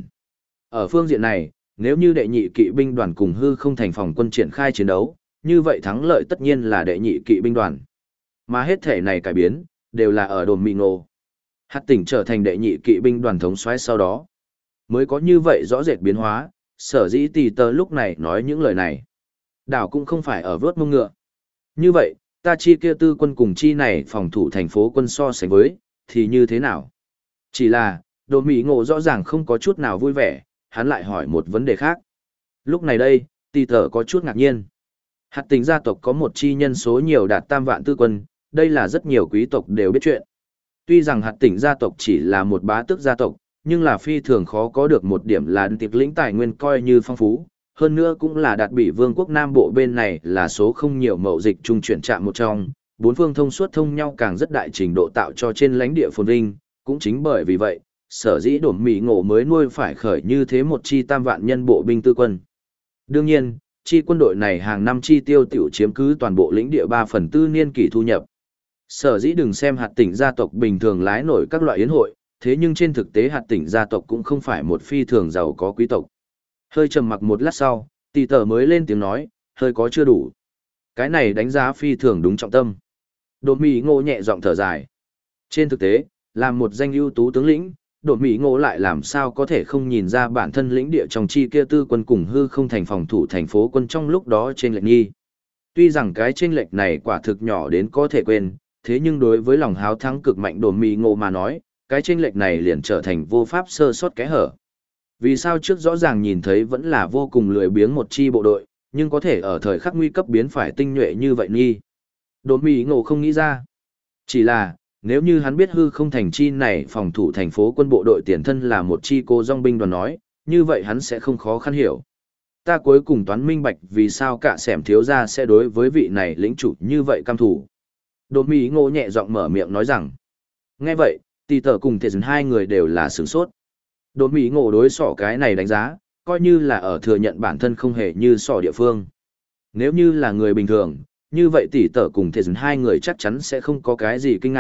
Ở phương diện này, nếu như đệ nhị kỵ binh đoàn cùng hư không thành phòng quân triển khai chiến đấu, như vậy thắng lợi tất nhiên là đệ nhị kỵ binh đoàn. Mà hết thể này cải biến, đều là ở Đốm Mị Ngộ. Hạt Tỉnh trở thành đệ nhị kỵ binh đoàn thống soái sau đó. Mới có như vậy rõ rệt biến hóa, sở dĩ tỷ tờ lúc này nói những lời này. Đảo cũng không phải ở vớt mông ngựa. Như vậy, ta chi kia tư quân cùng chi này phòng thủ thành phố quân so sánh với, thì như thế nào? Chỉ là, Đốm Mị Ngộ rõ ràng không có chút nào vui vẻ, hắn lại hỏi một vấn đề khác. Lúc này đây, tỷ tờ có chút ngạc nhiên. Hạt Tỉnh gia tộc có một chi nhân số nhiều đạt 3 vạn tư quân, đây là rất nhiều quý tộc đều biết chuyện. Tuy rằng Hạt Tỉnh gia tộc chỉ là một bá tước gia tộc, nhưng là phi thường khó có được một điểm là tiệp lĩnh tài nguyên coi như phong phú. Hơn nữa cũng là Đạt Bỉ Vương quốc Nam Bộ bên này là số không nhiều mậu dịch trung chuyển trạm một trong, bốn phương thông suốt thông nhau càng rất đại trình độ tạo cho trên lãnh địa phồn vinh, cũng chính bởi vì vậy, sở dĩ Đốm Mị Ngộ mới nuôi phải khởi như thế một chi 3 vạn nhân bộ binh tư quân. Đương nhiên, chi quân đội này hàng năm chi tiêu tiểu chiếm cứ toàn bộ lĩnh địa 3/4 niên kỷ thu nhập. Sở dĩ đừng xem Hạt Tỉnh gia tộc bình thường lái nổi các loại yến hội, thế nhưng trên thực tế Hạt Tỉnh gia tộc cũng không phải một phi thường giàu có quý tộc. Hơi trầm mặc một lát sau, tỷ tờ mới lên tiếng nói, hơi có chưa đủ. Cái này đánh giá phi thường đúng trọng tâm. Đốm Mị Ngộ nhẹ giọng thở dài. Trên thực tế, làm một danh ưu tú tướng lĩnh, Đốm Mị Ngộ lại làm sao có thể không nhìn ra bản thân lĩnh địa trong chi kia tư quân cùng hư không thành phòng thủ thành phố quân trong lúc đó trên lệch nghi. Tuy rằng cái chênh lệch này quả thực nhỏ đến có thể quên, thế nhưng đối với lòng háo thắng cực mạnh Đốm Mị Ngộ mà nói, cái chênh lệch này liền trở thành vô pháp sơ sót kẽ hở. Vì sao trước rõ ràng nhìn thấy vẫn là vô cùng lười biếng một chi bộ đội, nhưng có thể ở thời khắc nguy cấp biến phải tinh nhuệ như vậy nghi. Đốm Mị Ngộ không nghĩ ra. Chỉ là, nếu như hắn biết hư không thành chi này phòng thủ thành phố quân bộ đội tiền thân là một chi cô dòng binh đoàn nói, như vậy hắn sẽ không khó khăn hiểu. Ta cuối cùng toán minh bạch vì sao cả xẻm thiếu gia sẽ đối với vị này lĩnh chủ như vậy cam thủ. Đốm Mị Ngộ nhẹ giọng mở miệng nói rằng. Nghe vậy, tỷ tờ cùng thể dần hai người đều là sửng sốt. Đốm Mị Ngộ đối sỏ cái này đánh giá, coi như là ở thừa nhận bản thân không hề như sỏ địa phương. Nếu như là người bình thường, như vậy tỷ tờ cùng thể dần hai người chắc chắn sẽ không có cái gì kinh ngạc,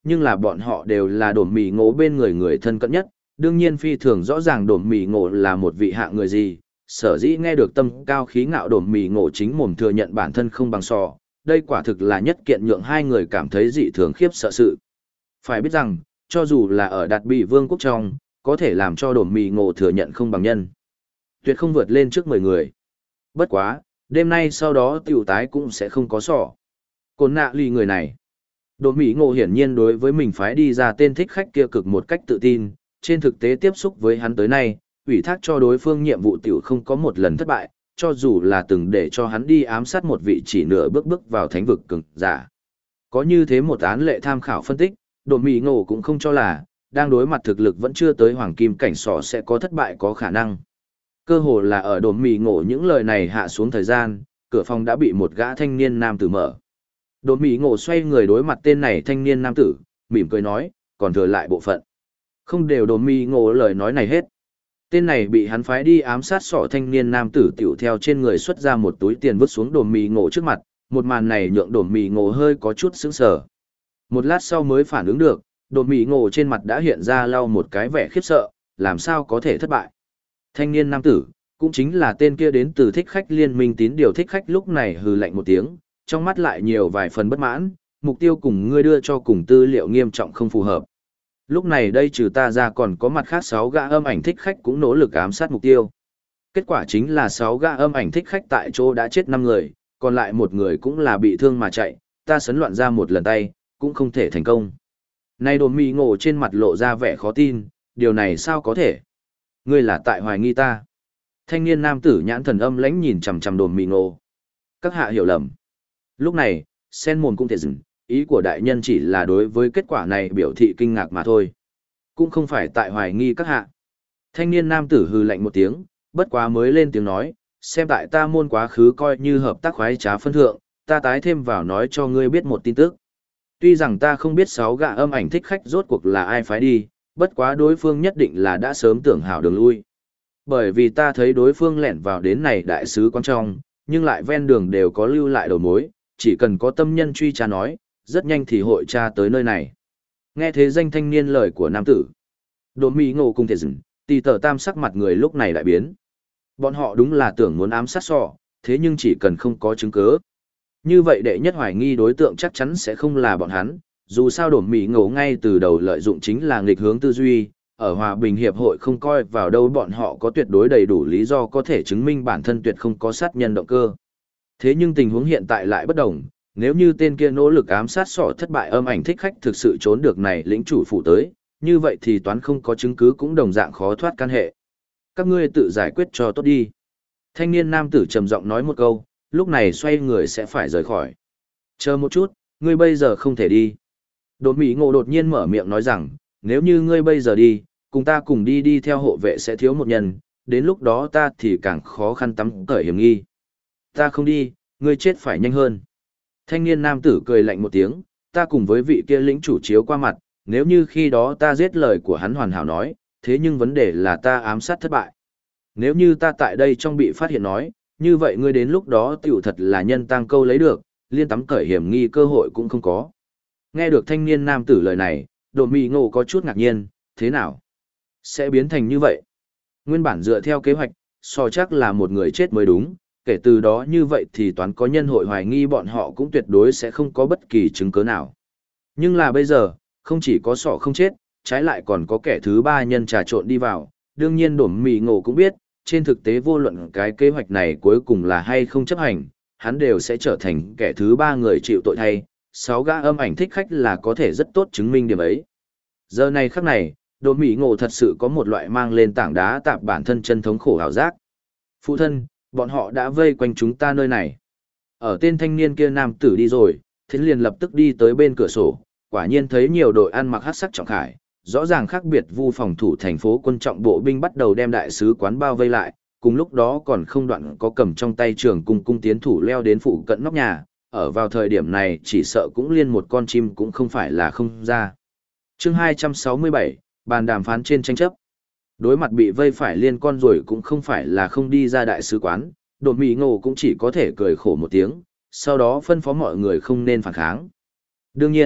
nhưng là bọn họ đều là đổm mì ngộ bên người người thân cận nhất, đương nhiên phi thường rõ ràng đổm mì ngộ là một vị hạng người gì, sở dĩ nghe được tâm cao khí ngạo đổm mì ngộ chính mồm thừa nhận bản thân không bằng sò, đây quả thực là nhất kiện nhượng hai người cảm thấy dị thường khiếp sợ sự. Phải biết rằng, cho dù là ở Đạt Bị Vương quốc trong, có thể làm cho đổm mì ngộ thừa nhận không bằng nhân, tuyệt không vượt lên trước 10 người. Bất quá, đêm nay sau đó tiểu tái cũng sẽ không có sỏ. Côn nạ lì người này. Đổm mì ngộ hiển nhiên đối với mình phái đi ra tên thích khách kia cực một cách tự tin, trên thực tế tiếp xúc với hắn tới nay, ủy thác cho đối phương nhiệm vụ tiểu không có một lần thất bại, cho dù là từng để cho hắn đi ám sát một vị chỉ nửa bước vào thánh vực cường giả. Có như thế một án lệ tham khảo phân tích, đổm mì ngộ cũng không cho là, đang đối mặt thực lực vẫn chưa tới hoàng kim cảnh sỏ sẽ có thất bại có khả năng. Cơ hồ là ở đổm mì ngộ những lời này hạ xuống thời gian, cửa phòng đã bị một gã thanh niên nam tử mở. Đổm mì ngộ xoay người đối mặt tên này thanh niên nam tử, mỉm cười nói, còn thừa lại bộ phận. Không đều đổm mì ngộ lời nói này hết. Tên này bị hắn phái đi ám sát sọ thanh niên nam tử tiểu theo trên người xuất ra một túi tiền vứt xuống đổm mì ngộ trước mặt, một màn này nhượng đổm mì ngộ hơi có chút sững sờ. Một lát sau mới phản ứng được, đổm mì ngộ trên mặt đã hiện ra lau một cái vẻ khiếp sợ, làm sao có thể thất bại. Thanh niên nam tử, cũng chính là tên kia đến từ thích khách liên minh tín điều thích khách lúc này hừ lạnh một tiếng, trong mắt lại nhiều vài phần bất mãn, mục tiêu cùng ngươi đưa cho cùng tư liệu nghiêm trọng không phù hợp. Lúc này đây trừ ta ra còn có mặt khác 6 gã âm ảnh thích khách cũng nỗ lực ám sát mục tiêu. Kết quả chính là 6 gã âm ảnh thích khách tại chỗ đã chết 5 người, còn lại một người cũng là bị thương mà chạy, ta sấn loạn ra một lần tay, cũng không thể thành công. Nay đồn mì ngộ trên mặt lộ ra vẻ khó tin, điều này sao có thể? Ngươi là tại hoài nghi ta. Thanh niên nam tử nhãn thần âm lãnh nhìn chằm chằm đồn mì ngộ. Các hạ hiểu lầm. Lúc này, sen mồm cũng thể dừng, ý của đại nhân chỉ là đối với kết quả này biểu thị kinh ngạc mà thôi. Cũng không phải tại hoài nghi các hạ. Thanh niên nam tử hừ lạnh một tiếng, bất quá mới lên tiếng nói, xem tại ta môn quá khứ coi như hợp tác khoái trá phân thượng, ta tái thêm vào nói cho ngươi biết một tin tức. Tuy rằng ta không biết 6 gã âm ảnh thích khách rốt cuộc là ai phái đi, bất quá đối phương nhất định là đã sớm tưởng hảo đường lui. Bởi vì ta thấy đối phương lẻn vào đến này đại sứ quan trọng, nhưng lại ven đường đều có lưu lại đầu mối, chỉ cần có tâm nhân truy tra nói, rất nhanh thì hội tra tới nơi này. Nghe thế danh thanh niên lời của nam tử. Đồn mì ngộ cùng thể dừng, tì tờ tam sắc mặt người lúc này đại biến. Bọn họ đúng là tưởng muốn ám sát sọ, thế nhưng chỉ cần không có chứng cứ. Như vậy đệ nhất hoài nghi đối tượng chắc chắn sẽ không là bọn hắn, dù sao đồn mì ngộ ngay từ đầu lợi dụng chính là nghịch hướng tư duy, ở Hòa Bình Hiệp hội không coi vào đâu bọn họ có tuyệt đối đầy đủ lý do có thể chứng minh bản thân tuyệt không có sát nhân động cơ. Thế nhưng tình huống hiện tại lại bất đồng, nếu như tên kia nỗ lực ám sát sọ thất bại âm ảnh thích khách thực sự trốn được này lĩnh chủ phụ tới, như vậy thì toán không có chứng cứ cũng đồng dạng khó thoát can hệ. Các ngươi tự giải quyết cho tốt đi. Thanh niên nam tử trầm giọng nói một câu, lúc này xoay người sẽ phải rời khỏi. Chờ một chút, ngươi bây giờ không thể đi. Đột Mỹ Ngộ đột nhiên mở miệng nói rằng, nếu như ngươi bây giờ đi, cùng ta cùng đi theo hộ vệ sẽ thiếu một nhân, đến lúc đó ta thì càng khó khăn tắm cởi hiểm nghi. Ta không đi, ngươi chết phải nhanh hơn. Thanh niên nam tử cười lạnh một tiếng, ta cùng với vị kia lĩnh chủ chiếu qua mặt, nếu như khi đó ta giết lời của hắn hoàn hảo nói, thế nhưng vấn đề là ta ám sát thất bại. Nếu như ta tại đây trong bị phát hiện nói, như vậy ngươi đến lúc đó tiểu thật là nhân tăng câu lấy được, liên tắm cởi hiểm nghi cơ hội cũng không có. Nghe được thanh niên nam tử lời này, Đỗ Mị Ngộ có chút ngạc nhiên, thế nào? Sẽ biến thành như vậy? Nguyên bản dựa theo kế hoạch, so chắc là một người chết mới đúng, kể từ đó như vậy thì toán có nhân hội hoài nghi bọn họ cũng tuyệt đối sẽ không có bất kỳ chứng cứ nào. Nhưng là bây giờ, không chỉ có sọ không chết, trái lại còn có kẻ thứ ba nhân trà trộn đi vào, đương nhiên Đỗ Mị Ngộ cũng biết, trên thực tế vô luận cái kế hoạch này cuối cùng là hay không chấp hành, hắn đều sẽ trở thành kẻ thứ ba người chịu tội thay, 6 gã âm ảnh thích khách là có thể rất tốt chứng minh điểm ấy. Giờ này khắc này, Đỗ Mị Ngộ thật sự có một loại mang lên tảng đá tạp bản thân chân thống khổ ảo giác. Phụ thân, bọn họ đã vây quanh chúng ta nơi này. Ở tên thanh niên kia nam tử đi rồi, Thiến liền lập tức đi tới bên cửa sổ, quả nhiên thấy nhiều đội ăn mặc hắc sắc trọng khải, rõ ràng khác biệt vu phòng thủ thành phố quân trọng bộ binh bắt đầu đem đại sứ quán bao vây lại, cùng lúc đó còn không đoạn có cầm trong tay trường cung tiến thủ leo đến phụ cận nóc nhà, ở vào thời điểm này chỉ sợ cũng liên một con chim cũng không phải là không ra. Chương 267, bàn đàm phán trên tranh chấp. Đối mặt bị vây phải liên con rồi cũng không phải là không đi ra đại sứ quán, Đỗ Mị Ngộ cũng chỉ có thể cười khổ một tiếng, sau đó phân phó mọi người không nên phản kháng. Đương nhiên,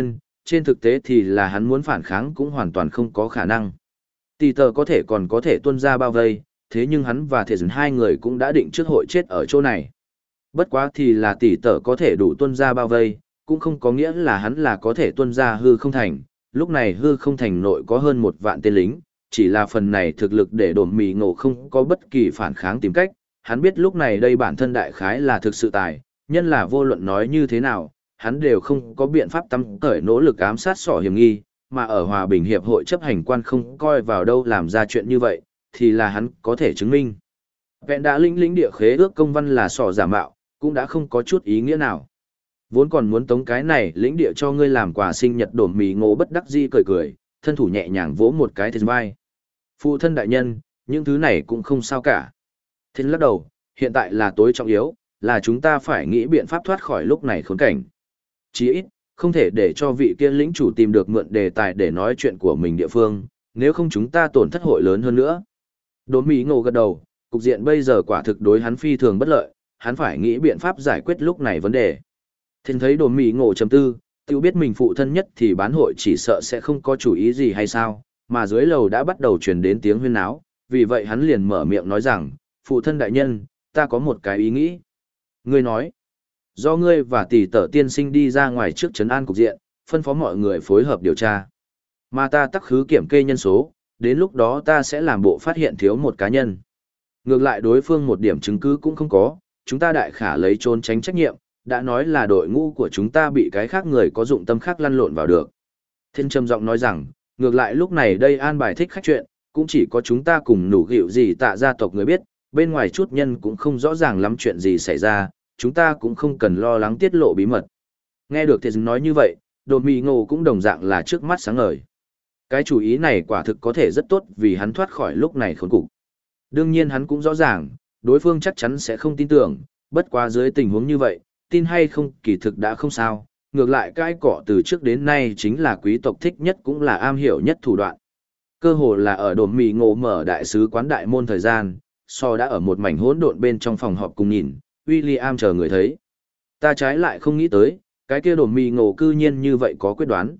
trên thực tế thì là hắn muốn phản kháng cũng hoàn toàn không có khả năng. Tỷ tờ có thể còn có thể tuân ra bao vây, thế nhưng hắn và thể dừng hai người cũng đã định trước hội chết ở chỗ này. Bất quá thì là tỷ tờ có thể đủ tuân ra bao vây, cũng không có nghĩa là hắn là có thể tuân ra hư không thành. Lúc này hư không thành nội có hơn 1 vạn tên lính, chỉ là phần này thực lực để đồn mì ngộ không có bất kỳ phản kháng tìm cách. Hắn biết lúc này đây bản thân đại khái là thực sự tài, nhân là vô luận nói như thế nào, hắn đều không có biện pháp tăm cởi nỗ lực ám sát sỏ hiểm nghi, mà ở Hòa Bình Hiệp hội chấp hành quan không coi vào đâu làm ra chuyện như vậy, thì là hắn có thể chứng minh. Vẹn đã lĩnh địa khế ước công văn là sỏ giả mạo, cũng đã không có chút ý nghĩa nào. Vốn còn muốn tống cái này lĩnh địa cho ngươi làm quà sinh nhật đổm mì ngộ bất đắc di cười cười, thân thủ nhẹ nhàng vỗ một cái trên vai. Phụ thân đại nhân, những thứ này cũng không sao cả. Thiên lắc đầu, hiện tại là tối trọng yếu, là chúng ta phải nghĩ biện pháp thoát khỏi lúc này khốn cảnh. Chí ít, không thể để cho vị kia lĩnh chủ tìm được mượn đề tài để nói chuyện của mình địa phương, nếu không chúng ta tổn thất hội lớn hơn nữa. Đốm Mỹ Ngộ gật đầu, cục diện bây giờ quả thực đối hắn phi thường bất lợi, hắn phải nghĩ biện pháp giải quyết lúc này vấn đề. Thiên thấy Đốm Mỹ Ngộ trầm tư, tiêu biết mình phụ thân nhất thì bán hội chỉ sợ sẽ không có chủ ý gì hay sao, mà dưới lầu đã bắt đầu truyền đến tiếng huyên náo, vì vậy hắn liền mở miệng nói rằng, phụ thân đại nhân, ta có một cái ý nghĩ. Ngươi nói, do ngươi và tỷ tở tiên sinh đi ra ngoài trước trấn an cục diện, phân phó mọi người phối hợp điều tra. Mà ta tắc khứ kiểm kê nhân số, đến lúc đó ta sẽ làm bộ phát hiện thiếu một cá nhân. Ngược lại đối phương một điểm chứng cứ cũng không có, chúng ta đại khả lấy trốn tránh trách nhiệm, đã nói là đội ngũ của chúng ta bị cái khác người có dụng tâm khác lăn lộn vào được. Thiên trầm giọng nói rằng, ngược lại lúc này đây an bài thích khách chuyện, cũng chỉ có chúng ta cùng nủ gịu gì tạ gia tộc người biết, bên ngoài chút nhân cũng không rõ ràng lắm chuyện gì xảy ra, chúng ta cũng không cần lo lắng tiết lộ bí mật. Nghe được Thiên nói như vậy, Đồn Mì Ngộ cũng đồng dạng là trước mắt sáng ngời. Cái chủ ý này quả thực có thể rất tốt vì hắn thoát khỏi lúc này khốn cục. Đương nhiên hắn cũng rõ ràng, đối phương chắc chắn sẽ không tin tưởng, bất quá dưới tình huống như vậy, tin hay không kỳ thực đã không sao, ngược lại cái cỏ từ trước đến nay chính là quý tộc thích nhất cũng là am hiểu nhất thủ đoạn. Cơ hồ là ở Đồn Mì Ngộ mở đại sứ quán đại môn thời gian, So đã ở một mảnh hỗn độn bên trong phòng họp cùng nhìn, William chờ người thấy. Ta trái lại không nghĩ tới, cái kia Đồn Mì Ngộ cư nhiên như vậy có quyết đoán.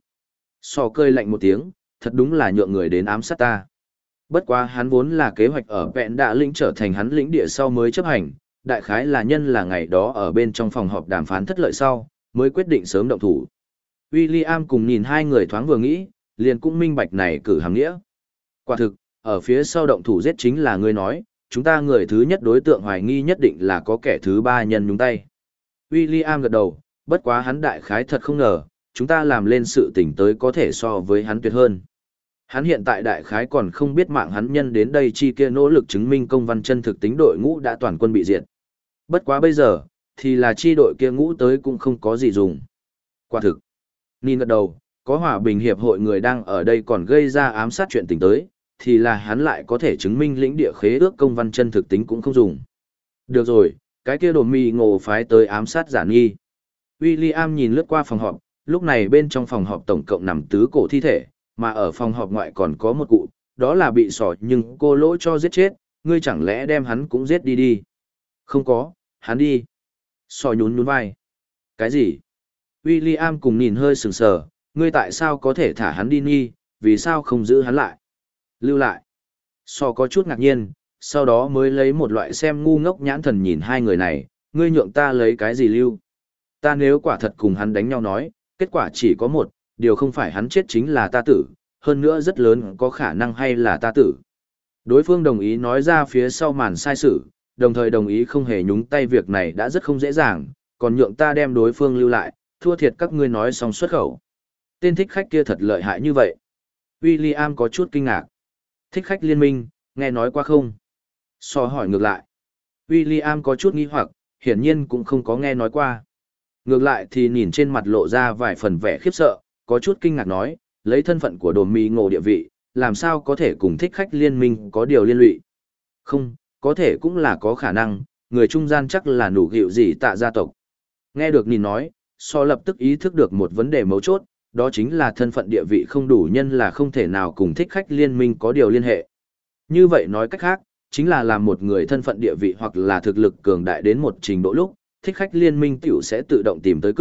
So cười lạnh một tiếng, thật đúng là nhượng người đến ám sát ta. Bất quá hắn vốn là kế hoạch ở vẹn đạ lĩnh trở thành hắn lĩnh địa sau mới chấp hành, đại khái là nhân là ngày đó ở bên trong phòng họp đàm phán thất lợi sau, mới quyết định sớm động thủ. William cùng nhìn hai người thoáng vừa nghĩ, liền cũng minh bạch này cử hàng nghĩa. Quả thực, ở phía sau động thủ giết chính là ngươi nói, chúng ta người thứ nhất đối tượng hoài nghi nhất định là có kẻ thứ ba nhân nhúng tay. William gật đầu, bất quá hắn đại khái thật không ngờ, chúng ta làm lên sự tỉnh tới có thể so với hắn tuyệt hơn. Hắn hiện tại đại khái còn không biết mạng hắn nhân đến đây chi kia nỗ lực chứng minh công văn chân thực tính đội ngũ đã toàn quân bị diệt. Bất quá bây giờ, thì là chi đội kia ngũ tới cũng không có gì dùng. Quả thực. Nhìn gật đầu, có Hòa Bình Hiệp hội người đang ở đây còn gây ra ám sát chuyện tình tới, thì là hắn lại có thể chứng minh lĩnh địa khế ước công văn chân thực tính cũng không dùng. Được rồi, cái kia Đồn Mì Ngộ phái tới ám sát giả nghi. William nhìn lướt qua phòng họp, lúc này bên trong phòng họp tổng cộng nằm tứ cổ thi thể, mà ở phòng họp ngoại còn có một cụ, đó là bị sỏ nhưng cô lỗ cho giết chết, ngươi chẳng lẽ đem hắn cũng giết đi đi. Không có, hắn đi. Sỏ nhún nhún vai. Cái gì? William cùng nhìn hơi sừng sờ, ngươi tại sao có thể thả hắn đi nghi, vì sao không giữ hắn lại? Lưu lại. Sỏ có chút ngạc nhiên, sau đó mới lấy một loại xem ngu ngốc nhãn thần nhìn hai người này, ngươi nhượng ta lấy cái gì lưu? Ta nếu quả thật cùng hắn đánh nhau nói, kết quả chỉ có một, điều không phải hắn chết chính là ta tử, hơn nữa rất lớn có khả năng hay là ta tử. Đối phương đồng ý nói ra phía sau màn sai sự, đồng thời đồng ý không hề nhúng tay việc này đã rất không dễ dàng, còn nhượng ta đem đối phương lưu lại, thua thiệt các ngươi nói xong xuất khẩu. Tên thích khách kia thật lợi hại như vậy. William có chút kinh ngạc. Thích khách liên minh, nghe nói qua không? So hỏi ngược lại. William có chút nghi hoặc, hiển nhiên cũng không có nghe nói qua. Ngược lại thì nhìn trên mặt lộ ra vài phần vẻ khiếp sợ, có chút kinh ngạc nói, lấy thân phận của Đồn Mì Ngộ địa vị, làm sao có thể cùng thích khách liên minh có điều liên lụy. Không, có thể cũng là có khả năng, người trung gian chắc là nủ gịu gì tạ gia tộc. Nghe được nhìn nói, So lập tức ý thức được một vấn đề mấu chốt, đó chính là thân phận địa vị không đủ nhân là không thể nào cùng thích khách liên minh có điều liên hệ. Như vậy nói cách khác, chính là làm một người thân phận địa vị hoặc là thực lực cường đại đến một trình độ lúc, thích khách liên minh tiểu sẽ tự động tìm tới cửa,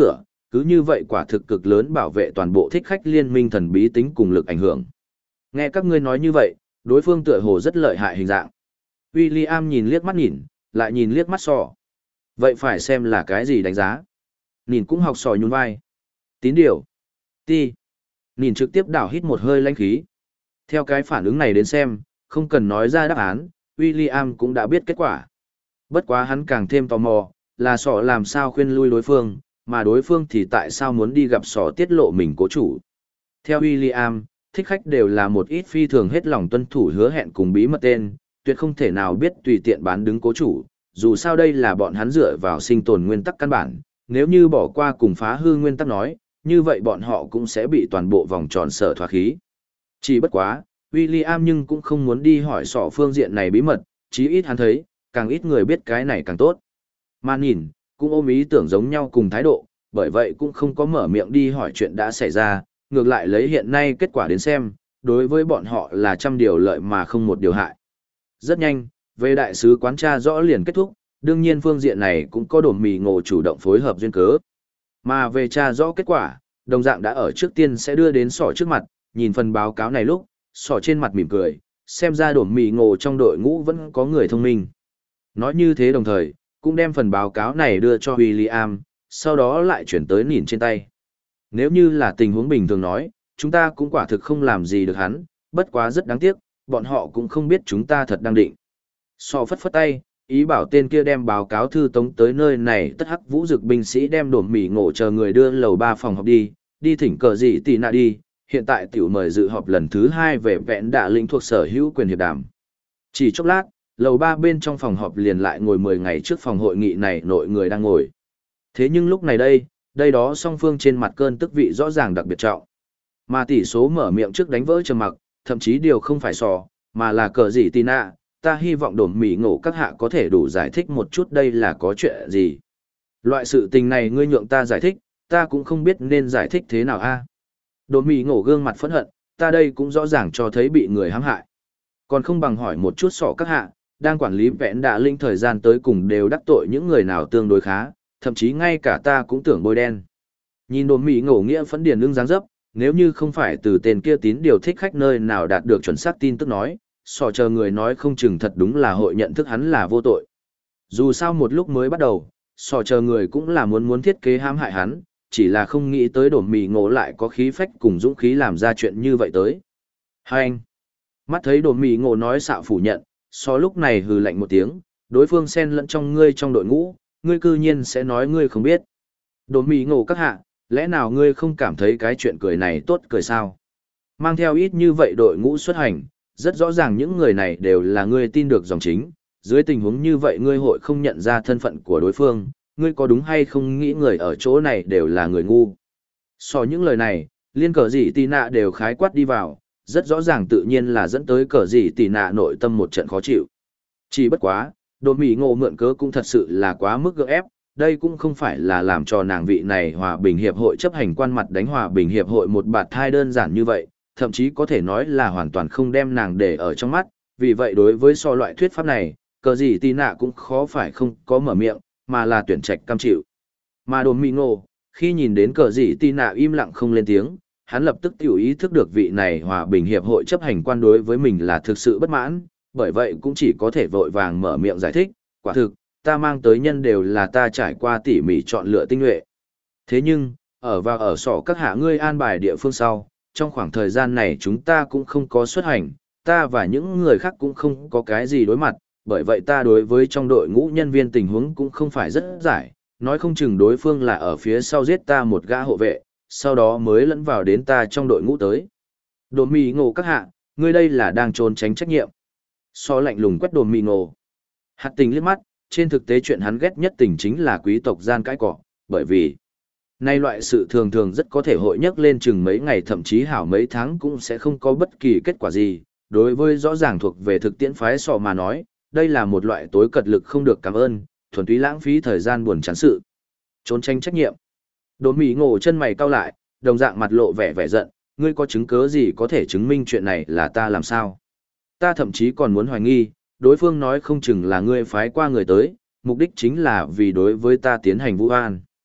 cứ như vậy quả thực cực lớn bảo vệ toàn bộ thích khách liên minh thần bí tính cùng lực ảnh hưởng. Nghe các ngươi nói như vậy, đối phương tựa hồ rất lợi hại hình dạng. William nhìn liếc mắt nhìn, lại nhìn liếc mắt sò. Vậy phải xem là cái gì đánh giá. Nhìn cũng học sò nhún vai. Tín điều. Ti. Nhìn trực tiếp đảo hít một hơi lãnh khí. Theo cái phản ứng này đến xem, không cần nói ra đáp án, William cũng đã biết kết quả. Bất quá hắn càng thêm tò mò, là sọ làm sao khuyên lui đối phương, mà đối phương thì tại sao muốn đi gặp sọ tiết lộ mình cố chủ. Theo William, thích khách đều là một ít phi thường hết lòng tuân thủ hứa hẹn cùng bí mật tên, tuyệt không thể nào biết tùy tiện bán đứng cố chủ, dù sao đây là bọn hắn dựa vào sinh tồn nguyên tắc căn bản, nếu như bỏ qua cùng phá hư nguyên tắc nói, như vậy bọn họ cũng sẽ bị toàn bộ vòng tròn sở thoá khí. Chỉ bất quá, William nhưng cũng không muốn đi hỏi sọ phương diện này bí mật, chí ít hắn thấy, càng ít người biết cái này càng tốt. Mà nhìn, cũng ôm ý tưởng giống nhau cùng thái độ, bởi vậy cũng không có mở miệng đi hỏi chuyện đã xảy ra, ngược lại lấy hiện nay kết quả đến xem, đối với bọn họ là trăm điều lợi mà không một điều hại. Rất nhanh, về đại sứ quán tra rõ liền kết thúc, đương nhiên phương diện này cũng có đồn mì ngộ chủ động phối hợp duyên cớ. Mà về tra rõ kết quả, đồng dạng đã ở trước tiên sẽ đưa đến sỏ trước mặt, nhìn phần báo cáo này lúc, sỏ trên mặt mỉm cười, xem ra đồn mì ngộ trong đội ngũ vẫn có người thông minh. Nói như thế đồng thời, cũng đem phần báo cáo này đưa cho William, sau đó lại chuyển tới nhìn trên tay. Nếu như là tình huống bình thường nói, chúng ta cũng quả thực không làm gì được hắn, bất quá rất đáng tiếc, bọn họ cũng không biết chúng ta thật đang định. Sọ phất phất tay, ý bảo tên kia đem báo cáo thư tống tới nơi này, tất hắc vũ dực binh sĩ đem đổm mỉ ngộ chờ người đưa lầu 3 phòng họp đi thỉnh cờ gì tì nạ đi, hiện tại tiểu mời dự họp lần thứ 2 về vẹn đạ lĩnh thuộc sở hữu quyền hiệp đàm. Chỉ chốc lát, lầu 3 bên trong phòng họp liền lại ngồi 10 ngày trước phòng hội nghị này nội người đang ngồi. Thế nhưng lúc này đây đó song phương trên mặt cơn tức vị rõ ràng đặc biệt trọng. Mà tỷ số mở miệng trước đánh vỡ trầm mặc, thậm chí điều không phải sò, mà là cờ gì tì nạ, ta hy vọng đổm mỉ ngộ các hạ có thể đủ giải thích một chút đây là có chuyện gì. Loại sự tình này ngươi nhượng ta giải thích, ta cũng không biết nên giải thích thế nào a. Đổm mỉ ngộ gương mặt phẫn hận, ta đây cũng rõ ràng cho thấy bị người hãm hại. Còn không bằng hỏi một chút sọ các hạ, đang quản lý vẹn đạ linh thời gian tới cùng đều đắc tội những người nào tương đối khá, thậm chí ngay cả ta cũng tưởng bôi đen. Nhìn đồn mỉ ngộ nghĩa phẫn điền ưng dáng dấp, nếu như không phải từ tên kia tín điều thích khách nơi nào đạt được chuẩn xác tin tức nói, sò chờ người nói không chừng thật đúng là hội nhận thức hắn là vô tội. Dù sao một lúc mới bắt đầu, sò chờ người cũng là muốn thiết kế hãm hại hắn, chỉ là không nghĩ tới đồn mỉ ngộ lại có khí phách cùng dũng khí làm ra chuyện như vậy tới. Hai anh, mắt thấy đồn mỉ ngộ nói xạo phủ nhận, sò lúc này hừ lạnh một tiếng, đối phương xen lẫn trong ngươi trong đội ngũ, ngươi cư nhiên sẽ nói ngươi không biết. Đồn mỉ ngộ các hạ, lẽ nào ngươi không cảm thấy cái chuyện cười này tốt cười sao? Mang theo ít như vậy đội ngũ xuất hành, rất rõ ràng những người này đều là ngươi tin được dòng chính, dưới tình huống như vậy ngươi hội không nhận ra thân phận của đối phương, ngươi có đúng hay không nghĩ người ở chỗ này đều là người ngu. So những lời này, liên cờ gì tì nạ đều khái quát đi vào, rất rõ ràng tự nhiên là dẫn tới cờ gì tì nạ nội tâm một trận khó chịu. Chỉ bất quá, đồn mỉ ngộ mượn cớ cũng thật sự là quá mức gượng ép, đây cũng không phải là làm cho nàng vị này hòa bình hiệp hội chấp hành quan mặt đánh hòa bình hiệp hội một bạt thai đơn giản như vậy, thậm chí có thể nói là hoàn toàn không đem nàng để ở trong mắt, vì vậy đối với so loại thuyết pháp này, cờ gì tì nạ cũng khó phải không có mở miệng, mà là tuyển trạch cam chịu. Mà đồn mỉ ngộ, khi nhìn đến cờ gì tì nạ im lặng không lên tiếng, hắn lập tức tiểu ý thức được vị này hòa bình hiệp hội chấp hành quan đối với mình là thực sự bất mãn, bởi vậy cũng chỉ có thể vội vàng mở miệng giải thích, quả thực, ta mang tới nhân đều là ta trải qua tỉ mỉ chọn lựa tinh nhuệ. Thế nhưng, ở sọ các hạ ngươi an bài địa phương sau, trong khoảng thời gian này chúng ta cũng không có xuất hành, ta và những người khác cũng không có cái gì đối mặt, bởi vậy ta đối với trong đội ngũ nhân viên tình huống cũng không phải rất giải, nói không chừng đối phương là ở phía sau giết ta một gã hộ vệ, sau đó mới lẫn vào đến ta trong đội ngũ tới. Đồn mì ngộ các hạ, ngươi đây là đang trốn tránh trách nhiệm. So lạnh lùng quét đồn mì ngộ. Hạt tình liếc mắt, trên thực tế chuyện hắn ghét nhất tình chính là quý tộc gian cãi cọ, bởi vì nay loại sự thường thường rất có thể hội nhắc lên chừng mấy ngày thậm chí hảo mấy tháng cũng sẽ không có bất kỳ kết quả gì. Đối với rõ ràng thuộc về thực tiễn phái sọ mà nói, đây là một loại tối cật lực không được cảm ơn, thuần túy lãng phí thời gian buồn chán sự. Trốn tránh trách nhiệm. Đồn mỉ ngộ chân mày cau lại, đồng dạng mặt lộ vẻ giận, ngươi có chứng cứ gì có thể chứng minh chuyện này là ta làm sao? Ta thậm chí còn muốn hoài nghi, đối phương nói không chừng là ngươi phái qua người tới, mục đích chính là vì đối với ta tiến hành vu oan.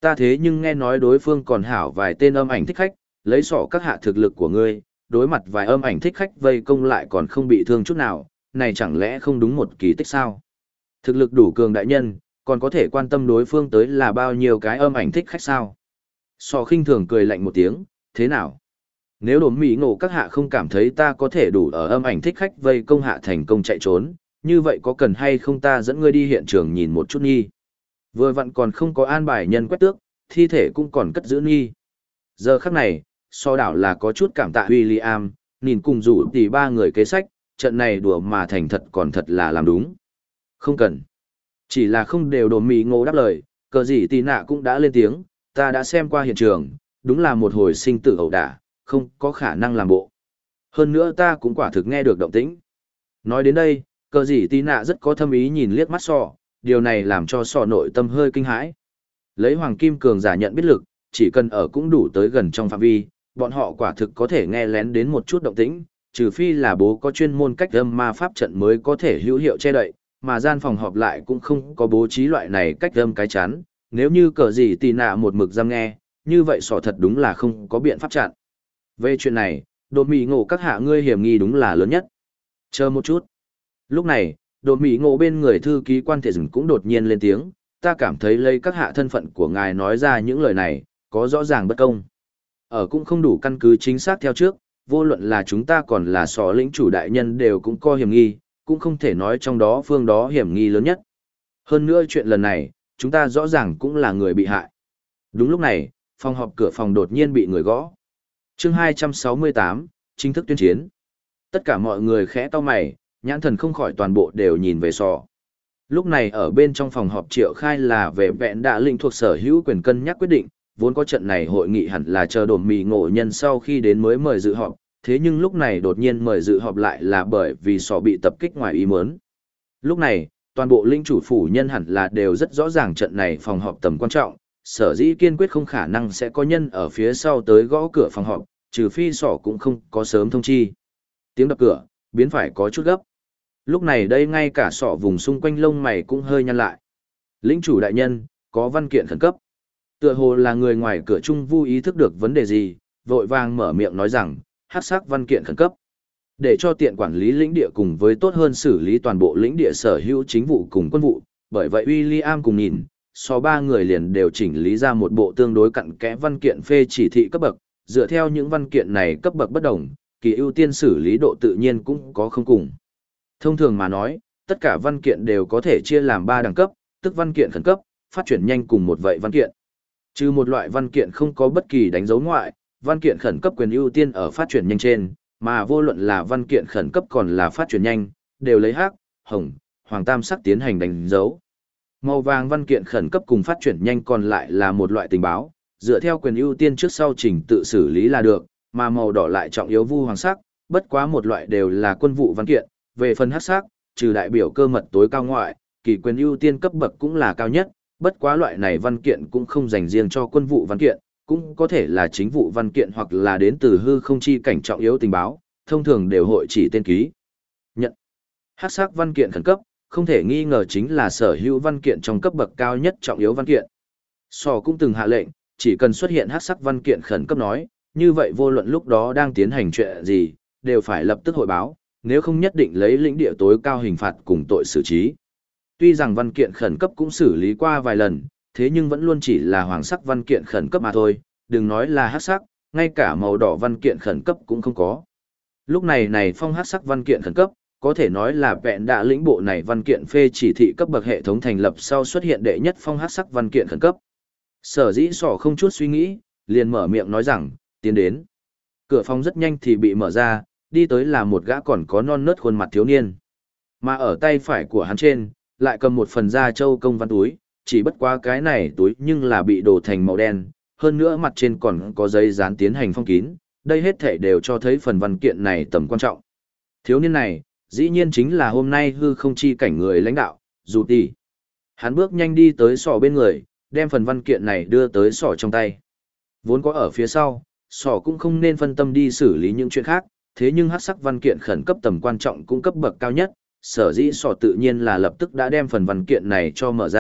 Ta thế nhưng nghe nói đối phương còn hảo vài tên âm ảnh thích khách, lấy sỏ các hạ thực lực của ngươi, đối mặt vài âm ảnh thích khách vây công lại còn không bị thương chút nào, này chẳng lẽ không đúng một kỳ tích sao? Thực lực đủ cường đại nhân, còn có thể quan tâm đối phương tới là bao nhiêu cái âm ảnh thích khách sao? Sò khinh thường cười lạnh một tiếng, thế nào? Nếu đồn mỹ ngộ các hạ không cảm thấy ta có thể đủ ở âm ảnh thích khách vây công hạ thành công chạy trốn, như vậy có cần hay không ta dẫn ngươi đi hiện trường nhìn một chút nghi? Vừa vặn còn không có an bài nhân quét tước, thi thể cũng còn cất giữ nghi. Giờ khắc này, so đảo là có chút cảm tạ William, nhìn cùng rủ tỷ ba người kế sách, trận này đùa mà thành thật còn thật là làm đúng. Không cần. Chỉ là không đều đồ mì ngộ đáp lời, cờ gì tì nạ cũng đã lên tiếng, ta đã xem qua hiện trường, đúng là một hồi sinh tử ẩu đả, không có khả năng làm bộ. Hơn nữa ta cũng quả thực nghe được động tĩnh. Nói đến đây, cờ gì tì nạ rất có thâm ý nhìn liếc mắt sọ, điều này làm cho sọ nội tâm hơi kinh hãi. Lấy hoàng kim cường giả nhận biết lực, chỉ cần ở cũng đủ tới gần trong phạm vi, bọn họ quả thực có thể nghe lén đến một chút động tĩnh, trừ phi là bố có chuyên môn cách âm ma pháp trận mới có thể hữu hiệu che đậy, mà gian phòng họp lại cũng không có bố trí loại này cách âm cái chắn, nếu như cờ gì tì nạ một mực giam nghe, như vậy sọ thật đúng là không có biện pháp chặn. Về chuyện này, đột mì ngộ các hạ ngươi hiểm nghi đúng là lớn nhất. Chờ một chút. Lúc này, đột mì ngộ bên người thư ký quan thể dừng cũng đột nhiên lên tiếng, ta cảm thấy lấy các hạ thân phận của ngài nói ra những lời này, có rõ ràng bất công. Ở cũng không đủ căn cứ chính xác theo trước, vô luận là chúng ta còn là sọ lĩnh chủ đại nhân đều cũng có hiểm nghi, cũng không thể nói trong đó phương đó hiểm nghi lớn nhất. Hơn nữa chuyện lần này, chúng ta rõ ràng cũng là người bị hại. Đúng lúc này, phòng họp cửa phòng đột nhiên bị người gõ. Chương 268, chính thức tuyên chiến. Tất cả mọi người khẽ cau mày, nhãn thần không khỏi toàn bộ đều nhìn về sọ. Lúc này ở bên trong phòng họp Triệu Khai là về vẹn đã lĩnh thuộc sở hữu quyền cân nhắc quyết định, vốn có trận này hội nghị hẳn là chờ đồn mì ngộ nhân sau khi đến mới mời dự họp, thế nhưng lúc này đột nhiên mời dự họp lại là bởi vì sọ bị tập kích ngoài ý muốn. Lúc này, toàn bộ linh chủ phủ nhân hẳn là đều rất rõ ràng trận này phòng họp tầm quan trọng, sở dĩ kiên quyết không khả năng sẽ có nhân ở phía sau tới gõ cửa phòng họp, trừ phi sọ cũng không có sớm thông chi. Tiếng đập cửa, biến phải có chút gấp. Lúc này đây ngay cả sọ vùng xung quanh lông mày cũng hơi nhăn lại. Lĩnh chủ đại nhân, có văn kiện khẩn cấp. Tựa hồ là người ngoài cửa trung vu ý thức được vấn đề gì, vội vàng mở miệng nói rằng, hắc sắc văn kiện khẩn cấp. Để cho tiện quản lý lĩnh địa cùng với tốt hơn xử lý toàn bộ lĩnh địa sở hữu chính vụ cùng quân vụ, bởi vậy William cùng nhìn, so ba người liền đều chỉnh lý ra một bộ tương đối cặn kẽ văn kiện phê chỉ thị cấp bậc, dựa theo những văn kiện này cấp bậc bất đồng, kỳ ưu tiên xử lý độ tự nhiên cũng có không cùng. Thông thường mà nói, tất cả văn kiện đều có thể chia làm 3 đẳng cấp, tức văn kiện khẩn cấp, phát triển nhanh cùng một vậy văn kiện. Trừ một loại văn kiện không có bất kỳ đánh dấu ngoại, văn kiện khẩn cấp quyền ưu tiên ở phát triển nhanh trên, mà vô luận là văn kiện khẩn cấp còn là phát triển nhanh, đều lấy hắc, hồng, hoàng tam sắc tiến hành đánh dấu. Màu vàng văn kiện khẩn cấp cùng phát triển nhanh còn lại là một loại tình báo, dựa theo quyền ưu tiên trước sau trình tự xử lý là được, mà màu đỏ lại trọng yếu vu hoàng sắc, bất quá một loại đều là quân vụ văn kiện, về phần hắc sắc, trừ đại biểu cơ mật tối cao ngoại, kỳ quyền ưu tiên cấp bậc cũng là cao nhất, bất quá loại này văn kiện cũng không dành riêng cho quân vụ văn kiện, cũng có thể là chính vụ văn kiện hoặc là đến từ hư không chi cảnh trọng yếu tình báo, thông thường đều hội chỉ tên ký. Nhận. Hắc sắc văn kiện khẩn cấp, không thể nghi ngờ chính là sở hữu văn kiện trong cấp bậc cao nhất trọng yếu văn kiện. Sò cũng từng hạ lệnh, chỉ cần xuất hiện hắc sắc văn kiện khẩn cấp nói, như vậy vô luận lúc đó đang tiến hành chuyện gì, đều phải lập tức hội báo, nếu không nhất định lấy lĩnh địa tối cao hình phạt cùng tội xử trí. Tuy rằng văn kiện khẩn cấp cũng xử lý qua vài lần, thế nhưng vẫn luôn chỉ là hoàng sắc văn kiện khẩn cấp mà thôi, đừng nói là hắc sắc, ngay cả màu đỏ văn kiện khẩn cấp cũng không có. Lúc này phong hắc sắc văn kiện khẩn cấp, có thể nói là vẹn đã lĩnh bộ này văn kiện phê chỉ thị cấp bậc hệ thống thành lập sau xuất hiện đệ nhất phong hắc sắc văn kiện khẩn cấp. Sở dĩ sỏ không chút suy nghĩ, liền mở miệng nói rằng, tiến đến. Cửa phòng rất nhanh thì bị mở ra, đi tới là một gã còn có non nớt khuôn mặt thiếu niên. Mà ở tay phải của hắn trên, lại cầm một phần da châu công văn túi, chỉ bất quá cái này túi nhưng là bị đổ thành màu đen, hơn nữa mặt trên còn có giấy dán tiến hành phong kín, đây hết thể đều cho thấy phần văn kiện này tầm quan trọng. Thiếu niên này, dĩ nhiên chính là hôm nay hư không chi cảnh người lãnh đạo, dù tỷ. Hắn bước nhanh đi tới sỏ bên người, đem phần văn kiện này đưa tới sỏ trong tay. Vốn có ở phía sau, sỏ cũng không nên phân tâm đi xử lý những chuyện khác, thế nhưng hắc sắc văn kiện khẩn cấp tầm quan trọng cũng cấp bậc cao nhất, sở dĩ sỏ tự nhiên là lập tức đã đem phần văn kiện này cho mở ra,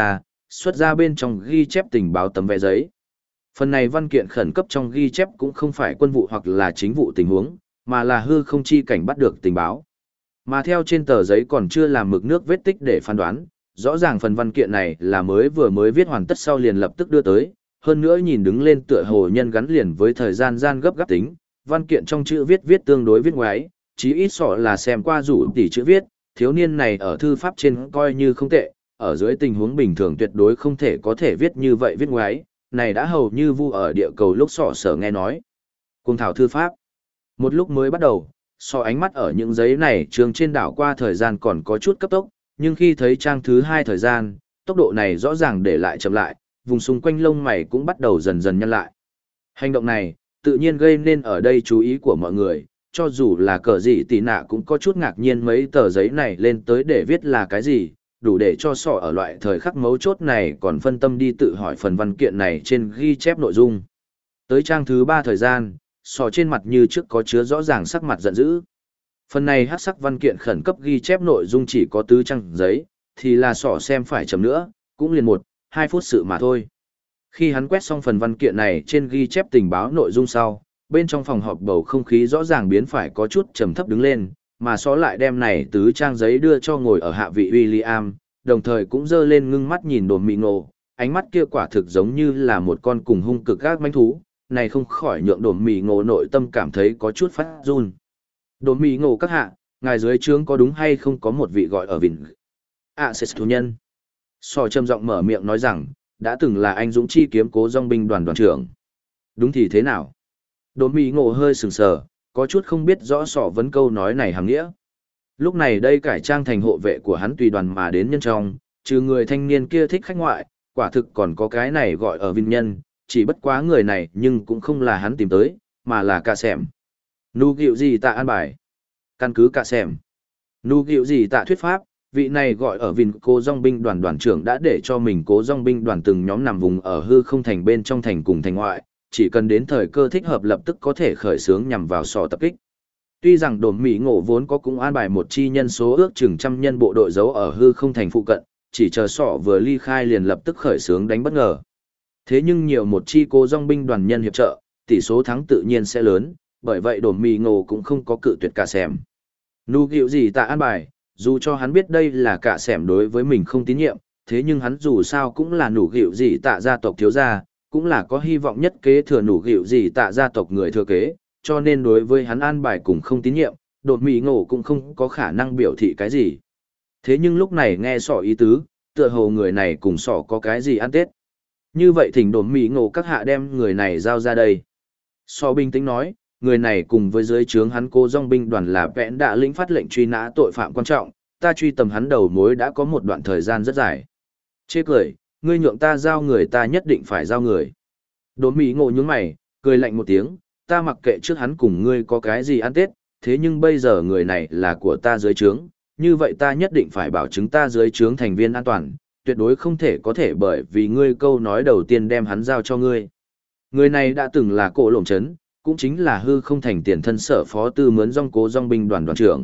xuất ra bên trong ghi chép tình báo tấm vé giấy. Phần này văn kiện khẩn cấp trong ghi chép cũng không phải quân vụ hoặc là chính vụ tình huống, mà là hư không chi cảnh bắt được tình báo. Mà theo trên tờ giấy còn chưa làm mực nước vết tích để phán đoán, rõ ràng phần văn kiện này là mới viết hoàn tất sau liền lập tức đưa tới, hơn nữa nhìn đứng lên tựa hồ nhân gắn liền với thời gian gian gấp gáp tính, văn kiện trong chữ viết tương đối viết ngoái, chí ít sọ là xem qua rủ tỉ chữ viết, thiếu niên này ở thư pháp trên coi như không tệ, ở dưới tình huống bình thường tuyệt đối không thể có thể viết như vậy viết ngoái, này đã hầu như vu ở địa cầu lúc sọ sở nghe nói. Cùng thảo thư pháp. Một lúc mới bắt đầu, sọ ánh mắt ở những giấy này trường trên đảo qua thời gian còn có chút cấp tốc, nhưng khi thấy trang thứ 2 thời gian, tốc độ này rõ ràng để lại chậm lại, vùng xung quanh lông mày cũng bắt đầu dần dần nhăn lại. Hành động này, tự nhiên gây nên ở đây chú ý của mọi người, cho dù là cờ gì tì nạ cũng có chút ngạc nhiên mấy tờ giấy này lên tới để viết là cái gì, đủ để cho sọ ở loại thời khắc mấu chốt này còn phân tâm đi tự hỏi phần văn kiện này trên ghi chép nội dung. Tới trang thứ 3 thời gian, sọ trên mặt như trước có chứa rõ ràng sắc mặt giận dữ. Phần này hắc sắc văn kiện khẩn cấp ghi chép nội dung chỉ có 4 trang giấy, thì là sọ xem phải chậm nữa, cũng liền 1-2 phút sự mà thôi. Khi hắn quét xong phần văn kiện này trên ghi chép tình báo nội dung sau, bên trong phòng họp bầu không khí rõ ràng biến phải có chút trầm thấp đứng lên, mà xó lại đem này 4 trang giấy đưa cho ngồi ở hạ vị William, đồng thời cũng dơ lên ngưng mắt nhìn Đồn Mị Ngộ, ánh mắt kia quả thực giống như là một con cùng hung cực các manh thú, này không khỏi nhượng Đồn Mị Ngộ nội tâm cảm thấy có chút phát run. Đồn Mị Ngộ các hạ, ngài dưới trướng có đúng hay không có một vị gọi ở Vịnh Access thủ nhân? Sò trầm giọng mở miệng nói rằng, đã từng là anh dũng chi kiếm cố dòng binh đoàn đoàn trưởng. Đúng thì thế nào? Đồn Mị Ngộ hơi sừng sờ, có chút không biết rõ sọ vấn câu nói này hàm nghĩa. Lúc này đây cải trang thành hộ vệ của hắn tùy đoàn mà đến nhân trong, trừ người thanh niên kia thích khách ngoại, quả thực còn có cái này gọi ở Vinh nhân, chỉ bất quá người này nhưng cũng không là hắn tìm tới, mà là cả sẻm. Nụ gịu gì tạ an bài? Căn cứ cả sẻm. Nụ gịu gì tạ thuyết pháp, vị này gọi ở Vinh cố dòng binh đoàn đoàn trưởng đã để cho mình cố dòng binh đoàn từng nhóm nằm vùng ở hư không thành bên trong thành cùng thành ngoại, chỉ cần đến thời cơ thích hợp lập tức có thể khởi xướng nhằm vào sọ tập kích. Tuy rằng Đồn Mị Ngộ vốn có cũng an bài một chi nhân số ước chừng 100 nhân bộ đội giấu ở hư không thành phụ cận, chỉ chờ sọ vừa ly khai liền lập tức khởi xướng đánh bất ngờ. Thế nhưng nhiều một chi cố dòng binh đoàn nhân hiệp trợ, tỷ số thắng tự nhiên sẽ lớn, bởi vậy Đồn Mị Ngộ cũng không có cự tuyệt cả sẻm. Nụ gịu gì tạ an bài, dù cho hắn biết đây là cả sẻm đối với mình không tín nhiệm, thế nhưng hắn dù sao cũng là nụ gịu gì tạ gia tộc thiếu gia, cũng là có hy vọng nhất kế thừa nụ gịu gì tạ gia tộc người thừa kế, cho nên đối với hắn an bài cùng không tín nhiệm, Đồn Mị Ngộ cũng không có khả năng biểu thị cái gì. Thế nhưng lúc này nghe sọ ý tứ, tựa hồ người này cùng sọ có cái gì ăn tết. Như vậy thỉnh Đồn Mị Ngộ các hạ đem người này giao ra đây. Sọ bình tĩnh nói, người này cùng với dưới trướng hắn cố dòng binh đoàn là vẽn đã lĩnh phát lệnh truy nã tội phạm quan trọng, ta truy tầm hắn đầu mối đã có một đoạn thời gian rất dài. Chê cười, ngươi nhượng ta giao người ta nhất định phải giao người. Đồn Mị Ngộ nhướng mày, cười lạnh một tiếng, ta mặc kệ trước hắn cùng ngươi có cái gì ăn tết, thế nhưng bây giờ người này là của ta dưới trướng, như vậy ta nhất định phải bảo chứng ta dưới trướng thành viên an toàn, tuyệt đối không thể có thể bởi vì ngươi câu nói đầu tiên đem hắn giao cho ngươi. Người này đã từng là Cổ Lồng Trấn, cũng chính là hư không thành tiền thân sở phó tư mướn dòng cố dòng binh đoàn đoàn trưởng.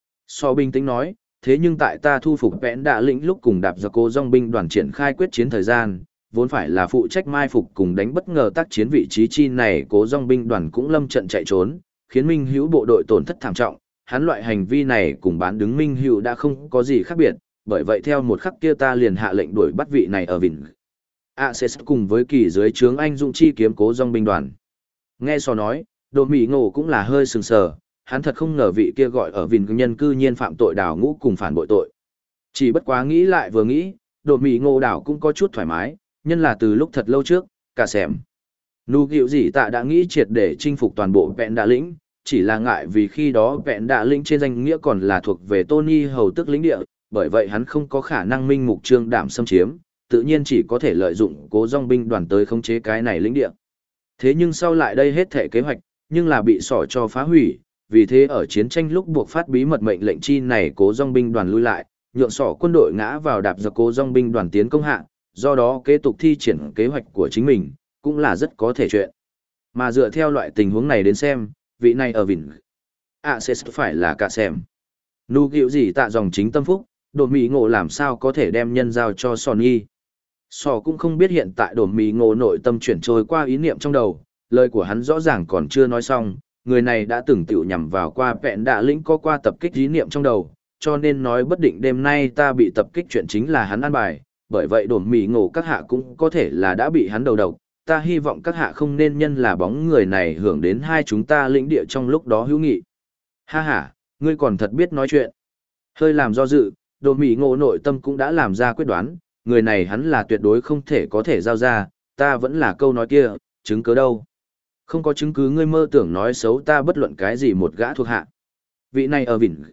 So bình tĩnh nói, thế nhưng tại ta thu phục vẽn đạ lĩnh lúc cùng đạp ra cố dòng binh đoàn triển khai quyết chiến thời gian, vốn phải là phụ trách mai phục cùng đánh bất ngờ tác chiến vị trí chi này cố dòng binh đoàn cũng lâm trận chạy trốn, khiến Minh Hữu bộ đội tổn thất thảm trọng, hắn loại hành vi này cùng bán đứng Minh Hữu đã không có gì khác biệt, bởi vậy theo một khắc kia ta liền hạ lệnh đuổi bắt vị này ở Vịnh Access cùng với kỳ dưới trướng anh dũng chi kiếm cố dòng binh đoàn. Nghe so nói, Đồn Mị Ngộ cũng là hơi sừng sờ, hắn thật không ngờ vị kia gọi ở Vịnh nhân cư nhiên phạm tội đào ngũ cùng phản bội tội. Chỉ bất quá nghĩ lại vừa nghĩ, Đồn Mị Ngộ đảo cũng có chút thoải mái, nhân là từ lúc thật lâu trước, cả sẻm. Nụ gịu gì tạ đã nghĩ triệt để chinh phục toàn bộ vẹn đạ lĩnh, chỉ là ngại vì khi đó vẹn đạ lĩnh trên danh nghĩa còn là thuộc về Tony hầu tức lĩnh địa, bởi vậy hắn không có khả năng minh mục trương đảm xâm chiếm, tự nhiên chỉ có thể lợi dụng cố dòng binh đoàn tới khống chế cái này lĩnh địa. Thế nhưng sau lại đây hết thể kế hoạch, nhưng là bị sỏ cho phá hủy, vì thế ở chiến tranh lúc buộc phát bí mật mệnh lệnh chi này cố dòng binh đoàn lui lại, nhượng sỏ quân đội ngã vào đạp giặc cố dòng binh đoàn tiến công hạ, do đó kế tục thi triển kế hoạch của chính mình, cũng là rất có thể chuyện. Mà dựa theo loại tình huống này đến xem, vị này ở Vịnh Access phải là cả xem. Nụ gịu gì tạ dòng chính tâm phúc, Đồn Mị Ngộ làm sao có thể đem nhân giao cho Sonny. Sò cũng không biết hiện tại đồn mì ngộ nội tâm chuyển trôi qua ý niệm trong đầu, lời của hắn rõ ràng còn chưa nói xong, người này đã từng tiểu nhằm vào qua vẹn đạ lĩnh có qua tập kích ý niệm trong đầu, cho nên nói bất định đêm nay ta bị tập kích chuyện chính là hắn ăn bài, bởi vậy đồn mì ngộ các hạ cũng có thể là đã bị hắn đầu độc, ta hy vọng các hạ không nên nhân là bóng người này hưởng đến hai chúng ta lĩnh địa trong lúc đó hữu nghị. Ha ha, ngươi còn thật biết nói chuyện. Hơi làm do dự, đồn mì ngộ nội tâm cũng đã làm ra quyết đoán, người này hắn là tuyệt đối không thể có thể giao ra, ta vẫn là câu nói kia, chứng cứ đâu. Không có chứng cứ ngươi mơ tưởng nói xấu ta bất luận cái gì một gã thuộc hạ. Vị này ở vịnh.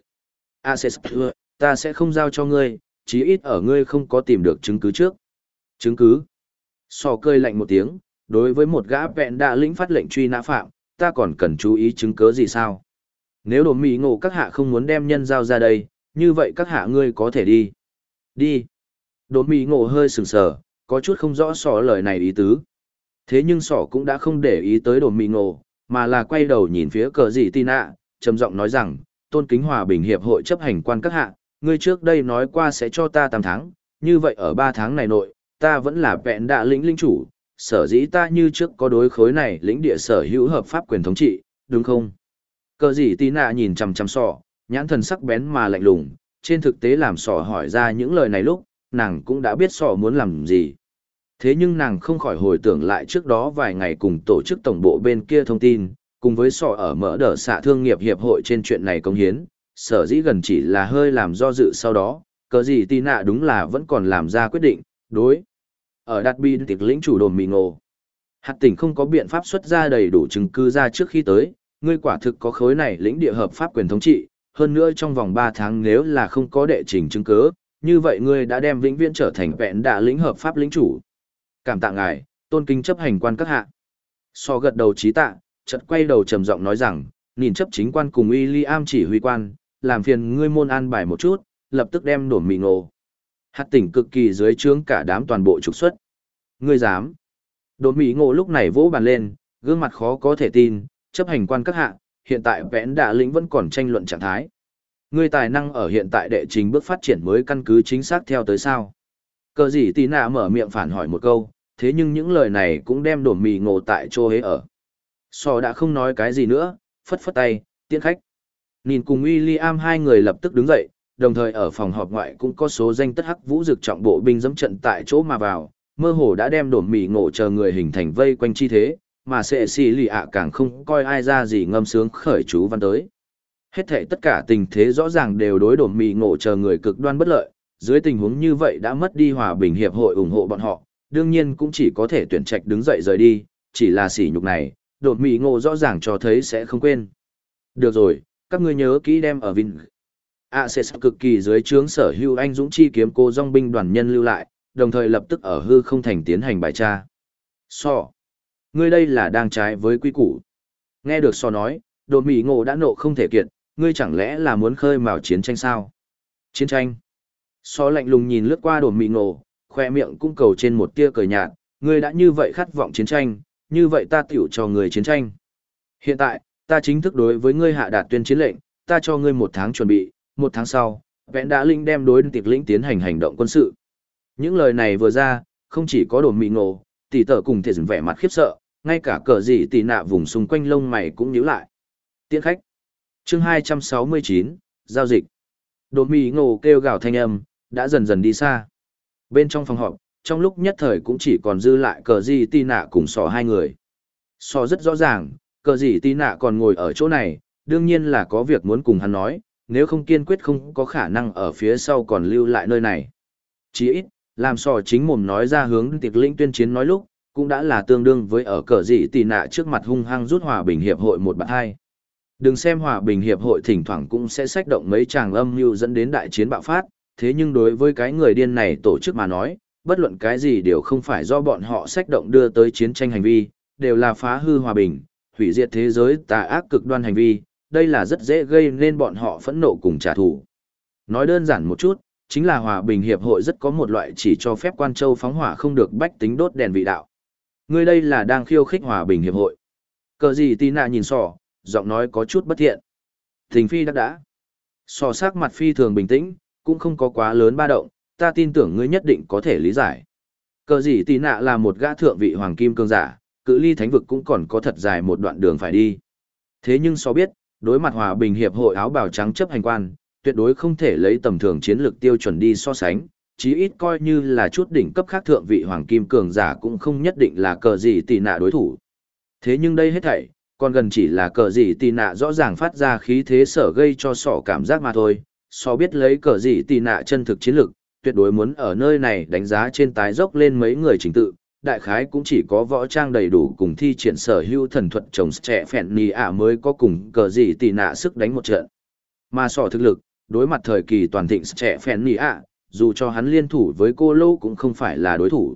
Ta sẽ không giao cho ngươi, chí ít ở ngươi không có tìm được chứng cứ trước. Chứng cứ? Sò cơi lạnh một tiếng, đối với một gã vẹn đạ lĩnh phát lệnh truy nã phạm, ta còn cần chú ý chứng cứ gì sao? Nếu đồn mì ngộ các hạ không muốn đem nhân giao ra đây, như vậy các hạ ngươi có thể đi. Đi. Đồn mì ngộ hơi sừng sờ, có chút không rõ sò lời này ý tứ. Thế nhưng sỏ cũng đã không để ý tới đồn mì ngộ, mà là quay đầu nhìn phía cờ dị tì nạ, trầm giọng nói rằng, tôn kính hòa bình hiệp hội chấp hành quan các hạ, ngươi trước đây nói qua sẽ cho ta 8 tháng, như vậy ở 3 tháng này nội, ta vẫn là vẹn đạ lĩnh lĩnh chủ, sở dĩ ta như trước có đối khối này lĩnh địa sở hữu hợp pháp quyền thống trị, đúng không? Cờ dị tì nạ nhìn chằm chằm sỏ, nhãn thần sắc bén mà lạnh lùng, trên thực tế làm sỏ hỏi ra những lời này lúc, nàng cũng đã biết sỏ muốn làm gì. Thế nhưng nàng không khỏi hồi tưởng lại trước đó vài ngày cùng tổ chức tổng bộ bên kia thông tin, cùng với sọ ở mở đờ xạ thương nghiệp hiệp hội trên chuyện này công hiến, sở dĩ gần chỉ là hơi làm do dự sau đó, cờ gì tì nạ đúng là vẫn còn làm ra quyết định, đối. Ở đặt bi tiệc lĩnh chủ đồn mì ngộ, hạt tỉnh không có biện pháp xuất ra đầy đủ chứng cứ ra trước khi tới, ngươi quả thực có khối này lĩnh địa hợp pháp quyền thống trị, hơn nữa trong vòng 3 tháng nếu là không có đệ trình chứng cứ, như vậy ngươi đã đem vĩnh viễn trở thành vẹn đạ lĩnh hợp pháp lĩnh chủ. Cảm tạ ngài, tôn kính chấp hành quan các hạ. So gật đầu trí tạ, chợt quay đầu trầm giọng nói rằng, nhìn chấp chính quan cùng William chỉ huy quan, làm phiền ngươi môn an bài một chút, lập tức đem đổn mì ngộ. Hạt tỉnh cực kỳ dưới trướng cả đám toàn bộ trục xuất. Ngươi dám. Đổn mì ngộ lúc này vỗ bàn lên, gương mặt khó có thể tin, chấp hành quan các hạ, hiện tại vẽn đạ lĩnh vẫn còn tranh luận trạng thái. Ngươi tài năng ở hiện tại đệ trình bước phát triển mới căn cứ chính xác theo tới sao? Cờ gì tí nạ mở miệng phản hỏi một câu, thế nhưng những lời này cũng đem đổn mì ngộ tại chỗ hế ở. Sò đã không nói cái gì nữa, phất phất tay, tiễn khách. Nhìn cùng William hai người lập tức đứng dậy, đồng thời ở phòng họp ngoại cũng có số danh tất hắc vũ dực trọng bộ binh dẫm trận tại chỗ mà vào, mơ hồ đã đem đổn mì ngộ chờ người hình thành vây quanh chi thế, mà sẽ xì lì ạ càng không coi ai ra gì ngâm sướng khởi chú văn tới. Hết thảy tất cả tình thế rõ ràng đều đối đổn mì ngộ chờ người cực đoan bất lợi, dưới tình huống như vậy đã mất đi hòa bình hiệp hội ủng hộ bọn họ, đương nhiên cũng chỉ có thể tuyển trạch đứng dậy rời đi, chỉ là sỉ nhục này, đột mì ngộ rõ ràng cho thấy sẽ không quên. Được rồi, các ngươi nhớ kỹ đem ở Vinh. sẽ cực kỳ dưới trướng sở hữu anh dũng chi kiếm cô dòng binh đoàn nhân lưu lại, đồng thời lập tức ở hư không thành tiến hành bài tra. Ngươi đây là đang trái với quy củ. Nghe được nói, đột mì ngộ đã nộ không thể kiệt, ngươi chẳng lẽ là muốn khơi mào chiến tranh sao? Chiến tranh. Lạnh lùng nhìn lướt qua đồn mì ngộ, khoe miệng cũng cầu trên một tia cười nhạt, ngươi đã như vậy khát vọng chiến tranh, như vậy ta tiểu cho ngươi chiến tranh. Hiện tại, ta chính thức đối với ngươi hạ đạt tuyên chiến lệnh, ta cho ngươi 1 tháng chuẩn bị, 1 tháng sau, vẽn đã linh đem đối tiệc lĩnh tiến hành hành động quân sự. Những lời này vừa ra, không chỉ có đồn mì ngộ, tỷ tở cùng thể dừng vẻ mặt khiếp sợ, ngay cả cờ gì tỷ nạ vùng xung quanh lông mày cũng nhíu lại. Tiễn khách. Chương 269, giao dịch. Đồn mì ngộ kêu gào thanh âm, đã dần dần đi xa. Bên trong phòng họp, trong lúc nhất thời cũng chỉ còn dư lại cờ gì tì nạ cùng sò hai người. Sò rất rõ ràng, cờ gì tì nạ còn ngồi ở chỗ này, đương nhiên là có việc muốn cùng hắn nói, nếu không kiên quyết không có khả năng ở phía sau còn lưu lại nơi này. Chỉ ít, làm sò chính mồm nói ra hướng tiệc lĩnh tuyên chiến nói lúc, cũng đã là tương đương với ở cờ gì tì nạ trước mặt hung hăng rút hòa bình hiệp hội một bạn hai. Đừng xem hòa bình hiệp hội thỉnh thoảng cũng sẽ xách động mấy tràng âm mưu dẫn đến đại chiến bạo phát, thế nhưng đối với cái người điên này tổ chức mà nói, bất luận cái gì đều không phải do bọn họ xách động đưa tới chiến tranh hành vi, đều là phá hư hòa bình, hủy diệt thế giới tà ác cực đoan hành vi, đây là rất dễ gây nên bọn họ phẫn nộ cùng trả thù. Nói đơn giản một chút, chính là hòa bình hiệp hội rất có một loại chỉ cho phép quan châu phóng hỏa không được bách tính đốt đèn vị đạo. Ngươi đây là đang khiêu khích hòa bình hiệp hội. Cờ gì tì nạ nhìn sò, giọng nói có chút bất thiện. Thình phi đã. Sò sắc mặt phi thường bình tĩnh, cũng không có quá lớn ba động, ta tin tưởng ngươi nhất định có thể lý giải. Cờ gì tì nạ là một gã thượng vị hoàng kim cường giả, cự ly thánh vực cũng còn có thật dài một đoạn đường phải đi. Thế nhưng so biết, đối mặt hòa bình hiệp hội áo bào trắng chấp hành quan, tuyệt đối không thể lấy tầm thường chiến lược tiêu chuẩn đi so sánh, chí ít coi như là chút đỉnh cấp khác thượng vị hoàng kim cường giả cũng không nhất định là cờ gì tì nạ đối thủ. Thế nhưng đây hết thảy, còn gần chỉ là cờ gì tì nạ rõ ràng phát ra khí thế sở gây cho sỏ cảm giác mà thôi, so biết lấy cờ gì tì nạ chân thực chiến lược, tuyệt đối muốn ở nơi này đánh giá trên tái dốc lên mấy người trình tự, đại khái cũng chỉ có võ trang đầy đủ cùng thi triển sở hữu thần thuật chồng trẻ phèn nì ạ mới có cùng cờ gì tì nạ sức đánh một trận. Mà sỏ thực lực, đối mặt thời kỳ toàn thịnh trẻ phèn nì ạ, dù cho hắn liên thủ với cô lâu cũng không phải là đối thủ.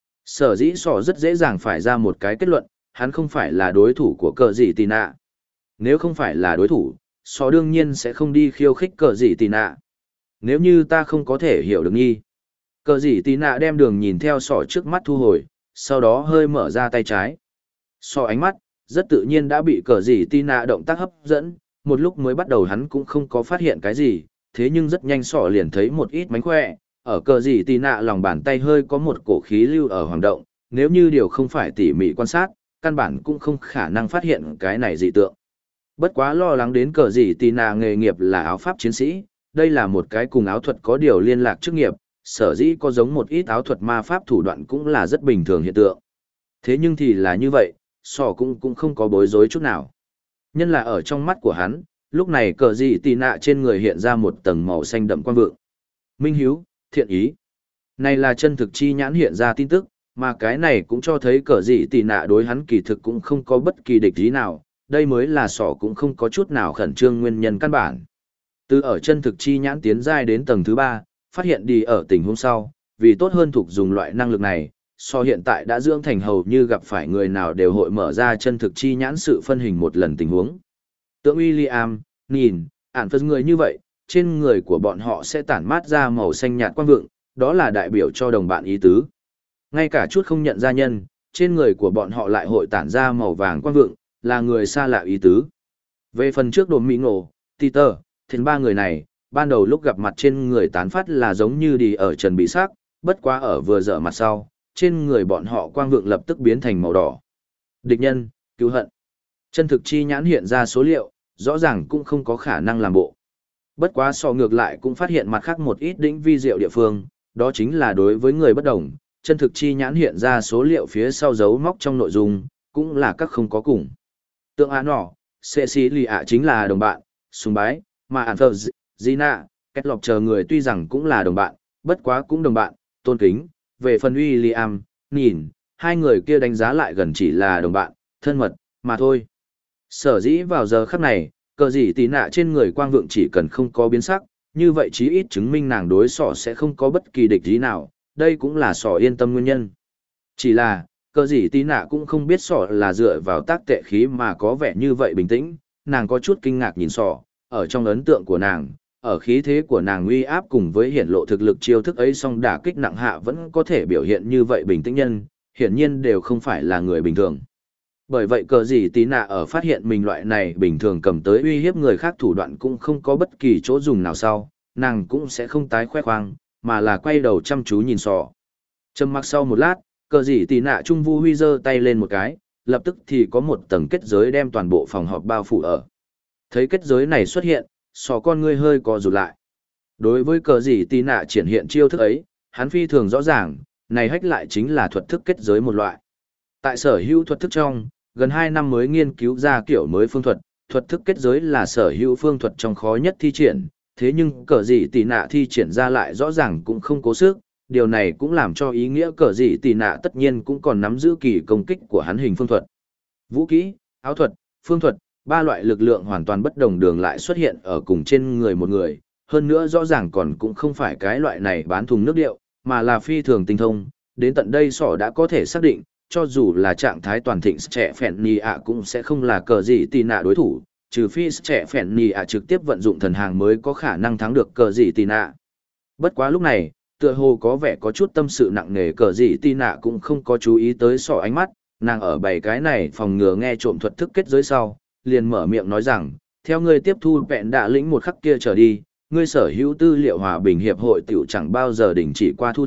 Sở dĩ sỏ rất dễ dàng phải ra một cái kết luận, hắn không phải là đối thủ của cờ gì tì nạ. Nếu không phải là đối thủ, sỏ đương nhiên sẽ không đi khiêu khích cờ gì tì nạ. Nếu như ta không có thể hiểu được nghi. Cờ gì tì nạ đem đường nhìn theo sỏ trước mắt thu hồi, sau đó hơi mở ra tay trái. Sỏ ánh mắt, rất tự nhiên đã bị cờ gì tì nạ động tác hấp dẫn, một lúc mới bắt đầu hắn cũng không có phát hiện cái gì, thế nhưng rất nhanh sỏ liền thấy một ít mánh khỏe, ở cờ gì tì nạ lòng bàn tay hơi có một cổ khí lưu ở hoàng động, nếu như điều không phải tỉ mỉ quan sát, căn bản cũng không khả năng phát hiện cái này dị tượng. Bất quá lo lắng đến cờ gì tì nạ nghề nghiệp là áo pháp chiến sĩ, đây là một cái cùng áo thuật có điều liên lạc chức nghiệp, sở dĩ có giống một ít áo thuật ma pháp thủ đoạn cũng là rất bình thường hiện tượng. Thế nhưng thì là như vậy, sỏ cũng không có bối rối chút nào. Nhân là ở trong mắt của hắn, lúc này cờ gì tì nạ trên người hiện ra một tầng màu xanh đậm quang vượng. Minh hiếu, thiện ý. Này là chân thực chi nhãn hiện ra tin tức, mà cái này cũng cho thấy cờ gì tì nạ đối hắn kỳ thực cũng không có bất kỳ địch ý nào, đây mới là sỏ cũng không có chút nào khẩn trương nguyên nhân căn bản. Từ ở chân thực chi nhãn tiến giai đến tầng thứ 3, phát hiện đi ở tình huống sau, vì tốt hơn thuộc dùng loại năng lực này, so hiện tại đã dưỡng thành hầu như gặp phải người nào đều hội mở ra chân thực chi nhãn sự phân hình một lần tình huống. Tượng William, nhìn, ản phân người như vậy, trên người của bọn họ sẽ tản mát ra màu xanh nhạt quang vượng, đó là đại biểu cho đồng bạn ý tứ. Ngay cả chút không nhận ra nhân, trên người của bọn họ lại hội tản ra màu vàng quang vượng, là người xa lạ ý tứ. Về phần trước đồn mỹ ngộ, Peter, thì ba người này, ban đầu lúc gặp mặt trên người tán phát là giống như đi ở trần bị sắc, bất quá ở vừa dở mặt sau, trên người bọn họ quang vượng lập tức biến thành màu đỏ. Địch nhân, cứu hận. Chân thực chi nhãn hiện ra số liệu, rõ ràng cũng không có khả năng làm bộ. Bất quá so ngược lại cũng phát hiện mặt khác một ít đỉnh vi diệu địa phương, đó chính là đối với người bất đồng, chân thực chi nhãn hiện ra số liệu phía sau dấu móc trong nội dung, cũng là các không có cùng. Tượng án nỏ, Cecilia chính là đồng bạn, sùng bái, mà Anthers, Gina, Kết Lọc chờ người tuy rằng cũng là đồng bạn, bất quá cũng đồng bạn, tôn kính, về phần William, nhìn, hai người kia đánh giá lại gần chỉ là đồng bạn, thân mật, mà thôi. Sở dĩ vào giờ khắc này, cờ gì tì nạ trên người quang vượng chỉ cần không có biến sắc, như vậy chí ít chứng minh nàng đối sỏ sẽ không có bất kỳ địch ý nào, đây cũng là sỏ yên tâm nguyên nhân. Chỉ là, cờ gì tì nạ cũng không biết sỏ là dựa vào tác tệ khí mà có vẻ như vậy bình tĩnh, nàng có chút kinh ngạc nhìn sỏ, ở trong ấn tượng của nàng, ở khí thế của nàng uy áp cùng với hiển lộ thực lực chiêu thức ấy song đả kích nặng hạ vẫn có thể biểu hiện như vậy bình tĩnh nhân, hiển nhiên đều không phải là người bình thường. Bởi vậy cờ gì tí nạ ở phát hiện mình loại này bình thường cầm tới uy hiếp người khác thủ đoạn cũng không có bất kỳ chỗ dùng nào sau, nàng cũng sẽ không tái khoe khoang, mà là quay đầu chăm chú nhìn sỏ. Trầm mặc sau một lát, cờ gì tí nạ trung vu huy giơ tay lên một cái, lập tức thì có một tầng kết giới đem toàn bộ phòng họp bao phủ ở. Thấy kết giới này xuất hiện, sỏ con ngươi hơi co rụt lại. Đối với cờ gì tí nạ triển hiện chiêu thức ấy, hắn phi thường rõ ràng, này hách lại chính là thuật thức kết giới một loại. Tại sở hữu thuật thức trong, gần 2 năm mới nghiên cứu ra kiểu mới phương thuật, thuật thức kết giới là sở hữu phương thuật trong khó nhất thi triển, thế nhưng cờ gì tỷ nạ thi triển ra lại rõ ràng cũng không cố sức, điều này cũng làm cho ý nghĩa cờ gì tỷ nạ tất nhiên cũng còn nắm giữ kỳ công kích của hắn hình phương thuật. Vũ kỹ, áo thuật, phương thuật, ba loại lực lượng hoàn toàn bất đồng đường lại xuất hiện ở cùng trên người một người, hơn nữa rõ ràng còn cũng không phải cái loại này bán thùng nước điệu, mà là phi thường tinh thông, đến tận đây sỏ đã có thể xác định, cho dù là trạng thái toàn thịnh trẻ phèn nì ạ cũng sẽ không là cờ gì tì nạ đối thủ, trừ phi trẻ phèn nì ạ trực tiếp vận dụng thần hàng mới có khả năng thắng được cờ gì tì nạ. Bất quá lúc này, tựa hồ có vẻ có chút tâm sự nặng nề cờ gì tì nạ cũng không có chú ý tới sỏ ánh mắt, nàng ở bảy cái này phòng ngừa nghe trộm thuật thức kết giới sau, liền mở miệng nói rằng, theo ngươi tiếp thu vẹn đạ lĩnh một khắc kia trở đi, ngươi sở hữu tư liệu hòa bình hiệp hội tiểu chẳng bao giờ đình chỉ qua thu thập,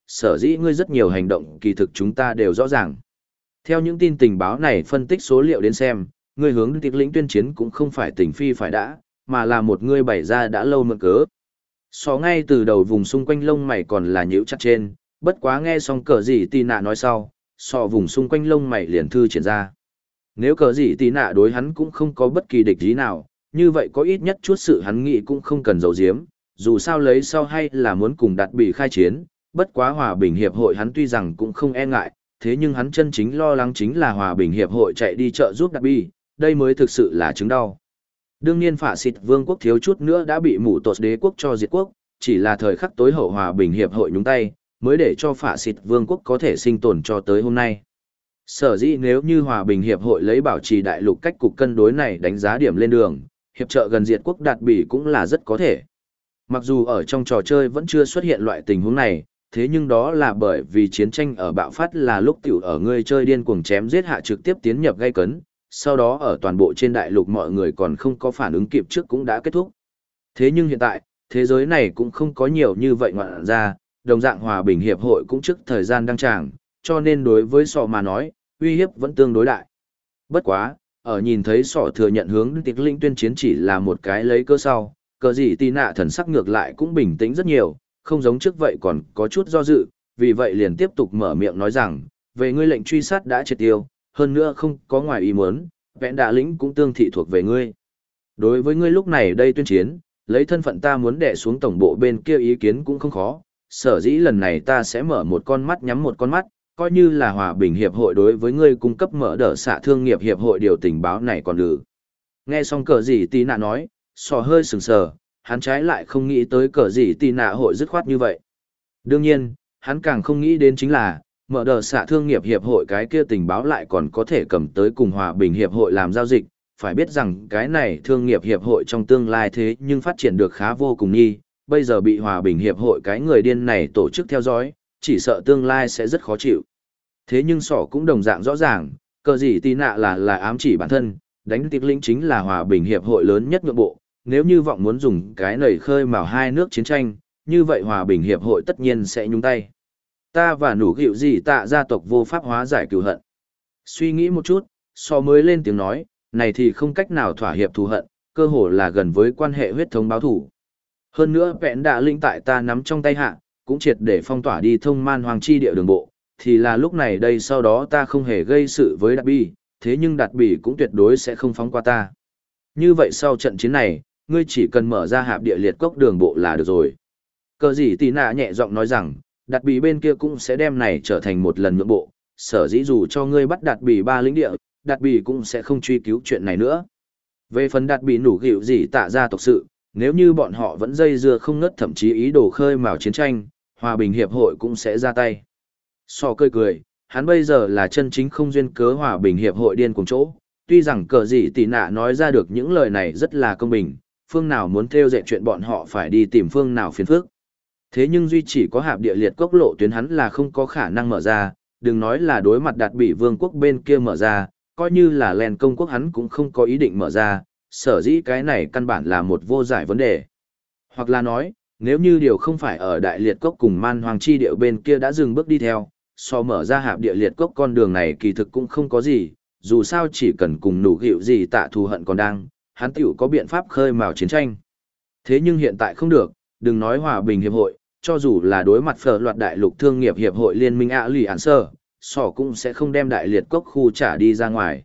sở dĩ ngươi rất nhiều hành động kỳ thực chúng ta đều rõ ràng. Theo những tin tình báo này phân tích số liệu đến xem, ngươi hướng tiệc lĩnh tuyên chiến cũng không phải tình phi phải đã, mà là một ngươi bày ra đã lâu mượn cớ. Sò ngay từ đầu vùng xung quanh lông mày còn là nhíu chặt trên, bất quá nghe xong cờ gì tì nạ nói sau, sò vùng xung quanh lông mày liền thư triển ra. Nếu cờ gì tì nạ đối hắn cũng không có bất kỳ địch ý nào, như vậy có ít nhất chút sự hắn nghĩ cũng không cần giấu giếm, dù sao lấy sau hay là muốn cùng đặt bị khai chiến, bất quá hòa bình hiệp hội hắn tuy rằng cũng không e ngại, thế nhưng hắn chân chính lo lắng chính là hòa bình hiệp hội chạy đi trợ giúp đặt bị, đây mới thực sự là chứng đau. Đương nhiên phạ xịt vương quốc thiếu chút nữa đã bị mụ tột đế quốc cho diệt quốc, chỉ là thời khắc tối hậu hòa bình hiệp hội nhúng tay, mới để cho phạ xịt vương quốc có thể sinh tồn cho tới hôm nay. Sở dĩ nếu như hòa bình hiệp hội lấy bảo trì đại lục cách cục cân đối này đánh giá điểm lên đường, hiệp trợ gần diệt quốc đạt bỉ cũng là rất có thể. Mặc dù ở trong trò chơi vẫn chưa xuất hiện loại tình huống này, thế nhưng đó là bởi vì chiến tranh ở bạo phát là lúc tiểu ở người chơi điên cuồng chém giết hạ trực tiếp tiến nhập gây cấn, sau đó ở toàn bộ trên đại lục mọi người còn không có phản ứng kịp trước cũng đã kết thúc. Thế nhưng hiện tại, thế giới này cũng không có nhiều như vậy ngoạn ra, đồng dạng hòa bình hiệp hội cũng trước thời gian đăng tràng, cho nên đối với sọ mà nói, uy hiếp vẫn tương đối đại. Bất quá, ở nhìn thấy sọ thừa nhận hướng tiệc linh tuyên chiến chỉ là một cái lấy cơ sau, cờ gì tì nạ thần sắc ngược lại cũng bình tĩnh rất nhiều, không giống trước vậy còn có chút do dự, vì vậy liền tiếp tục mở miệng nói rằng, về ngươi lệnh truy sát đã triệt tiêu, hơn nữa không có ngoài ý muốn, vẹn đạ lĩnh cũng tương thị thuộc về ngươi. Đối với ngươi lúc này đây tuyên chiến, lấy thân phận ta muốn đè xuống tổng bộ bên kia ý kiến cũng không khó, sở dĩ lần này ta sẽ mở một con mắt nhắm một con mắt, coi như là hòa bình hiệp hội đối với ngươi cung cấp mở đỡ xạ thương nghiệp hiệp hội điều tình báo này còn lử. Nghe xong cờ gì tì nạ nói, sò hơi sừng sờ, hắn trái lại không nghĩ tới cờ gì tì nạ hội dứt khoát như vậy. Đương nhiên, hắn càng không nghĩ đến chính là, mở đờ xạ thương nghiệp hiệp hội cái kia tình báo lại còn có thể cầm tới cùng hòa bình hiệp hội làm giao dịch, phải biết rằng cái này thương nghiệp hiệp hội trong tương lai thế nhưng phát triển được khá vô cùng nghi, bây giờ bị hòa bình hiệp hội cái người điên này tổ chức theo dõi, chỉ sợ tương lai sẽ rất khó chịu. Thế nhưng sỏ cũng đồng dạng rõ ràng, cờ gì tì nạ là ám chỉ bản thân, đánh tiệc lĩnh chính là hòa bình hiệp hội lớn nhất nhượng bộ, nếu như vọng muốn dùng cái nảy khơi mào hai nước chiến tranh, như vậy hòa bình hiệp hội tất nhiên sẽ nhúng tay. Ta và nủ gịu gì tạ gia tộc vô pháp hóa giải cừu hận. Suy nghĩ một chút, so mới lên tiếng nói, này thì không cách nào thỏa hiệp thù hận, cơ hồ là gần với quan hệ huyết thống báo thủ. Hơn nữa vẹn đạ linh tại ta nắm trong tay hạ, cũng triệt để phong tỏa đi thông man hoàng chi địa đường bộ, thì là lúc này đây sau đó ta không hề gây sự với Đạt Bỉ, thế nhưng Đạt Bỉ cũng tuyệt đối sẽ không phóng qua ta. Như vậy sau trận chiến này, ngươi chỉ cần mở ra hạp địa liệt cốc đường bộ là được rồi. Cờ gì tì nạ nhẹ giọng nói rằng, Đạt Bỉ bên kia cũng sẽ đem này trở thành một lần nhượng bộ, sở dĩ dù cho ngươi bắt Đạt Bỉ 3 lĩnh địa, Đạt Bỉ cũng sẽ không truy cứu chuyện này nữa. Về phần Đạt Bỉ nủ gịu gì tạ ra tộc sự, nếu như bọn họ vẫn dây dưa không ngớt thậm chí ý đồ khơi mào chiến tranh, hòa bình hiệp hội cũng sẽ ra tay. So cười cười, hắn bây giờ là chân chính không duyên cớ hòa bình hiệp hội điên cùng chỗ, tuy rằng cờ gì tì nạ nói ra được những lời này rất là công bình, phương nào muốn theo dệt chuyện bọn họ phải đi tìm phương nào phiền phức. Thế nhưng duy chỉ có hạp địa liệt cốc lộ tuyến hắn là không có khả năng mở ra, đừng nói là đối mặt Đạt Bỉ vương quốc bên kia mở ra, coi như là len công quốc hắn cũng không có ý định mở ra, sở dĩ cái này căn bản là một vô giải vấn đề. Hoặc là nói, nếu như điều không phải ở đại liệt cốc cùng man hoàng chi địa bên kia đã dừng bước đi theo, so mở ra hạp địa liệt cốc con đường này kỳ thực cũng không có gì, dù sao chỉ cần cùng nủ gịu gì tạ thù hận còn đang, hắn tiểu có biện pháp khơi mào chiến tranh. Thế nhưng hiện tại không được, đừng nói hòa bình hiệp hội, cho dù là đối mặt phở loạt đại lục thương nghiệp hiệp hội liên minh ạ lì án sơ, sò cũng sẽ không đem đại liệt cốc khu trả đi ra ngoài.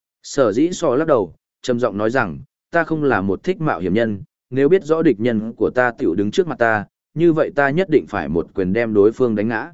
Sở dĩ sò lắc đầu, trầm giọng nói rằng, ta không là một thích mạo hiểm nhân, nếu biết rõ địch nhân của ta tiểu đứng trước mặt ta, như vậy ta nhất định phải một quyền đem đối phương đánh ngã.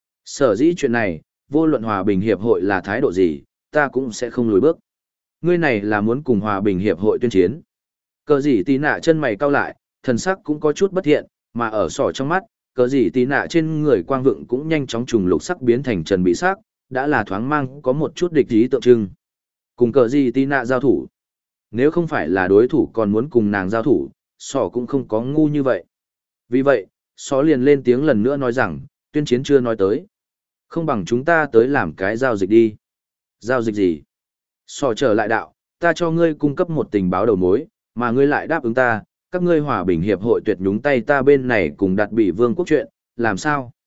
Sở dĩ chuyện này, vô luận hòa bình hiệp hội là thái độ gì, ta cũng sẽ không lùi bước. Ngươi này là muốn cùng hòa bình hiệp hội tuyên chiến. Cờ gì tí nạ chân mày cau lại, thần sắc cũng có chút bất thiện, mà ở sỏ trong mắt, cờ gì tí nạ trên người quang vượng cũng nhanh chóng trùng lục sắc biến thành trần bị sắc, đã là thoáng mang có một chút địch ý tượng trưng. Cùng cờ gì tí nạ giao thủ. Nếu không phải là đối thủ còn muốn cùng nàng giao thủ, sỏ cũng không có ngu như vậy. Vì vậy, sỏ liền lên tiếng lần nữa nói rằng, tuyên chiến chưa nói tới. Không bằng chúng ta tới làm cái giao dịch đi. Giao dịch gì? Sỏ trở lại đạo, ta cho ngươi cung cấp một tình báo đầu mối, mà ngươi lại đáp ứng ta, các ngươi hòa bình hiệp hội tuyệt nhúng tay ta bên này cùng đặt bị vương quốc chuyện, làm sao?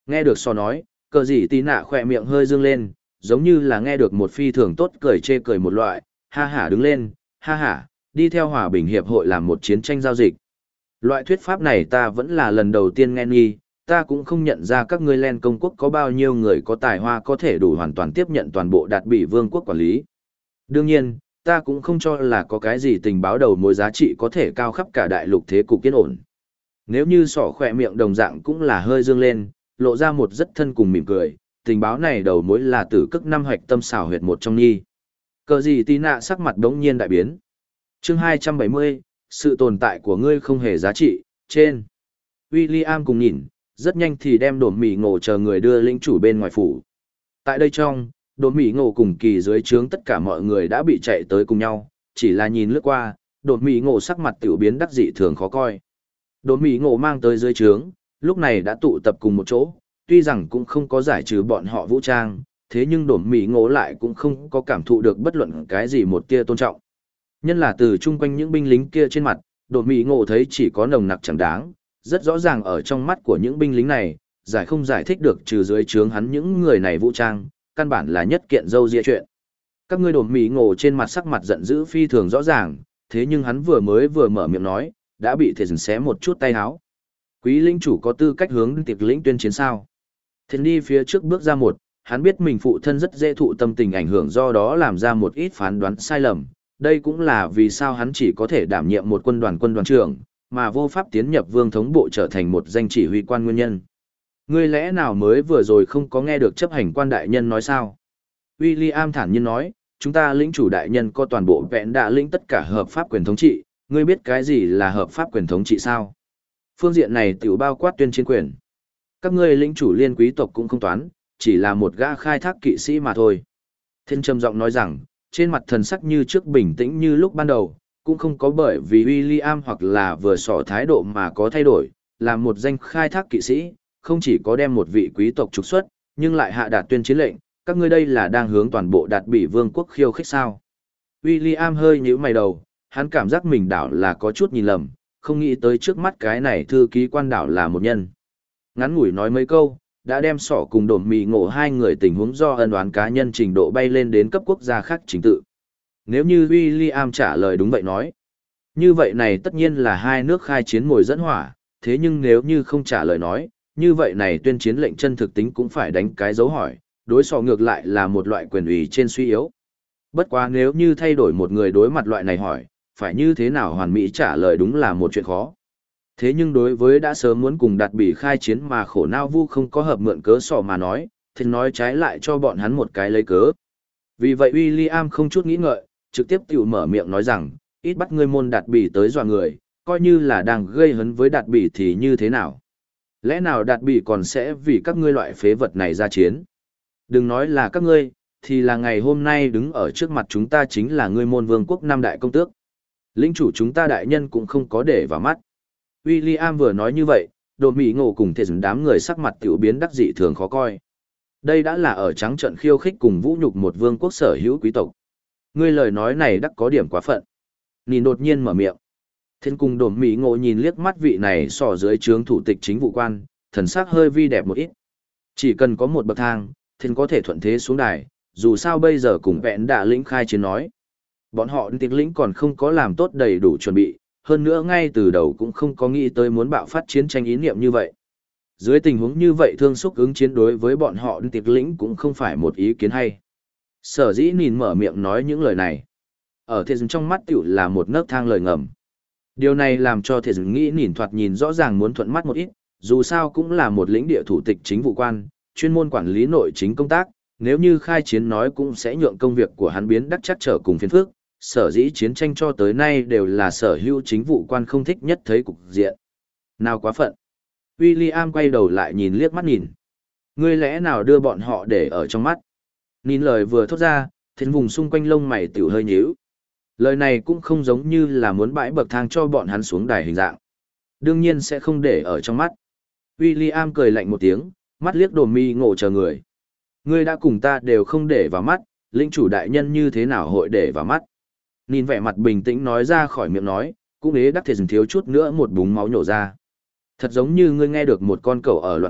Nghe được so nói, cờ gì tí nạ khỏe miệng hơi dương lên, giống như là nghe được một phi thường tốt cười chê cười một loại, ha hả đứng lên, ha hả, đi theo hòa bình hiệp hội làm một chiến tranh giao dịch. Loại thuyết pháp này ta vẫn là lần đầu tiên nghe nghi, ta cũng không nhận ra các ngươi Len công quốc có bao nhiêu người có tài hoa có thể đủ hoàn toàn tiếp nhận toàn bộ đạt bị vương quốc quản lý. Đương nhiên, ta cũng không cho là có cái gì tình báo đầu mối giá trị có thể cao khắp cả đại lục thế cục yên ổn. Nếu như sỏ khỏe miệng đồng dạng cũng là hơi dương lên, lộ ra một rất thân cùng mỉm cười, tình báo này đầu mối là tử cức năm hoạch tâm xảo huyệt một trong nhi. Cờ gì tí nạ sắc mặt đống nhiên đại biến. Chương 270, sự tồn tại của ngươi không hề giá trị, trên. William cùng nhìn, rất nhanh thì đem đồn mỉ ngộ chờ người đưa lĩnh chủ bên ngoài phủ. Tại đây trong, đồn mỉ ngộ cùng kỳ dưới trướng tất cả mọi người đã bị chạy tới cùng nhau, chỉ là nhìn lướt qua, đồn mỉ ngộ sắc mặt tiểu biến đắc dị thường khó coi. Đồn mỉ ngộ mang tới dưới trướng, lúc này đã tụ tập cùng một chỗ, tuy rằng cũng không có giải trừ bọn họ vũ trang, thế nhưng đồn mỉ ngộ lại cũng không có cảm thụ được bất luận cái gì một tia tôn trọng. Nhân là từ chung quanh những binh lính kia trên mặt, đồn mỉ ngộ thấy chỉ có nồng nặc chẳng đáng, rất rõ ràng ở trong mắt của những binh lính này, giải không giải thích được trừ dưới trướng hắn những người này vũ trang, căn bản là nhất kiện dâu dịa chuyện. Các ngươi đồn mỉ ngộ trên mặt sắc mặt giận dữ phi thường rõ ràng, thế nhưng hắn vừa mở miệng nói, đã bị thể dần xé một chút tay áo. Quý lĩnh chủ có tư cách hướng tiệc lĩnh tuyên chiến sao? Thiền đi phía trước bước ra một, hắn biết mình phụ thân rất dễ thụ tâm tình ảnh hưởng do đó làm ra một ít phán đoán sai lầm. Đây cũng là vì sao hắn chỉ có thể đảm nhiệm một quân đoàn trưởng, mà vô pháp tiến nhập vương thống bộ trở thành một danh chỉ huy quan nguyên nhân. Ngươi lẽ nào mới vừa rồi không có nghe được chấp hành quan đại nhân nói sao? William thản nhiên nói, chúng ta lĩnh chủ đại nhân có toàn bộ vẹn đạ lĩnh tất cả hợp pháp quyền thống trị, ngươi biết cái gì là hợp pháp quyền thống trị sao? Phương diện này tiểu bao quát tuyên chiến quyền. Các ngươi lĩnh chủ liên quý tộc cũng không toán, chỉ là một gã khai thác kỵ sĩ mà thôi. Thiên trầm giọng nói rằng, trên mặt thần sắc như trước bình tĩnh như lúc ban đầu, cũng không có bởi vì William hoặc là vừa sỏ thái độ mà có thay đổi, là một danh khai thác kỵ sĩ, không chỉ có đem một vị quý tộc trục xuất, nhưng lại hạ đạt tuyên chiến lệnh, các ngươi đây là đang hướng toàn bộ đạt bị vương quốc khiêu khích sao. William hơi nhíu mày đầu, hắn cảm giác mình đảo là có chút nhìn lầm, không nghĩ tới trước mắt cái này thư ký quan đảo là một nhân. Ngắn ngủi nói mấy câu, đã đem sỏ cùng đổm mì ngộ hai người tình huống do ân oán cá nhân trình độ bay lên đến cấp quốc gia khác trình tự. Nếu như William trả lời đúng vậy nói, như vậy này tất nhiên là hai nước khai chiến mồi dẫn hỏa, thế nhưng nếu như không trả lời nói, như vậy này tuyên chiến lệnh chân thực tính cũng phải đánh cái dấu hỏi, đối sỏ ngược lại là một loại quyền ủy trên suy yếu. Bất quá nếu như thay đổi một người đối mặt loại này hỏi, phải như thế nào hoàn mỹ trả lời đúng là một chuyện khó. Thế nhưng đối với đã sớm muốn cùng đạt bị khai chiến mà khổ nao vu không có hợp mượn cớ sỏ mà nói, thì nói trái lại cho bọn hắn một cái lấy cớ. Vì vậy William không chút nghĩ ngợi, trực tiếp tiểu mở miệng nói rằng, ít bắt ngươi môn đạt bị tới dọa người, coi như là đang gây hấn với đạt bị thì như thế nào. Lẽ nào đạt bị còn sẽ vì các ngươi loại phế vật này ra chiến? Đừng nói là các ngươi, thì là ngày hôm nay đứng ở trước mặt chúng ta chính là ngươi môn vương quốc năm đại công tước. Lĩnh chủ chúng ta đại nhân cũng không có để vào mắt. William vừa nói như vậy, đột mỹ ngộ cùng thể dừng đám người sắc mặt tiểu biến đắc dị thường khó coi. Đây đã là ở trắng trận khiêu khích cùng vũ nhục một vương quốc sở hữu quý tộc. Ngươi lời nói này đắc có điểm quá phận. Nhìn đột nhiên mở miệng. Thiên cùng đột mỹ ngộ nhìn liếc mắt vị này sò dưới trướng thủ tịch chính vụ quan, thần sắc hơi vi đẹp một ít. Chỉ cần có một bậc thang, thiên có thể thuận thế xuống đài, dù sao bây giờ cùng vẹn đạ lĩnh khai chiến nói. Bọn họ tiệc lĩnh còn không có làm tốt đầy đủ chuẩn bị, hơn nữa ngay từ đầu cũng không có nghĩ tới muốn bạo phát chiến tranh ý niệm như vậy. Dưới tình huống như vậy thương xúc ứng chiến đối với bọn họ tiệc lĩnh cũng không phải một ý kiến hay. Sở dĩ nhìn mở miệng nói những lời này. Ở thế dừng trong mắt tiểu là một nấc thang lời ngầm. Điều này làm cho thế dừng nghĩ nhìn thoạt nhìn rõ ràng muốn thuận mắt một ít, dù sao cũng là một lĩnh địa thủ tịch chính vụ quan, chuyên môn quản lý nội chính công tác, nếu như khai chiến nói cũng sẽ nhượng công việc của hắn biến đắc chắc trở cùng phiền phức. Sở dĩ chiến tranh cho tới nay đều là sở hữu chính vụ quan không thích nhất thấy cục diện. Nào quá phận. William quay đầu lại nhìn liếc mắt nhìn. Ngươi lẽ nào đưa bọn họ để ở trong mắt? Nhìn lời vừa thốt ra, thiên vùng xung quanh lông mày tiểu hơi nhíu. Lời này cũng không giống như là muốn bãi bậc thang cho bọn hắn xuống đài hình dạng. Đương nhiên sẽ không để ở trong mắt. William cười lạnh một tiếng, mắt liếc Đồ Mi Ngộ chờ người. Ngươi đã cùng ta đều không để vào mắt, lĩnh chủ đại nhân như thế nào hội để vào mắt? Nhìn vẻ mặt bình tĩnh nói ra khỏi miệng nói, cũng ế đắc thể dừng thiếu chút nữa một búng máu nhổ ra. Thật giống như ngươi nghe được một con cẩu ở loạn vệ,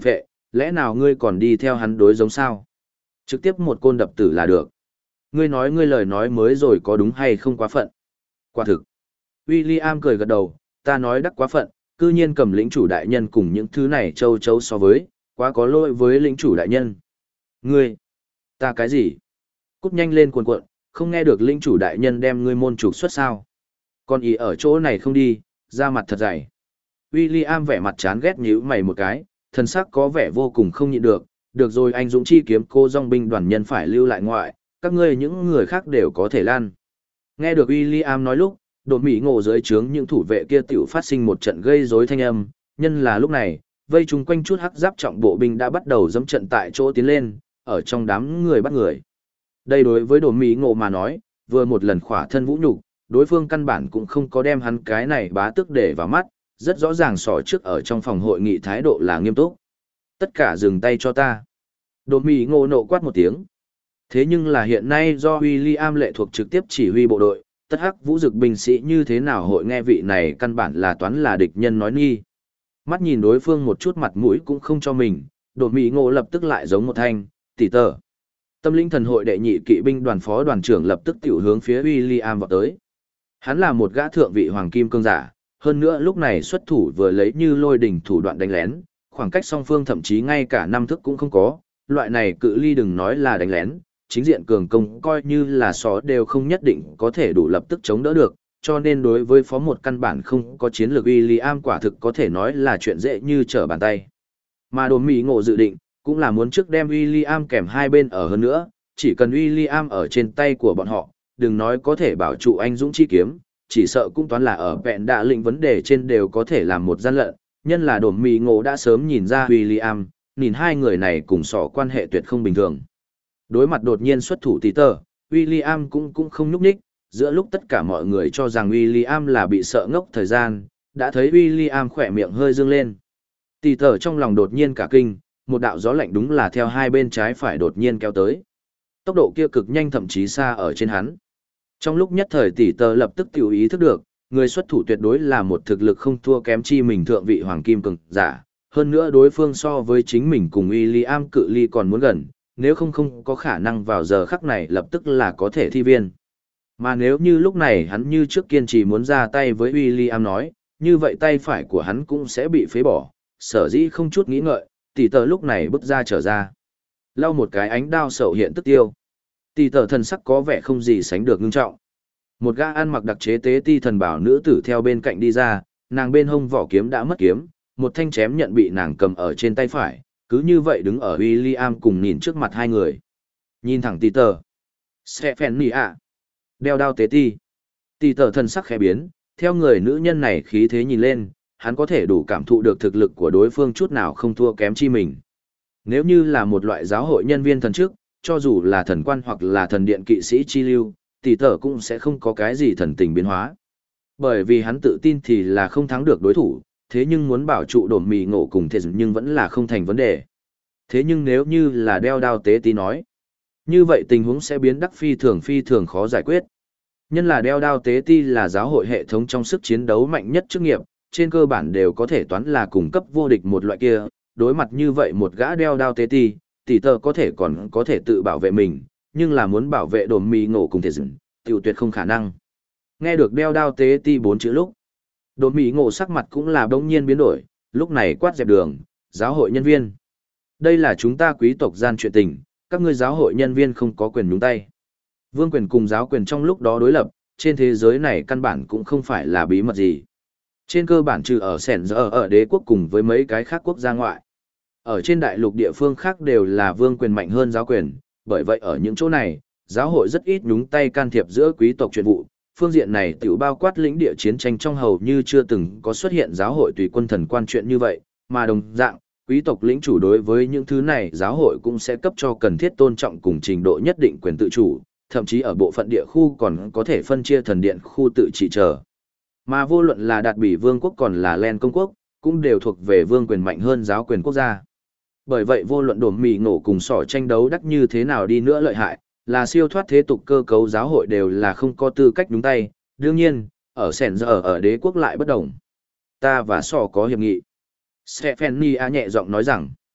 lẽ nào ngươi còn đi theo hắn đối giống sao? Trực tiếp một côn đập tử là được. Ngươi nói ngươi lời nói mới rồi có đúng hay không quá phận? Quả thực. William cười gật đầu, ta nói đắc quá phận, cư nhiên cầm lĩnh chủ đại nhân cùng những thứ này châu chấu so với, quá có lỗi với lĩnh chủ đại nhân. Ngươi, ta cái gì? Cút nhanh lên cuồn cuộn, không nghe được lĩnh chủ đại nhân đem ngươi môn trục xuất sao? Còn ý ở chỗ này không đi, ra mặt thật dày. William vẻ mặt chán ghét nhíu mày một cái, thân sắc có vẻ vô cùng không nhịn được, được rồi anh dũng chi kiếm cô dòng binh đoàn nhân phải lưu lại ngoại, các ngươi những người khác đều có thể lan. Nghe được William nói lúc, đột mỹ ngộ dưới trướng những thủ vệ kia tiểu phát sinh một trận gây rối thanh âm, nhân là lúc này, vây chung quanh chút hắc giáp trọng bộ binh đã bắt đầu dẫm trận tại chỗ tiến lên, ở trong đám người bắt người. Đây đối với đột mỹ ngộ mà nói, vừa một lần khỏa thân vũ nhục, đối phương căn bản cũng không có đem hắn cái này bá tức để vào mắt, rất rõ ràng sỏ trước ở trong phòng hội nghị thái độ là nghiêm túc. Tất cả dừng tay cho ta. Đột mỹ ngộ nộ quát một tiếng. Thế nhưng là hiện nay do William lệ thuộc trực tiếp chỉ huy bộ đội, tất hắc vũ dực binh sĩ như thế nào hội nghe vị này căn bản là toán là địch nhân nói nghi. Mắt nhìn đối phương một chút mặt mũi cũng không cho mình, đột mỹ ngộ lập tức lại giống một thanh, tỷ tờ. Tâm linh thần hội đệ nhị kỵ binh đoàn phó đoàn trưởng lập tức tiểu hướng phía William vào tới. Hắn là một gã thượng vị hoàng kim cương giả, hơn nữa lúc này xuất thủ vừa lấy như lôi đỉnh thủ đoạn đánh lén, khoảng cách song phương thậm chí ngay cả 5 thước cũng không có, loại này cự ly đừng nói là đánh lén, chính diện cường công coi như là xó đều không nhất định có thể đủ lập tức chống đỡ được, cho nên đối với phó một căn bản không có chiến lược William quả thực có thể nói là chuyện dễ như trở bàn tay. Mà đồ mỹ ngộ dự định, cũng là muốn trước đem William kèm hai bên ở hơn nữa, chỉ cần William ở trên tay của bọn họ, đừng nói có thể bảo trụ anh dũng chi kiếm, chỉ sợ cũng toán là ở vẹn đạ lĩnh vấn đề trên đều có thể làm một gian lận, nhân là đồ mỹ ngộ đã sớm nhìn ra William, nhìn hai người này cùng sỏ quan hệ tuyệt không bình thường. Đối mặt đột nhiên xuất thủ tí tờ, William cũng không nhúc nhích, giữa lúc tất cả mọi người cho rằng William là bị sợ ngốc thời gian, đã thấy William khỏe miệng hơi dương lên. Tỷ tờ trong lòng đột nhiên cả kinh, một đạo gió lạnh đúng là theo hai bên trái phải đột nhiên kéo tới. Tốc độ kia cực nhanh thậm chí xa ở trên hắn. Trong lúc nhất thời tỷ tờ lập tức tiểu ý thức được, người xuất thủ tuyệt đối là một thực lực không thua kém chi mình thượng vị hoàng kim cường giả, hơn nữa đối phương so với chính mình cùng William cự ly còn muốn gần, nếu không có khả năng vào giờ khắc này lập tức là có thể thi viên. Mà nếu như lúc này hắn như trước kiên trì muốn ra tay với William nói, như vậy tay phải của hắn cũng sẽ bị phế bỏ, sở dĩ không chút nghĩ ngợi, tỷ tờ lúc này bước ra trở ra. Lau một cái ánh đao sầu hiện tức tiêu. Tỷ tờ thần sắc có vẻ không gì sánh được ngưng trọng. Một gã ăn mặc đặc chế tế ti thần bảo nữ tử theo bên cạnh đi ra, nàng bên hông vỏ kiếm đã mất kiếm, một thanh chém nhận bị nàng cầm ở trên tay phải, cứ như vậy đứng ở William cùng nhìn trước mặt hai người. Nhìn thẳng tỷ tờ. Sẽ phèn nì ạ. Đeo đao tế ti. Tỷ tờ thần sắc khẽ biến, theo người nữ nhân này khí thế nhìn lên, hắn có thể đủ cảm thụ được thực lực của đối phương chút nào không thua kém chi mình. Nếu như là một loại giáo hội nhân viên thần chức, cho dù là thần quan hoặc là thần điện kỵ sĩ chi lưu, tỷ tờ cũng sẽ không có cái gì thần tình biến hóa. Bởi vì hắn tự tin thì là không thắng được đối thủ, thế nhưng muốn bảo trụ đổm mì ngộ cùng thể nhưng vẫn là không thành vấn đề. Thế nhưng nếu như là đeo đao tế tí nói, như vậy tình huống sẽ biến đắc phi thường khó giải quyết. Nhân là đeo đao tế ti là giáo hội hệ thống trong sức chiến đấu mạnh nhất chức nghiệp, trên cơ bản đều có thể toán là cung cấp vô địch một loại kia, đối mặt như vậy một gã đeo đao tế ti, tỷ tờ có thể còn có thể tự bảo vệ mình, nhưng là muốn bảo vệ đồn mì ngộ cùng thể dựng, tiểu tuyệt không khả năng. Nghe được đeo đao tế ti 4 chữ lúc, đồn mì ngộ sắc mặt cũng là bỗng nhiên biến đổi, lúc này quát dẹp đường, giáo hội nhân viên. Đây là chúng ta quý tộc gian chuyện tình, các ngươi giáo hội nhân viên không có quyền nhúng tay. Vương quyền cùng giáo quyền trong lúc đó đối lập, trên thế giới này căn bản cũng không phải là bí mật gì. Trên cơ bản trừ ở Sẻn Giờ ở đế quốc cùng với mấy cái khác quốc gia ngoại. Ở trên đại lục địa phương khác đều là vương quyền mạnh hơn giáo quyền, bởi vậy ở những chỗ này, giáo hội rất ít nhúng tay can thiệp giữa quý tộc chuyện vụ. Phương diện này tiểu bao quát lĩnh địa chiến tranh trong hầu như chưa từng có xuất hiện giáo hội tùy quân thần quan chuyện như vậy, mà đồng dạng, quý tộc lĩnh chủ đối với những thứ này giáo hội cũng sẽ cấp cho cần thiết tôn trọng cùng trình độ nhất định quyền tự chủ, thậm chí ở bộ phận địa khu còn có thể phân chia thần điện khu tự trị trở. Mà vô luận là Đạt Bỉ Vương quốc còn là Len Công quốc, cũng đều thuộc về vương quyền mạnh hơn giáo quyền quốc gia. Bởi vậy vô luận đổm mì ngộ cùng sỏ tranh đấu đắc như thế nào đi nữa lợi hại, là siêu thoát thế tục cơ cấu giáo hội đều là không có tư cách nhúng tay. Đương nhiên, ở Sẻn Giờ ở đế quốc lại bất đồng. Ta và sỏ có hiệp nghị. Stephanie nhẹ giọng nói rằng,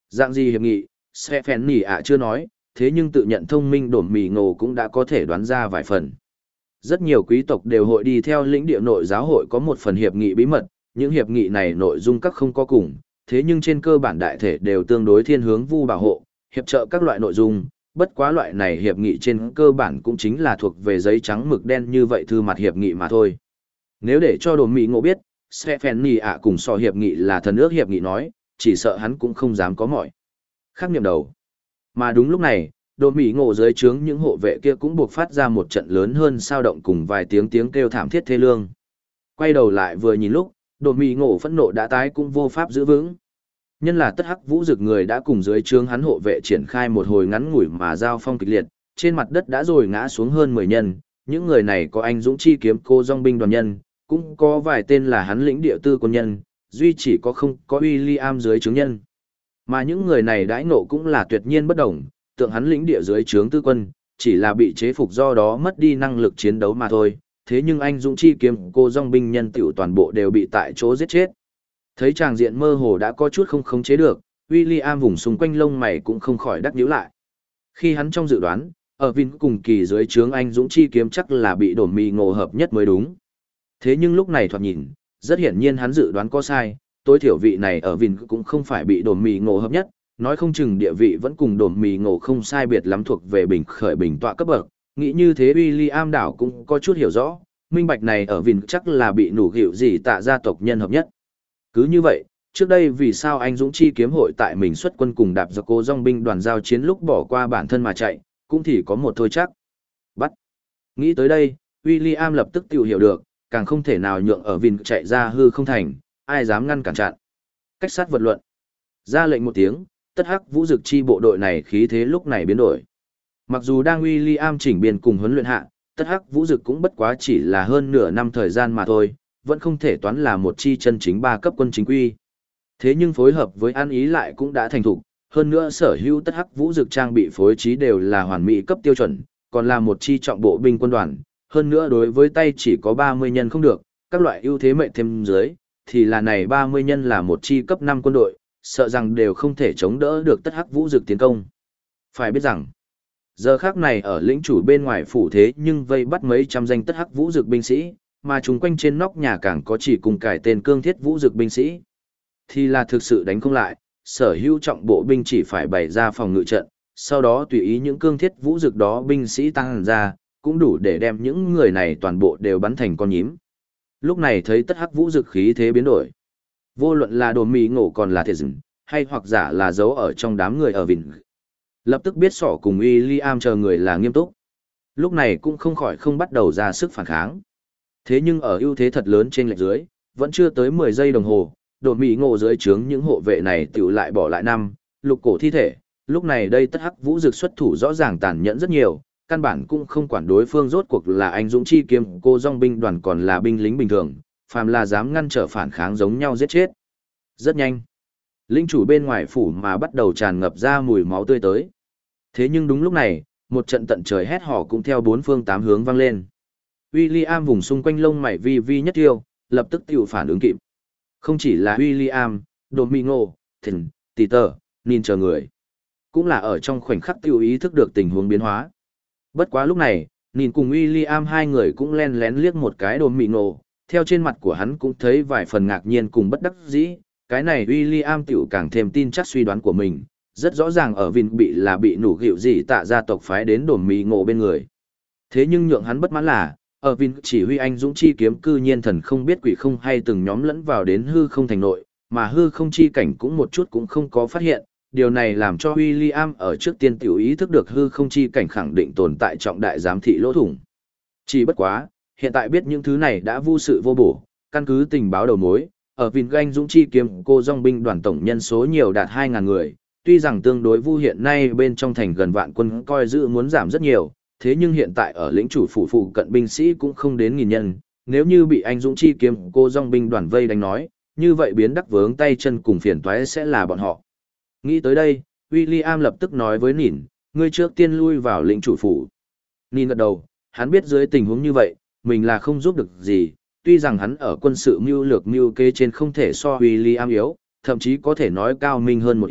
Dạng gì hiệp nghị, Stephen ạ chưa nói, thế nhưng tự nhận thông minh đổm mì ngộ cũng đã có thể đoán ra vài phần. Rất nhiều quý tộc đều hội đi theo lĩnh địa nội giáo hội có một phần hiệp nghị bí mật, những hiệp nghị này nội dung các không có cùng, thế nhưng trên cơ bản đại thể đều tương đối thiên hướng vu bảo hộ, hiệp trợ các loại nội dung, bất quá loại này hiệp nghị trên cơ bản cũng chính là thuộc về giấy trắng mực đen như vậy thư mặt hiệp nghị mà thôi. Nếu để cho đồn mỹ ngộ biết, Stephen ạ cùng so hiệp nghị là thần ước hiệp nghị nói, chỉ sợ hắn cũng không dám có mọi khắc niệm đầu. Mà đúng lúc này, đồn mỹ ngộ dưới trướng những hộ vệ kia cũng buộc phát ra một trận lớn hơn sao động cùng vài tiếng tiếng kêu thảm thiết thê lương. Quay đầu lại vừa nhìn lúc, đồn mỹ ngộ phẫn nộ đã tái cũng vô pháp giữ vững. Nhân là tất hắc vũ dực người đã cùng dưới trướng hắn hộ vệ triển khai một hồi ngắn ngủi mà giao phong kịch liệt, trên mặt đất đã rồi ngã xuống hơn 10 nhân, những người này có anh dũng chi kiếm cô dòng binh đoàn nhân, cũng có vài tên là hắn lĩnh địa tư quân nhân, duy chỉ có không có William dưới trướng nhân. Mà những người này đãi ngộ cũng là tuyệt nhiên bất đồng, tượng hắn lĩnh địa dưới trướng tư quân, chỉ là bị chế phục do đó mất đi năng lực chiến đấu mà thôi, thế nhưng anh dũng chi kiếm cô dòng binh nhân tiểu toàn bộ đều bị tại chỗ giết chết. Thấy tràng diện mơ hồ đã có chút không khống chế được, William vùng xung quanh lông mày cũng không khỏi đắc nhíu lại. Khi hắn trong dự đoán, ở Vin cùng kỳ dưới trướng anh dũng chi kiếm chắc là bị đổm mì ngộ hợp nhất mới đúng. Thế nhưng lúc này thoạt nhìn, rất hiển nhiên hắn dự đoán có sai, tối thiểu vị này ở Vin cũng không phải bị đổm mì ngộ hợp nhất, nói không chừng địa vị vẫn cùng đổm mì ngộ không sai biệt lắm thuộc về bình khởi bình tọa cấp bậc. Nghĩ như thế William đảo cũng có chút hiểu rõ, minh bạch này ở Vin chắc là bị nủ gịu gì tạ gia tộc nhân hợp nhất. Cứ như vậy, trước đây vì sao anh Dũng Chi kiếm hội tại mình xuất quân cùng đạp giặc cô dòng binh đoàn giao chiến lúc bỏ qua bản thân mà chạy, cũng thì có một thôi chắc. Bắt. Nghĩ tới đây, William lập tức tự hiểu được, càng không thể nào nhượng ở Vin chạy ra hư không thành, ai dám ngăn cản chặn. Cách sát vật luận. Ra lệnh một tiếng, tất hắc vũ dực chi bộ đội này khí thế lúc này biến đổi. Mặc dù đang William chỉnh biên cùng huấn luyện hạ, tất hắc vũ dực cũng bất quá chỉ là hơn nửa năm thời gian mà thôi, vẫn không thể toán là một chi chân chính 3 cấp quân chính quy. Thế nhưng phối hợp với an ý lại cũng đã thành thục, hơn nữa sở hữu tất hắc vũ dực trang bị phối trí đều là hoàn mỹ cấp tiêu chuẩn, còn là một chi trọng bộ binh quân đoàn, hơn nữa đối với tay chỉ có 30 nhân không được, các loại ưu thế mệnh thêm dưới, thì là này 30 nhân là một chi cấp 5 quân đội, sợ rằng đều không thể chống đỡ được tất hắc vũ dực tiến công. Phải biết rằng, giờ khắc này ở lĩnh chủ bên ngoài phủ thế nhưng vây bắt mấy trăm danh tất hắc vũ dực binh sĩ, mà chúng quanh trên nóc nhà càng có chỉ cùng cải tên cương thiết vũ dực binh sĩ. Thì là thực sự đánh không lại, sở hữu trọng bộ binh chỉ phải bày ra phòng ngự trận, sau đó tùy ý những cương thiết vũ dực đó binh sĩ tăng ra, cũng đủ để đem những người này toàn bộ đều bắn thành con nhím. Lúc này thấy tất hắc vũ dực khí thế biến đổi. Vô luận là đồn mì ngộ còn là thể dừng, hay hoặc giả là giấu ở trong đám người ở Vin. Lập tức biết sỏ cùng William chờ người là nghiêm túc. Lúc này cũng không khỏi không bắt đầu ra sức phản kháng. Thế nhưng ở ưu thế thật lớn trên lệch dưới, vẫn chưa tới 10 giây đồng hồ, đồn mì ngộ dưới trướng những hộ vệ này tiểu lại bỏ lại năm, lục cổ thi thể. Lúc này đây tất hắc vũ dực xuất thủ rõ ràng tàn nhẫn rất nhiều, căn bản cũng không quản đối phương rốt cuộc là anh dũng chi kiếm cô dòng binh đoàn còn là binh lính bình thường, phàm là dám ngăn trở phản kháng giống nhau giết chết. Rất nhanh, lĩnh chủ bên ngoài phủ mà bắt đầu tràn ngập ra mùi máu tươi tới. Thế nhưng đúng lúc này, một trận tận trời hét hò cũng theo bốn phương tám hướng vang lên. William vùng xung quanh lông mày vi vi nhất tiêu, lập tức tiểu phản ứng kịp. Không chỉ là William, Domingo, Thìn, Peter, Nin chờ người. Cũng là ở trong khoảnh khắc tiêu ý thức được tình huống biến hóa. Bất quá lúc này, Nin cùng William hai người cũng len lén liếc một cái Domingo, theo trên mặt của hắn cũng thấy vài phần ngạc nhiên cùng bất đắc dĩ. Cái này William tiểu càng thêm tin chắc suy đoán của mình, rất rõ ràng ở Vin bị nủ gịu gì tạ gia tộc phái đến Domingo bên người. Thế nhưng nhượng hắn bất mãn là, ở Vin chỉ huy anh dũng chi kiếm cư nhiên thần không biết quỷ không hay từng nhóm lẫn vào đến hư không thành nội, mà hư không chi cảnh cũng một chút cũng không có phát hiện, điều này làm cho William ở trước tiên tiểu ý thức được hư không chi cảnh khẳng định tồn tại trọng đại giám thị lỗ thủng. Chỉ bất quá, hiện tại biết những thứ này đã vô sự vô bổ, căn cứ tình báo đầu mối, ở Vin anh dũng chi kiếm cô dòng binh đoàn tổng nhân số nhiều đạt 2.000 người, tuy rằng tương đối vu hiện nay bên trong thành gần vạn quân coi giữ muốn giảm rất nhiều, thế nhưng hiện tại ở lĩnh chủ phủ phụ cận binh sĩ cũng không đến 1.000 nhân, nếu như bị anh dũng chi kiếm cô dòng binh đoàn vây đánh nói, như vậy biến đắc vướng tay chân cùng phiền toái sẽ là bọn họ. Nghĩ tới đây, William lập tức nói với Nin, ngươi trước tiên lui vào lĩnh chủ phủ. Nin gật đầu, hắn biết dưới tình huống như vậy, mình là không giúp được gì, tuy rằng hắn ở quân sự mưu lược mưu kế trên không thể so William yếu, thậm chí có thể nói cao minh hơn một ít,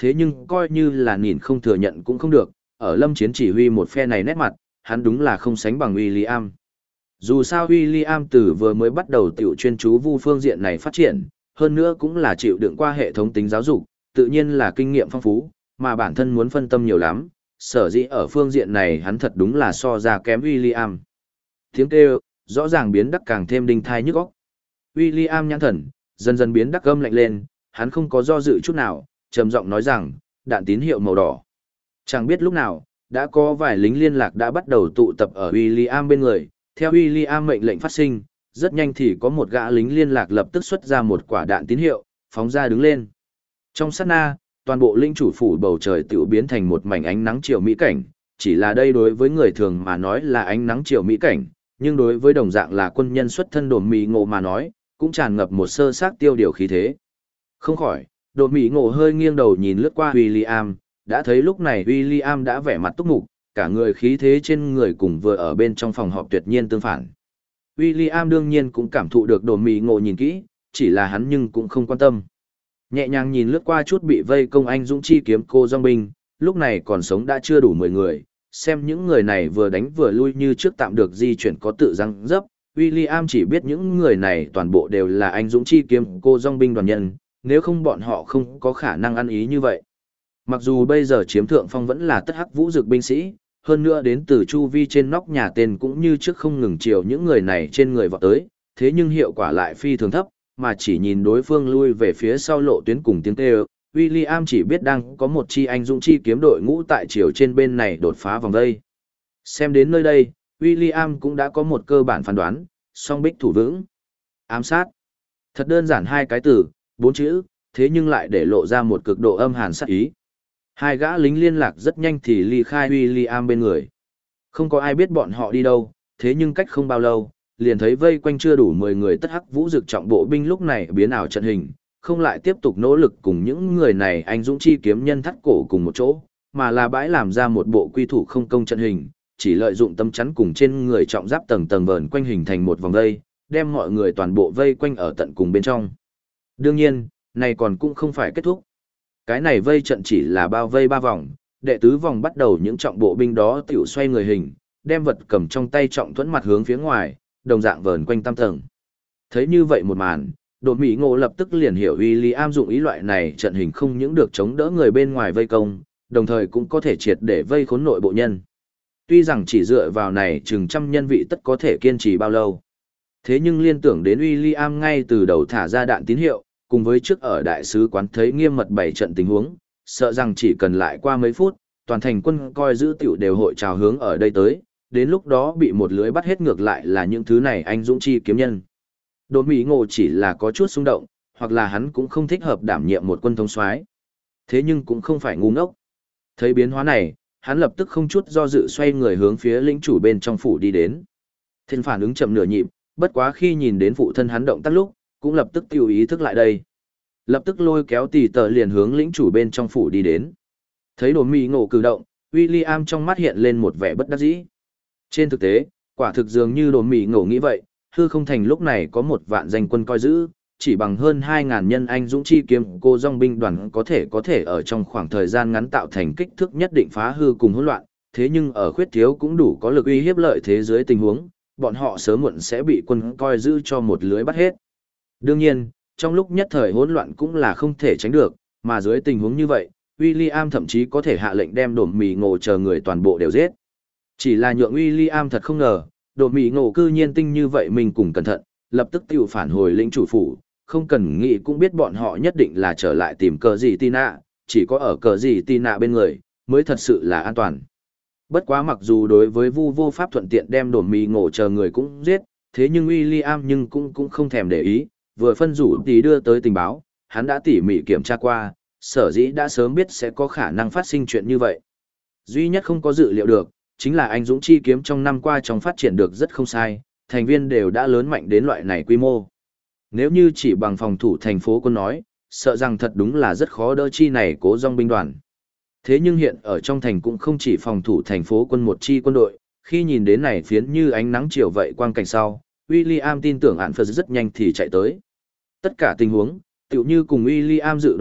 thế nhưng coi như là nhìn không thừa nhận cũng không được, ở lâm chiến chỉ huy một phe này nét mặt, hắn đúng là không sánh bằng William. Dù sao William từ vừa mới bắt đầu tiểu chuyên chú vu phương diện này phát triển, hơn nữa cũng là chịu đựng qua hệ thống tính giáo dục, tự nhiên là kinh nghiệm phong phú, mà bản thân muốn phân tâm nhiều lắm, sở dĩ ở phương diện này hắn thật đúng là so ra kém William. Tiếng kêu, rõ ràng biến đắc càng thêm đinh thai nhức óc. William nhãn thần, dần dần biến đắc gâm lạnh lên, hắn không có do dự chút nào, trầm giọng nói rằng, đạn tín hiệu màu đỏ. Chẳng biết lúc nào, đã có vài lính liên lạc đã bắt đầu tụ tập ở William bên người, theo William mệnh lệnh phát sinh, rất nhanh thì có một gã lính liên lạc lập tức xuất ra một quả đạn tín hiệu, phóng ra đứng lên. Trong sát na, toàn bộ linh chủ phủ bầu trời tiểu biến thành một mảnh ánh nắng chiều mỹ cảnh, chỉ là đây đối với người thường mà nói là ánh nắng chiều mỹ cảnh, nhưng đối với đồng dạng là quân nhân xuất thân đồn mì ngộ mà nói, cũng tràn ngập một sơ xác tiêu điều khí thế. Không khỏi, đồn mì ngộ hơi nghiêng đầu nhìn lướt qua William, đã thấy lúc này William đã vẻ mặt túc mục, cả người khí thế trên người cùng vừa ở bên trong phòng họp tuyệt nhiên tương phản. William đương nhiên cũng cảm thụ được đồn mì ngộ nhìn kỹ, chỉ là hắn nhưng cũng không quan tâm. Nhẹ nhàng nhìn lướt qua chút bị vây công anh dũng chi kiếm cô dòng binh, lúc này còn sống đã chưa đủ 10 người, xem những người này vừa đánh vừa lui như trước tạm được di chuyển có tự răng dấp. William chỉ biết những người này toàn bộ đều là anh dũng chi kiếm cô dòng binh đoàn nhân, nếu không bọn họ không có khả năng ăn ý như vậy. Mặc dù bây giờ chiếm thượng phong vẫn là tất hắc vũ dực binh sĩ, hơn nữa đến từ chu vi trên nóc nhà tên cũng như trước không ngừng chiều những người này trên người vọt tới, thế nhưng hiệu quả lại phi thường thấp, mà chỉ nhìn đối phương lui về phía sau lộ tuyến cùng tiếng kêu, William chỉ biết đang có một chi anh dũng chi kiếm đội ngũ tại chiều trên bên này đột phá vòng đây. Xem đến nơi đây, William cũng đã có một cơ bản phán đoán, song bích thủ vững. Ám sát. Thật đơn giản hai cái từ, 4 chữ, thế nhưng lại để lộ ra một cực độ âm hàn sát ý. Hai gã lính liên lạc rất nhanh thì ly khai William bên người. Không có ai biết bọn họ đi đâu, thế nhưng cách không bao lâu, liền thấy vây quanh chưa đủ 10 người tất hắc vũ dực trọng bộ binh lúc này biến ảo trận hình, không lại tiếp tục nỗ lực cùng những người này anh dũng chi kiếm nhân thắt cổ cùng một chỗ, mà là bãi làm ra một bộ quy thủ không công trận hình, chỉ lợi dụng tấm chắn cùng trên người trọng giáp tầng tầng vờn quanh hình thành một vòng vây, đem mọi người toàn bộ vây quanh ở tận cùng bên trong. Đương nhiên, này còn cũng không phải kết thúc. Cái này vây trận chỉ là bao vây 3 vòng, đệ tứ vòng bắt đầu những trọng bộ binh đó tiểu xoay người hình, đem vật cầm trong tay trọng thuẫn mặt hướng phía ngoài, đồng dạng vờn quanh tam tầng. Thấy như vậy một màn, đột mỹ ngộ lập tức liền hiểu William dụng ý loại này trận hình không những được chống đỡ người bên ngoài vây công, đồng thời cũng có thể triệt để vây khốn nội bộ nhân. Tuy rằng chỉ dựa vào này chừng trăm nhân vị tất có thể kiên trì bao lâu. Thế nhưng liên tưởng đến William ngay từ đầu thả ra đạn tín hiệu, cùng với trước ở đại sứ quán thấy nghiêm mật bày trận tình huống, sợ rằng chỉ cần lại qua mấy phút, toàn thành quân coi giữ tiểu đều hội trào hướng ở đây tới, đến lúc đó bị một lưới bắt hết ngược lại là những thứ này anh dũng chi kiếm nhân. Đỗ Mỹ Ngộ chỉ là có chút xung động, hoặc là hắn cũng không thích hợp đảm nhiệm một quân thống soái. Thế nhưng cũng không phải ngu ngốc. Thấy biến hóa này, hắn lập tức không chút do dự xoay người hướng phía lĩnh chủ bên trong phủ đi đến. Thiên phản ứng chậm nửa nhịp, bất quá khi nhìn đến phụ thân hắn động tác lúc, cũng lập tức tiêu ý thức lại đây. Lập tức lôi kéo tỷ tờ liền hướng lĩnh chủ bên trong phủ đi đến. Thấy Đỗ Mỹ Ngộ cử động, William trong mắt hiện lên một vẻ bất đắc dĩ. Trên thực tế, quả thực dường như Đỗ Mỹ Ngộ nghĩ vậy, hư không thành lúc này có 1 vạn danh quân coi giữ, chỉ bằng hơn 2.000 nhân anh dũng chi kiếm cô dòng binh đoàn có thể ở trong khoảng thời gian ngắn tạo thành kích thước nhất định phá hư cùng hỗn loạn, thế nhưng ở khuyết thiếu cũng đủ có lực uy hiếp lợi thế dưới tình huống, bọn họ sớm muộn sẽ bị quân coi giữ cho một lưới bắt hết. Đương nhiên, trong lúc nhất thời hỗn loạn cũng là không thể tránh được, mà dưới tình huống như vậy, William thậm chí có thể hạ lệnh đem Đỗ Mỹ Ngộ chờ người toàn bộ đều giết. Chỉ là nhượng William thật không ngờ, Đỗ Mỹ Ngộ cư nhiên tinh như vậy mình cùng cẩn thận, lập tức tiêu phản hồi lĩnh chủ phủ, không cần nghĩ cũng biết bọn họ nhất định là trở lại tìm cờ gì Tina, chỉ có ở cờ gì Tina bên người, mới thật sự là an toàn. Bất quá mặc dù đối với Vu vô pháp thuận tiện đem Đỗ Mỹ Ngộ chờ người cũng giết, thế nhưng William nhưng cũng không thèm để ý, vừa phân rủ tí đưa tới tình báo, hắn đã tỉ mỉ kiểm tra qua, sở dĩ đã sớm biết sẽ có khả năng phát sinh chuyện như vậy. Duy nhất không có dự liệu được, chính là anh dũng chi kiếm trong năm qua trong phát triển được rất không sai, thành viên đều đã lớn mạnh đến loại này quy mô. Nếu như chỉ bằng phòng thủ thành phố quân nói, sợ rằng thật đúng là rất khó đỡ chi này cố dòng binh đoàn. Thế nhưng hiện ở trong thành cũng không chỉ phòng thủ thành phố quân một chi quân đội, khi nhìn đến này phiến như ánh nắng chiều vậy quang cảnh sau, William tin tưởng Hạn Phật rất nhanh thì chạy tới. Tất cả tình huống, tựu như cùng William dự đoán vậy,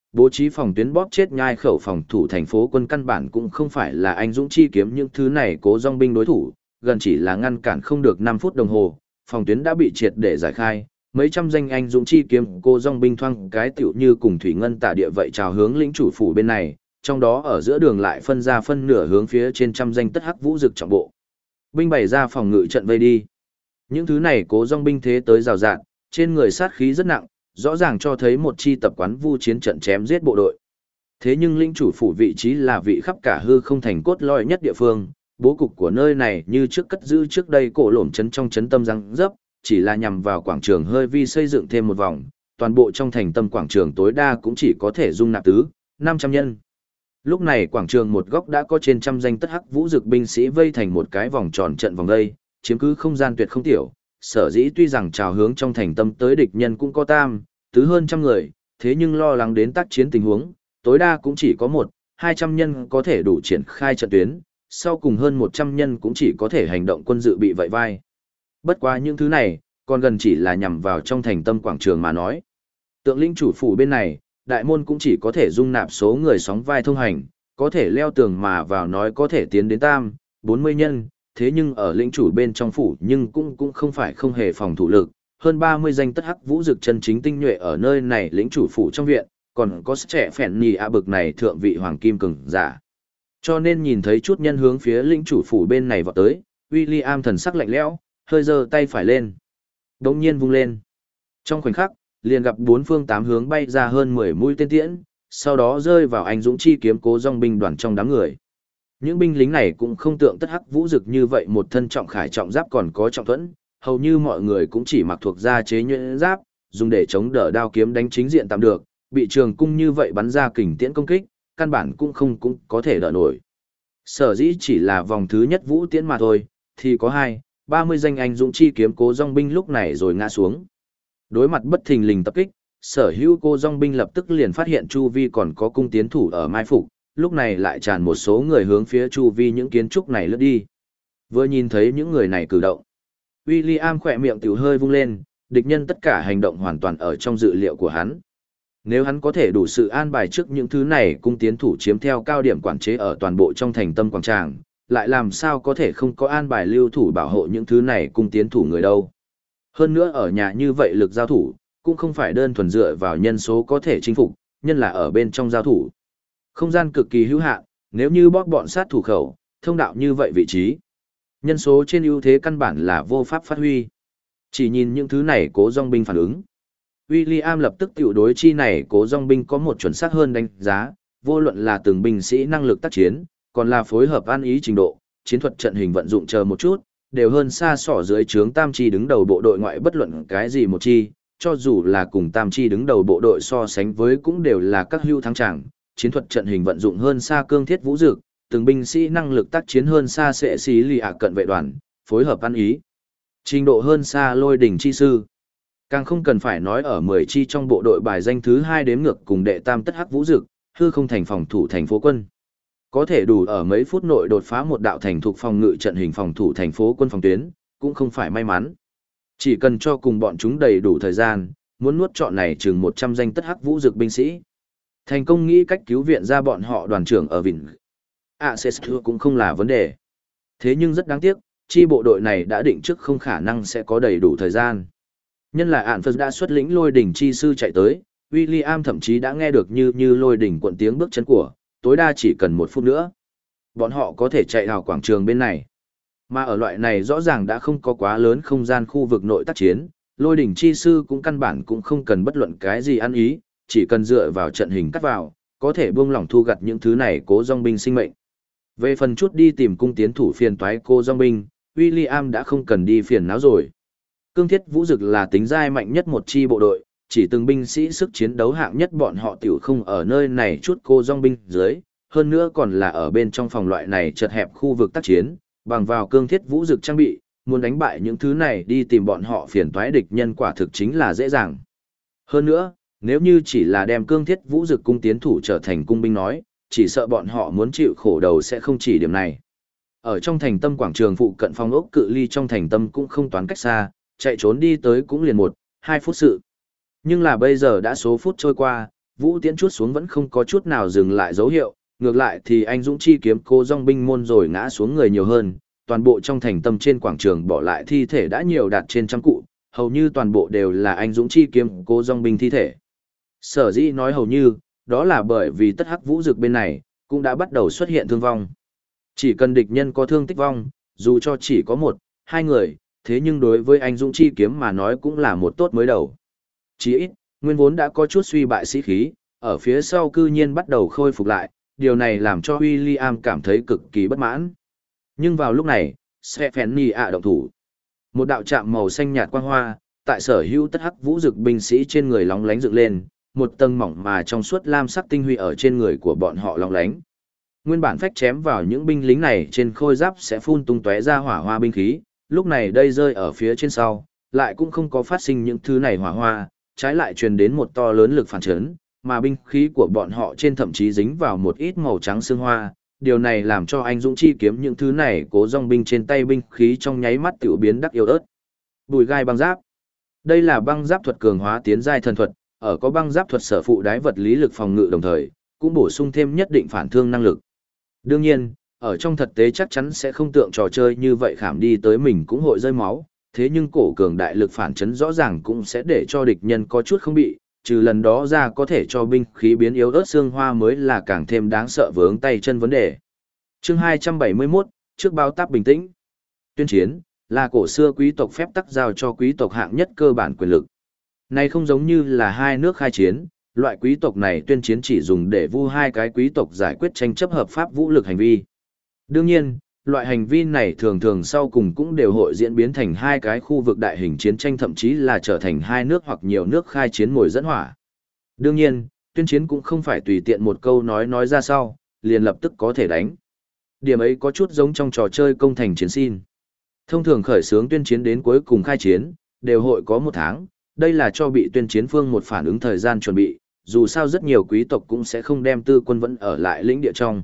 bố trí phòng tuyến bóp chết nhai khẩu phòng thủ thành phố quân căn bản cũng không phải là anh dũng chi kiếm những thứ này cố dòng binh đối thủ, gần chỉ là ngăn cản không được 5 phút đồng hồ, phòng tuyến đã bị triệt để giải khai, mấy trăm danh anh dũng chi kiếm cô dòng binh thoang cái tiểu như cùng thủy ngân tạ địa vậy chào hướng lĩnh chủ phủ bên này, trong đó ở giữa đường lại phân ra phân nửa hướng phía trên trăm danh tất hắc vũ dực trọng bộ. Binh bày ra phòng ngự trận vây đi. Những thứ này cố dòng binh thế tới rào rạt, trên người sát khí rất nặng, rõ ràng cho thấy một chi tập quán vu chiến trận chém giết bộ đội. Thế nhưng lĩnh chủ phủ vị trí là vị khắp cả hư không thành cốt lõi nhất địa phương, bố cục của nơi này như trước cất giữ trước đây cổ lổm trấn trong trấn tâm răng dấp, chỉ là nhằm vào quảng trường hơi vi xây dựng thêm một vòng, toàn bộ trong thành tâm quảng trường tối đa cũng chỉ có thể dung nạp 500 nhân. Lúc này quảng trường một góc đã có trên trăm danh tất hắc vũ dực binh sĩ vây thành một cái vòng tròn trận vòng đây, chiếm cứ không gian tuyệt không tiểu. Sở dĩ tuy rằng trào hướng trong thành tâm tới địch nhân cũng có tứ hơn trăm người, thế nhưng lo lắng đến tác chiến tình huống, tối đa cũng chỉ có 1-200 nhân có thể đủ triển khai trận tuyến, sau cùng hơn 100 nhân cũng chỉ có thể hành động quân dự bị vậy vai. Bất quá những thứ này, còn gần chỉ là nhằm vào trong thành tâm quảng trường mà nói. Tượng lĩnh chủ phủ bên này, đại môn cũng chỉ có thể dung nạp số người sóng vai thông hành, có thể leo tường mà vào nói có thể tiến đến 40 nhân, thế nhưng ở lĩnh chủ bên trong phủ nhưng cũng không phải không hề phòng thủ lực, hơn 30 danh tất hắc vũ dực chân chính tinh nhuệ ở nơi này lĩnh chủ phủ trong viện, còn có trẻ phèn nhì bực này thượng vị hoàng kim cường giả. Cho nên nhìn thấy chút nhân hướng phía lĩnh chủ phủ bên này vọt tới, William thần sắc lạnh lẽo, hơi giơ tay phải lên. Đống nhiên vung lên. Trong khoảnh khắc, liền gặp 4 phương 8 hướng bay ra hơn 10 mũi tên tiễn, sau đó rơi vào anh dũng chi kiếm cố dòng binh đoàn trong đám người. Những binh lính này cũng không tượng tất hắc vũ dực như vậy một thân trọng khải trọng giáp còn có trọng thuẫn, hầu như mọi người cũng chỉ mặc thuộc gia chế nhuyễn giáp, dùng để chống đỡ đao kiếm đánh chính diện tạm được, bị trường cung như vậy bắn ra kình tiễn công kích, căn bản cũng có thể đỡ nổi. Sở dĩ chỉ là vòng thứ nhất vũ tiễn mà thôi, thì có 20-30 danh anh dũng chi kiếm cố dòng binh lúc này rồi ngã xuống. Đối mặt bất thình lình tập kích, sở hữu cô dòng binh lập tức liền phát hiện chu vi còn có cung tiến thủ ở mai phục, lúc này lại tràn một số người hướng phía chu vi những kiến trúc này lướt đi. Vừa nhìn thấy những người này cử động, William khỏe miệng tiểu hơi vung lên, địch nhân tất cả hành động hoàn toàn ở trong dự liệu của hắn. Nếu hắn có thể đủ sự an bài trước những thứ này cung tiến thủ chiếm theo cao điểm quản chế ở toàn bộ trong thành tâm quảng tràng, lại làm sao có thể không có an bài lưu thủ bảo hộ những thứ này cung tiến thủ người đâu. Hơn nữa ở nhà như vậy lực giao thủ, cũng không phải đơn thuần dựa vào nhân số có thể chinh phục, nhân là ở bên trong giao thủ. Không gian cực kỳ hữu hạn, nếu như bóp bọn sát thủ khẩu, thông đạo như vậy vị trí. Nhân số trên ưu thế căn bản là vô pháp phát huy. Chỉ nhìn những thứ này cố dòng binh phản ứng. William lập tức tiểu đối chi này cố dòng binh có một chuẩn xác hơn đánh giá, vô luận là từng binh sĩ năng lực tác chiến, còn là phối hợp an ý trình độ, chiến thuật trận hình vận dụng chờ một chút, đều hơn xa sỏ dưới trướng tam chi đứng đầu bộ đội ngoại bất luận cái gì một chi, cho dù là cùng tam chi đứng đầu bộ đội so sánh với cũng đều là các hưu thắng chẳng, chiến thuật trận hình vận dụng hơn xa cương thiết vũ dực, từng binh sĩ năng lực tác chiến hơn xa sẽ xí lì cận vệ đoàn, phối hợp ăn ý. Trình độ hơn xa lôi đỉnh chi sư. Càng không cần phải nói ở 10 chi trong bộ đội bài danh thứ 2 đếm ngược cùng đệ tam tất hắc vũ dực, hư không thành phòng thủ thành phố quân. Có thể đủ ở mấy phút nội đột phá một đạo thành thuộc phòng ngự trận hình phòng thủ thành phố quân phòng tuyến, cũng không phải may mắn. Chỉ cần cho cùng bọn chúng đầy đủ thời gian, muốn nuốt trọn này chừng 100 danh tất hắc vũ dực binh sĩ. Thành công nghĩ cách cứu viện ra bọn họ đoàn trưởng ở Vịnh. Cũng không là vấn đề. Thế nhưng rất đáng tiếc, chi bộ đội này đã định trước không khả năng sẽ có đầy đủ thời gian. Nhân là ạn Phật đã xuất lĩnh lôi đỉnh chi sư chạy tới, William thậm chí đã nghe được như lôi đỉnh cuộn tiếng bước chân của, tối đa chỉ cần 1 phút nữa. Bọn họ có thể chạy vào quảng trường bên này. Mà ở loại này rõ ràng đã không có quá lớn không gian khu vực nội tác chiến, lôi đỉnh chi sư cũng căn bản cũng không cần bất luận cái gì ăn ý, chỉ cần dựa vào trận hình cắt vào, có thể buông lỏng thu gặt những thứ này cố dòng binh sinh mệnh. Về phần chút đi tìm cung tiến thủ phiền toái cô dòng binh, William đã không cần đi phiền não rồi. Cương thiết vũ dực là tính giai mạnh nhất một chi bộ đội, chỉ từng binh sĩ sức chiến đấu hạng nhất bọn họ tiểu không ở nơi này chút cô dòng binh dưới, hơn nữa còn là ở bên trong phòng loại này chật hẹp khu vực tác chiến, bằng vào cương thiết vũ dực trang bị, muốn đánh bại những thứ này đi tìm bọn họ phiền toái địch nhân quả thực chính là dễ dàng. Hơn nữa, nếu như chỉ là đem cương thiết vũ dực cung tiến thủ trở thành cung binh nói, chỉ sợ bọn họ muốn chịu khổ đầu sẽ không chỉ điểm này. Ở trong thành tâm quảng trường phụ cận phong ốc cự ly trong thành tâm cũng không toán cách xa, chạy trốn đi tới cũng liền 1-2 phút sự. Nhưng là bây giờ đã số phút trôi qua, vũ tiễn chút xuống vẫn không có chút nào dừng lại dấu hiệu, ngược lại thì anh dũng chi kiếm cô dòng binh môn rồi ngã xuống người nhiều hơn, toàn bộ trong thành tâm trên quảng trường bỏ lại thi thể đã nhiều đạt trên trăm cụ, hầu như toàn bộ đều là anh dũng chi kiếm cô dòng binh thi thể. Sở dĩ nói hầu như, đó là bởi vì tất hắc vũ dực bên này, cũng đã bắt đầu xuất hiện thương vong. Chỉ cần địch nhân có thương tích vong, dù cho chỉ có một, hai người, thế nhưng đối với anh dũng chi kiếm mà nói cũng là một tốt mới đầu. Chỉ ít, nguyên vốn đã có chút suy bại sĩ khí, ở phía sau cư nhiên bắt đầu khôi phục lại, điều này làm cho William cảm thấy cực kỳ bất mãn. Nhưng vào lúc này, Stephanie ạ động thủ. Một đạo chạm màu xanh nhạt quang hoa, tại sở hữu tất hắc vũ dực binh sĩ trên người lóng lánh dựng lên, một tầng mỏng mà trong suốt lam sắc tinh huy ở trên người của bọn họ lóng lánh. Nguyên bản phách chém vào những binh lính này trên khôi giáp sẽ phun tung tóe ra hỏa hoa binh khí, lúc này đây rơi ở phía trên sau, lại cũng không có phát sinh những thứ này hỏa hoa, trái lại truyền đến một to lớn lực phản chấn, mà binh khí của bọn họ trên thậm chí dính vào một ít màu trắng sương hoa, điều này làm cho anh dũng chi kiếm những thứ này cố dòng binh trên tay binh khí trong nháy mắt tiểu biến đắc yếu ớt. Bùi gai băng giáp. Đây là băng giáp thuật cường hóa tiến giai thần thuật, ở có băng giáp thuật sở phụ đái vật lý lực phòng ngự đồng thời, cũng bổ sung thêm nhất định phản thương năng lực. Đương nhiên, ở trong thực tế chắc chắn sẽ không tượng trò chơi như vậy khảm đi tới mình cũng hội rơi máu, thế nhưng cổ cường đại lực phản chấn rõ ràng cũng sẽ để cho địch nhân có chút không bị, trừ lần đó ra có thể cho binh khí biến yếu ớt xương hoa mới là càng thêm đáng sợ vướng tay chân vấn đề. Chương 271, trước báo táp bình tĩnh. Tuyên chiến, là cổ xưa quý tộc phép tắc giao cho quý tộc hạng nhất cơ bản quyền lực. Này không giống như là hai nước khai chiến, loại quý tộc này tuyên chiến chỉ dùng để vu hai cái quý tộc giải quyết tranh chấp hợp pháp vũ lực hành vi. Đương nhiên, loại hành vi này thường thường sau cùng cũng đều hội diễn biến thành hai cái khu vực đại hình chiến tranh, thậm chí là trở thành hai nước hoặc nhiều nước khai chiến mồi dẫn hỏa. Đương nhiên, tuyên chiến cũng không phải tùy tiện một câu nói ra sau, liền lập tức có thể đánh. Điểm ấy có chút giống trong trò chơi công thành chiến xin. Thông thường khởi xướng tuyên chiến đến cuối cùng khai chiến, đều hội có một tháng, đây là cho bị tuyên chiến phương một phản ứng thời gian chuẩn bị, dù sao rất nhiều quý tộc cũng sẽ không đem tư quân vẫn ở lại lĩnh địa trong.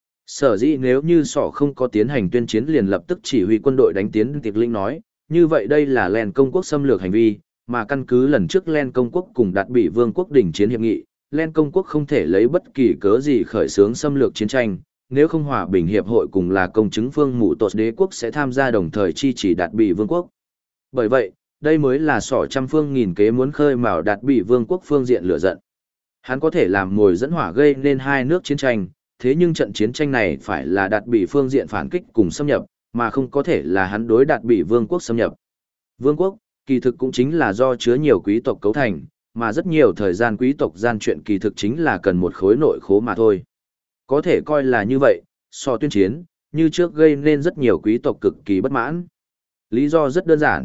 Sở dĩ nếu như sỏ không có tiến hành tuyên chiến liền lập tức chỉ huy quân đội đánh tiến tiệc lĩnh nói, như vậy đây là Len công quốc xâm lược hành vi, mà căn cứ lần trước Len công quốc cùng đạt bị vương quốc đỉnh chiến hiệp nghị, Len công quốc không thể lấy bất kỳ cớ gì khởi xướng xâm lược chiến tranh, nếu không hòa bình hiệp hội cùng là công chứng phương mụ tột đế quốc sẽ tham gia đồng thời chi chỉ đạt bị vương quốc. Bởi vậy, đây mới là sỏ trăm phương nghìn kế muốn khơi mào đạt bị vương quốc phương diện lửa giận. Hắn có thể làm mồi dẫn hỏa gây nên hai nước chiến tranh, thế nhưng trận chiến tranh này phải là đạt bị phương diện phản kích cùng xâm nhập, mà không có thể là hắn đối đạt bị vương quốc xâm nhập. Vương quốc, kỳ thực cũng chính là do chứa nhiều quý tộc cấu thành, mà rất nhiều thời gian quý tộc gian chuyện kỳ thực chính là cần một khối nội khố mà thôi. Có thể coi là như vậy, so tuyên chiến, như trước gây nên rất nhiều quý tộc cực kỳ bất mãn. Lý do rất đơn giản.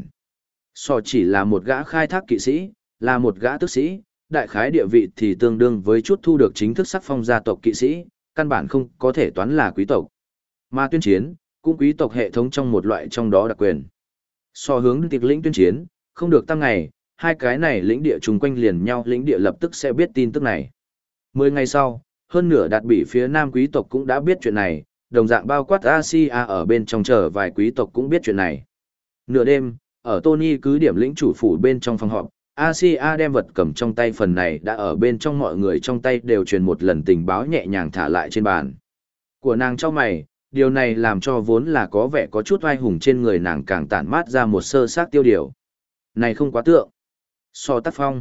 So chỉ là một gã khai thác kỵ sĩ, là một gã tước sĩ, đại khái địa vị thì tương đương với chút thu được chính thức sắc phong gia tộc kỵ sĩ, căn bản không có thể toán là quý tộc. Mà tuyên chiến, cũng quý tộc hệ thống trong một loại trong đó đặc quyền. So hướng tiệc lĩnh tuyên chiến, không được tăng ngày, hai cái này lĩnh địa chung quanh liền nhau lĩnh địa lập tức sẽ biết tin tức này. 10 ngày sau, hơn nửa đạt bị phía nam quý tộc cũng đã biết chuyện này, đồng dạng bao quát Asia ở bên trong chờ vài quý tộc cũng biết chuyện này. Nửa đêm, ở Tony cứ điểm lĩnh chủ phủ bên trong phòng họp, Asia đem vật cầm trong tay phần này đã ở bên trong mọi người trong tay đều truyền một lần tình báo nhẹ nhàng thả lại trên bàn. Của nàng trong mày, điều này làm cho vốn là có vẻ có chút oai hùng trên người nàng càng tản mát ra một sơ xác tiêu điều. Này không quá tượng. So tác phong.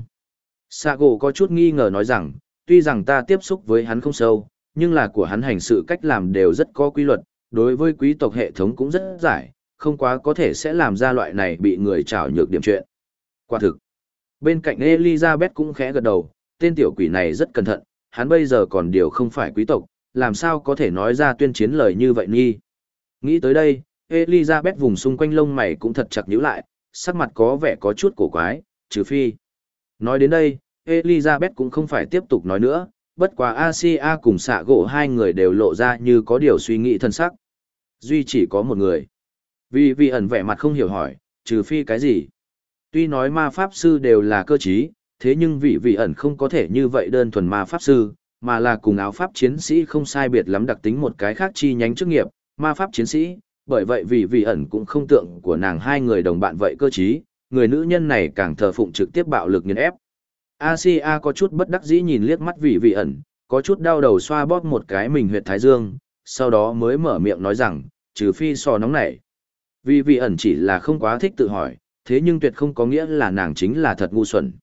Sago có chút nghi ngờ nói rằng, tuy rằng ta tiếp xúc với hắn không sâu, nhưng là của hắn hành sự cách làm đều rất có quy luật, đối với quý tộc hệ thống cũng rất giải, không quá có thể sẽ làm ra loại này bị người trảo nhược điểm chuyện. Quả thực. Bên cạnh Elizabeth cũng khẽ gật đầu, tên tiểu quỷ này rất cẩn thận, hắn bây giờ còn điều không phải quý tộc, làm sao có thể nói ra tuyên chiến lời như vậy nghi. Nghĩ tới đây, Elizabeth vùng xung quanh lông mày cũng thật chặt nhíu lại, sắc mặt có vẻ có chút cổ quái, trừ phi. Nói đến đây, Elizabeth cũng không phải tiếp tục nói nữa, bất quá Asia cùng xạ gỗ hai người đều lộ ra như có điều suy nghĩ thân sắc. Duy chỉ có một người. Vì ẩn vẻ mặt không hiểu hỏi, trừ phi cái gì? Tuy nói ma pháp sư đều là cơ trí, thế nhưng vị ẩn không có thể như vậy đơn thuần ma pháp sư, mà là cùng áo pháp chiến sĩ không sai biệt lắm đặc tính một cái khác chi nhánh chức nghiệp, ma pháp chiến sĩ, bởi vậy vị ẩn cũng không tượng của nàng hai người đồng bạn vậy cơ trí, người nữ nhân này càng thờ phụng trực tiếp bạo lực nghiền ép. Asia có chút bất đắc dĩ nhìn liếc mắt vị vị ẩn, có chút đau đầu xoa bóp một cái mình huyệt thái dương, sau đó mới mở miệng nói rằng, trừ phi sò nóng nảy. Vị vị ẩn chỉ là không quá thích tự hỏi, thế nhưng tuyệt không có nghĩa là nàng chính là thật ngu xuẩn.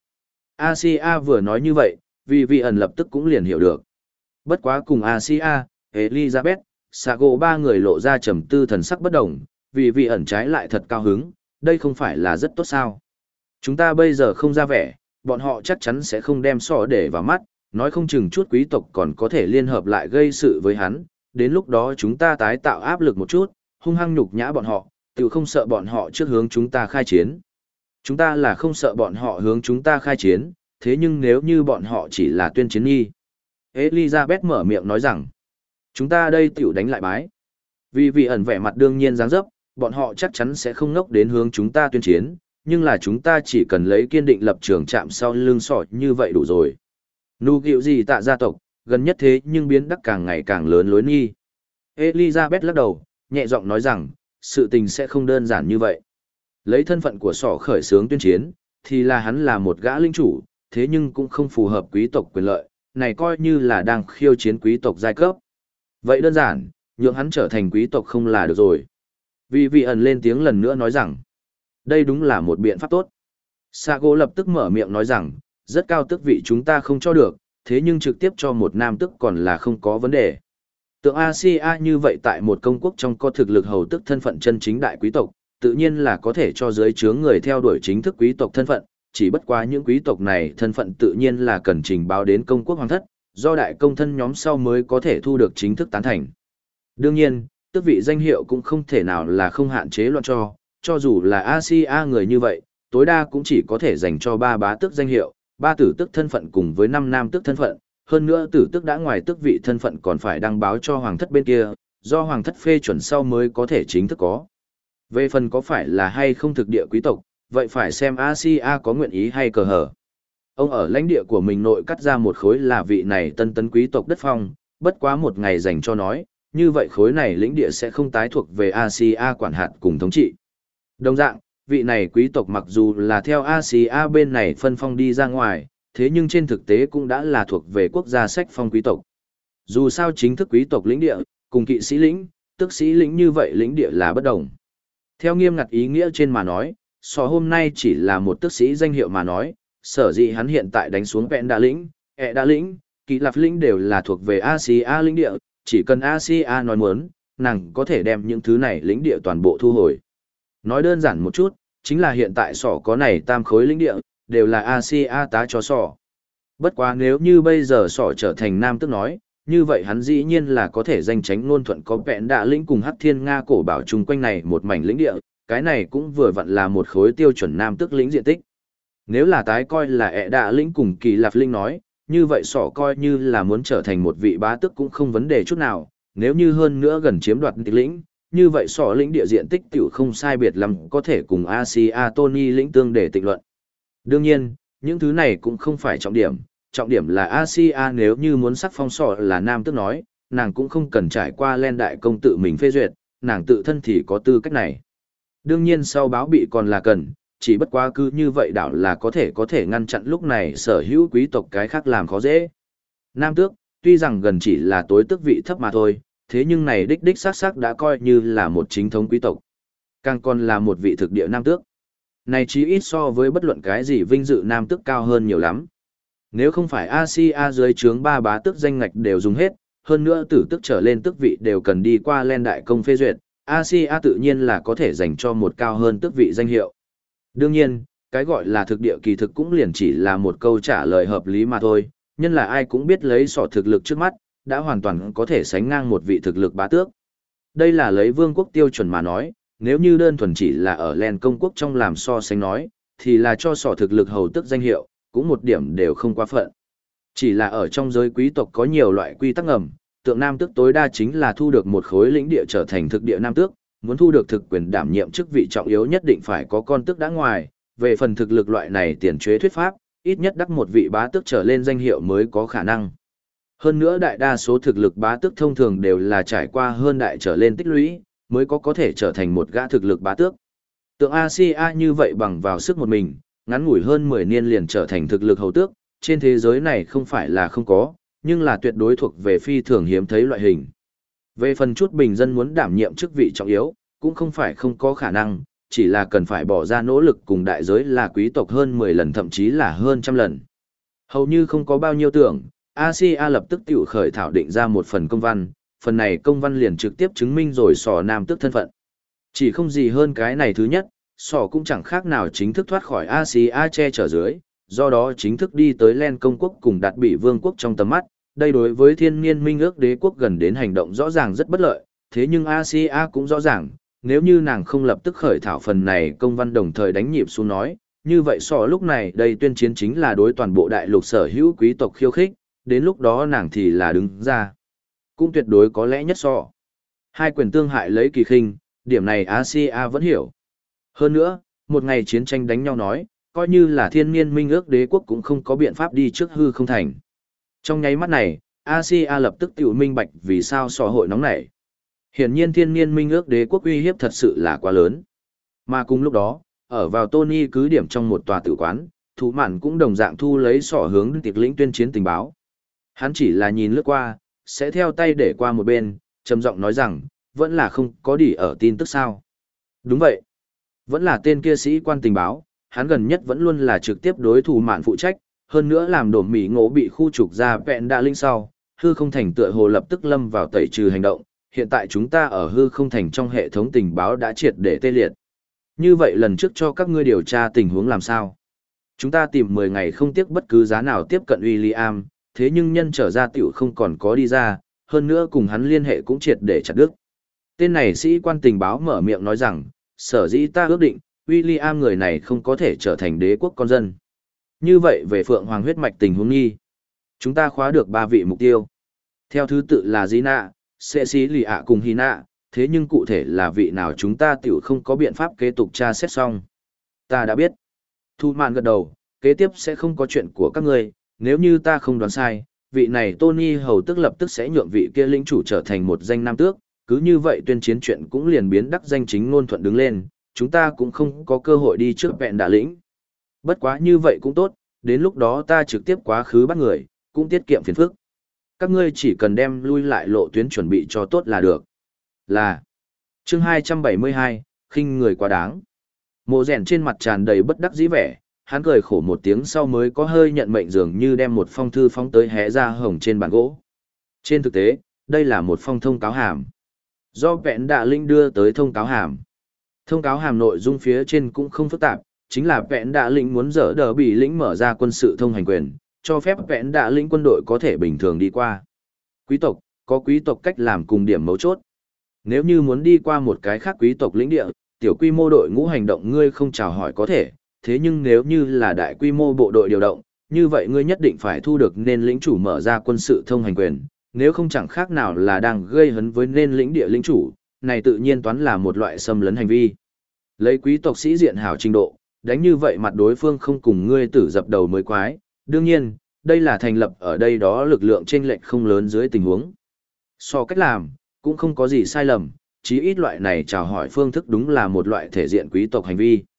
Asia vừa nói như vậy, vị vị ẩn lập tức cũng liền hiểu được. Bất quá cùng Asia, Elizabeth, Sago ba người lộ ra trầm tư thần sắc bất đồng, vị vị ẩn trái lại thật cao hứng, đây không phải là rất tốt sao. Chúng ta bây giờ không ra vẻ, bọn họ chắc chắn sẽ không đem sò để vào mắt, nói không chừng chút quý tộc còn có thể liên hợp lại gây sự với hắn, đến lúc đó chúng ta tái tạo áp lực một chút, hung hăng nhục nhã bọn họ, tự không sợ bọn họ trước hướng chúng ta khai chiến. Chúng ta là không sợ bọn họ hướng chúng ta khai chiến, thế nhưng nếu như bọn họ chỉ là tuyên chiến nghi. Elizabeth mở miệng nói rằng, chúng ta đây tiểu đánh lại bái. Vì vị ẩn vẻ mặt đương nhiên dáng dấp, bọn họ chắc chắn sẽ không ngốc đến hướng chúng ta tuyên chiến, nhưng là chúng ta chỉ cần lấy kiên định lập trường chạm sau lưng sọ như vậy đủ rồi. Nụ gịu gì tạ gia tộc, gần nhất thế nhưng biến đắc càng ngày càng lớn lối nghi. Elizabeth lắc đầu, nhẹ giọng nói rằng, sự tình sẽ không đơn giản như vậy. Lấy thân phận của sọ khởi xướng tuyên chiến, thì là hắn là một gã linh chủ, thế nhưng cũng không phù hợp quý tộc quyền lợi, này coi như là đang khiêu chiến quý tộc giai cấp. Vậy đơn giản, nhượng hắn trở thành quý tộc không là được rồi. Vì vị ẩn lên tiếng lần nữa nói rằng, đây đúng là một biện pháp tốt. Sago lập tức mở miệng nói rằng, rất cao tước vị chúng ta không cho được, thế nhưng trực tiếp cho một nam tước còn là không có vấn đề. Tượng Asia như vậy tại một công quốc trong có thực lực hầu tức thân phận chân chính đại quý tộc, tự nhiên là có thể cho dưới trướng người theo đuổi chính thức quý tộc thân phận, chỉ bất quá những quý tộc này thân phận tự nhiên là cần trình báo đến công quốc hoàng thất, do đại công thân nhóm sau mới có thể thu được chính thức tán thành. Đương nhiên, tước vị danh hiệu cũng không thể nào là không hạn chế loạn cho dù là Asia người như vậy, tối đa cũng chỉ có thể dành cho 3 bá tước danh hiệu, 3 tử tước thân phận cùng với 5 nam tước thân phận, hơn nữa tử tước đã ngoài tước vị thân phận còn phải đăng báo cho hoàng thất bên kia, do hoàng thất phê chuẩn sau mới có thể chính thức có. Về phần có phải là hay không thực địa quý tộc, vậy phải xem Asia có nguyện ý hay cờ hở. Ông ở lãnh địa của mình nội cắt ra một khối là vị này tân tấn quý tộc đất phong, bất quá một ngày dành cho nói, như vậy khối này lĩnh địa sẽ không tái thuộc về Asia quản hạt cùng thống trị. Đồng dạng, vị này quý tộc mặc dù là theo Asia bên này phân phong đi ra ngoài, thế nhưng trên thực tế cũng đã là thuộc về quốc gia sách phong quý tộc. Dù sao chính thức quý tộc lĩnh địa, cùng kỵ sĩ lĩnh, tước sĩ lĩnh như vậy lĩnh địa là bất đồng. Theo nghiêm ngặt ý nghĩa trên mà nói, so hôm nay chỉ là một tước sĩ danh hiệu mà nói, sở dĩ hắn hiện tại đánh xuống vẹn đa lĩnh, đa lĩnh, kỵ lạp lĩnh đều là thuộc về Asia lĩnh địa, chỉ cần Asia nói muốn, nàng có thể đem những thứ này lĩnh địa toàn bộ thu hồi. Nói đơn giản một chút, chính là hiện tại sỏ có này tam khối lĩnh địa, đều là Asia tá cho sỏ. Bất quá nếu như bây giờ sỏ trở thành nam tước nói, như vậy hắn dĩ nhiên là có thể danh tránh ngôn thuận có vẹn đạ lĩnh cùng Hắc Thiên Nga cổ bảo chung quanh này một mảnh lĩnh địa, cái này cũng vừa vặn là một khối tiêu chuẩn nam tước lĩnh diện tích. Nếu là tái coi là đạ lĩnh cùng kỳ lạp lĩnh nói, như vậy sỏ coi như là muốn trở thành một vị bá tước cũng không vấn đề chút nào, nếu như hơn nữa gần chiếm đoạt lĩnh, như vậy sỏ lĩnh địa diện tích tiểu không sai biệt lắm có thể cùng Asia Tony lĩnh tương để tịnh luận. Đương nhiên, những thứ này cũng không phải trọng điểm là Asia nếu như muốn sắc phong sỏ là nam tước nói, nàng cũng không cần trải qua lên đại công tự mình phê duyệt, nàng tự thân thì có tư cách này. Đương nhiên sau báo bị còn là cần, chỉ bất quá cứ như vậy đảo là có thể ngăn chặn lúc này sở hữu quý tộc cái khác làm khó dễ. Nam tước, tuy rằng gần chỉ là tối tước vị thấp mà thôi, thế nhưng này đích xác đã coi như là một chính thống quý tộc. Càng còn là một vị thực địa nam tước. Này chí ít so với bất luận cái gì vinh dự nam tước cao hơn nhiều lắm. Nếu không phải Asia dưới trướng 3 bá tước danh ngạch đều dùng hết, hơn nữa tử tước trở lên tước vị đều cần đi qua lên đại công phê duyệt, Asia tự nhiên là có thể dành cho một cao hơn tước vị danh hiệu. Đương nhiên, cái gọi là thực địa kỳ thực cũng liền chỉ là một câu trả lời hợp lý mà thôi, nhân là ai cũng biết lấy sọ thực lực trước mắt, đã hoàn toàn có thể sánh ngang một vị thực lực bá tước. Đây là lấy vương quốc tiêu chuẩn mà nói, nếu như đơn thuần chỉ là ở len công quốc trong làm so sánh nói, thì là cho sọ thực lực hầu tước danh hiệu, cũng một điểm đều không quá phận. Chỉ là ở trong giới quý tộc có nhiều loại quy tắc ngầm, tượng nam tước tối đa chính là thu được một khối lĩnh địa trở thành thực địa nam tước, muốn thu được thực quyền đảm nhiệm chức vị trọng yếu nhất định phải có con tước đã ngoài, về phần thực lực loại này tiền chế thuyết pháp, ít nhất đắc một vị bá tước trở lên danh hiệu mới có khả năng. Hơn nữa đại đa số thực lực bá tước thông thường đều là trải qua hơn đại trở lên tích lũy, mới có thể trở thành một gã thực lực bá tước. Tượng Asia như vậy bằng vào sức một mình, ngắn ngủi hơn 10 niên liền trở thành thực lực hầu tước, trên thế giới này không phải là không có, nhưng là tuyệt đối thuộc về phi thường hiếm thấy loại hình. Về phần chút bình dân muốn đảm nhiệm chức vị trọng yếu, cũng không phải không có khả năng, chỉ là cần phải bỏ ra nỗ lực cùng đại giới là quý tộc hơn 10 lần thậm chí là hơn trăm lần. Hầu như không có bao nhiêu tưởng, Asia lập tức tiểu khởi thảo định ra một phần công văn, phần này công văn liền trực tiếp chứng minh rồi sò nam tước thân phận. Chỉ không gì hơn cái này thứ nhất, sò cũng chẳng khác nào chính thức thoát khỏi Asia che chở dưới, do đó chính thức đi tới Len công quốc cùng đạt bị vương quốc trong tầm mắt. Đây đối với thiên niên minh ước đế quốc gần đến hành động rõ ràng rất bất lợi, thế nhưng Asia cũng rõ ràng, nếu như nàng không lập tức khởi thảo phần này công văn đồng thời đánh nhịp xuống nói, như vậy sò lúc này đây tuyên chiến chính là đối toàn bộ đại lục sở hữu quý tộc khiêu khích, đến lúc đó nàng thì là đứng ra. Cũng tuyệt đối có lẽ nhất sò. Hai quyền tương hại lấy kỳ khinh, điểm này Asia vẫn hiểu. Hơn nữa, một ngày chiến tranh đánh nhau nói, coi như là thiên niên minh ước đế quốc cũng không có biện pháp đi trước hư không thành. Trong nháy mắt này, Asia lập tức tự minh bạch vì sao sò hội nóng nảy. Hiển nhiên thiên niên minh ước đế quốc uy hiếp thật sự là quá lớn. Mà cùng lúc đó, ở vào Tony cứ điểm trong một tòa tử quán, Thủ Mạn cũng đồng dạng thu lấy sỏ hướng tiệc lĩnh tuyên chiến tình báo. Hắn chỉ là nhìn lướt qua, sẽ theo tay để qua một bên, trầm giọng nói rằng, vẫn là không có đỉ ở tin tức sao. Đúng vậy. Vẫn là tên kia sĩ quan tình báo, hắn gần nhất vẫn luôn là trực tiếp đối thủ Mạn phụ trách, hơn nữa làm đổ Mỹ ngộ bị khu trục ra vẹn đa linh sau, hư không thành tựa hồ lập tức lâm vào tẩy trừ hành động. Hiện tại chúng ta ở hư không thành trong hệ thống tình báo đã triệt để tê liệt. Như vậy lần trước cho các ngươi điều tra tình huống làm sao? Chúng ta tìm 10 ngày không tiếc bất cứ giá nào tiếp cận William, thế nhưng nhân trở ra tiểu không còn có đi ra, hơn nữa cùng hắn liên hệ cũng triệt để chặt đứt. Tên này sĩ quan tình báo mở miệng nói rằng, sở dĩ ta ước định, William người này không có thể trở thành đế quốc con dân. Như vậy về Phượng Hoàng huyết mạch tình huống nghi, chúng ta khóa được 3 vị mục tiêu. Theo thứ tự là Gina, Cecilia cùng Hina, thế nhưng cụ thể là vị nào chúng ta tiểu không có biện pháp kế tục tra xét xong. Ta đã biết. Thu Mạn gật đầu, kế tiếp sẽ không có chuyện của các ngươi, nếu như ta không đoán sai, vị này Tony hầu tức lập tức sẽ nhượng vị kia lĩnh chủ trở thành một danh nam tước, cứ như vậy tuyên chiến chuyện cũng liền biến đắc danh chính ngôn thuận đứng lên, chúng ta cũng không có cơ hội đi trước vẹn đả lĩnh. Bất quá như vậy cũng tốt, đến lúc đó ta trực tiếp quá khứ bắt người, cũng tiết kiệm phiền phức. Các ngươi chỉ cần đem lui lại lộ tuyến chuẩn bị cho tốt là được. Là chương 272, khinh người quá đáng. Mộ rèn trên mặt tràn đầy bất đắc dĩ vẻ, hắn cười khổ một tiếng sau mới có hơi nhận mệnh dường như đem một phong thư phóng tới hé ra hồng trên bàn gỗ. Trên thực tế, đây là một phong thông cáo hàm. Do vẹn đạ linh đưa tới thông cáo hàm. Thông cáo hàm nội dung phía trên cũng không phức tạp, chính là vẹn đạ linh muốn dỡ đỡ bị lĩnh mở ra quân sự thông hành quyền, cho phép vẹn đạ linh quân đội có thể bình thường đi qua. Quý tộc, có quý tộc cách làm cùng điểm mấu chốt. Nếu như muốn đi qua một cái khác quý tộc lĩnh địa, tiểu quy mô đội ngũ hành động ngươi không chào hỏi có thể, thế nhưng nếu như là đại quy mô bộ đội điều động, như vậy ngươi nhất định phải thu được nên lĩnh chủ mở ra quân sự thông hành quyền, nếu không chẳng khác nào là đang gây hấn với nên lĩnh địa lĩnh chủ, này tự nhiên toán là một loại xâm lấn hành vi. Lấy quý tộc sĩ diện hảo trình độ, đánh như vậy mặt đối phương không cùng ngươi tử dập đầu mới quái, đương nhiên, đây là thành lập ở đây đó lực lượng chênh lệch không lớn dưới tình huống. So cách làm, cũng không có gì sai lầm, chí ít loại này chào hỏi phương thức đúng là một loại thể diện quý tộc hành vi.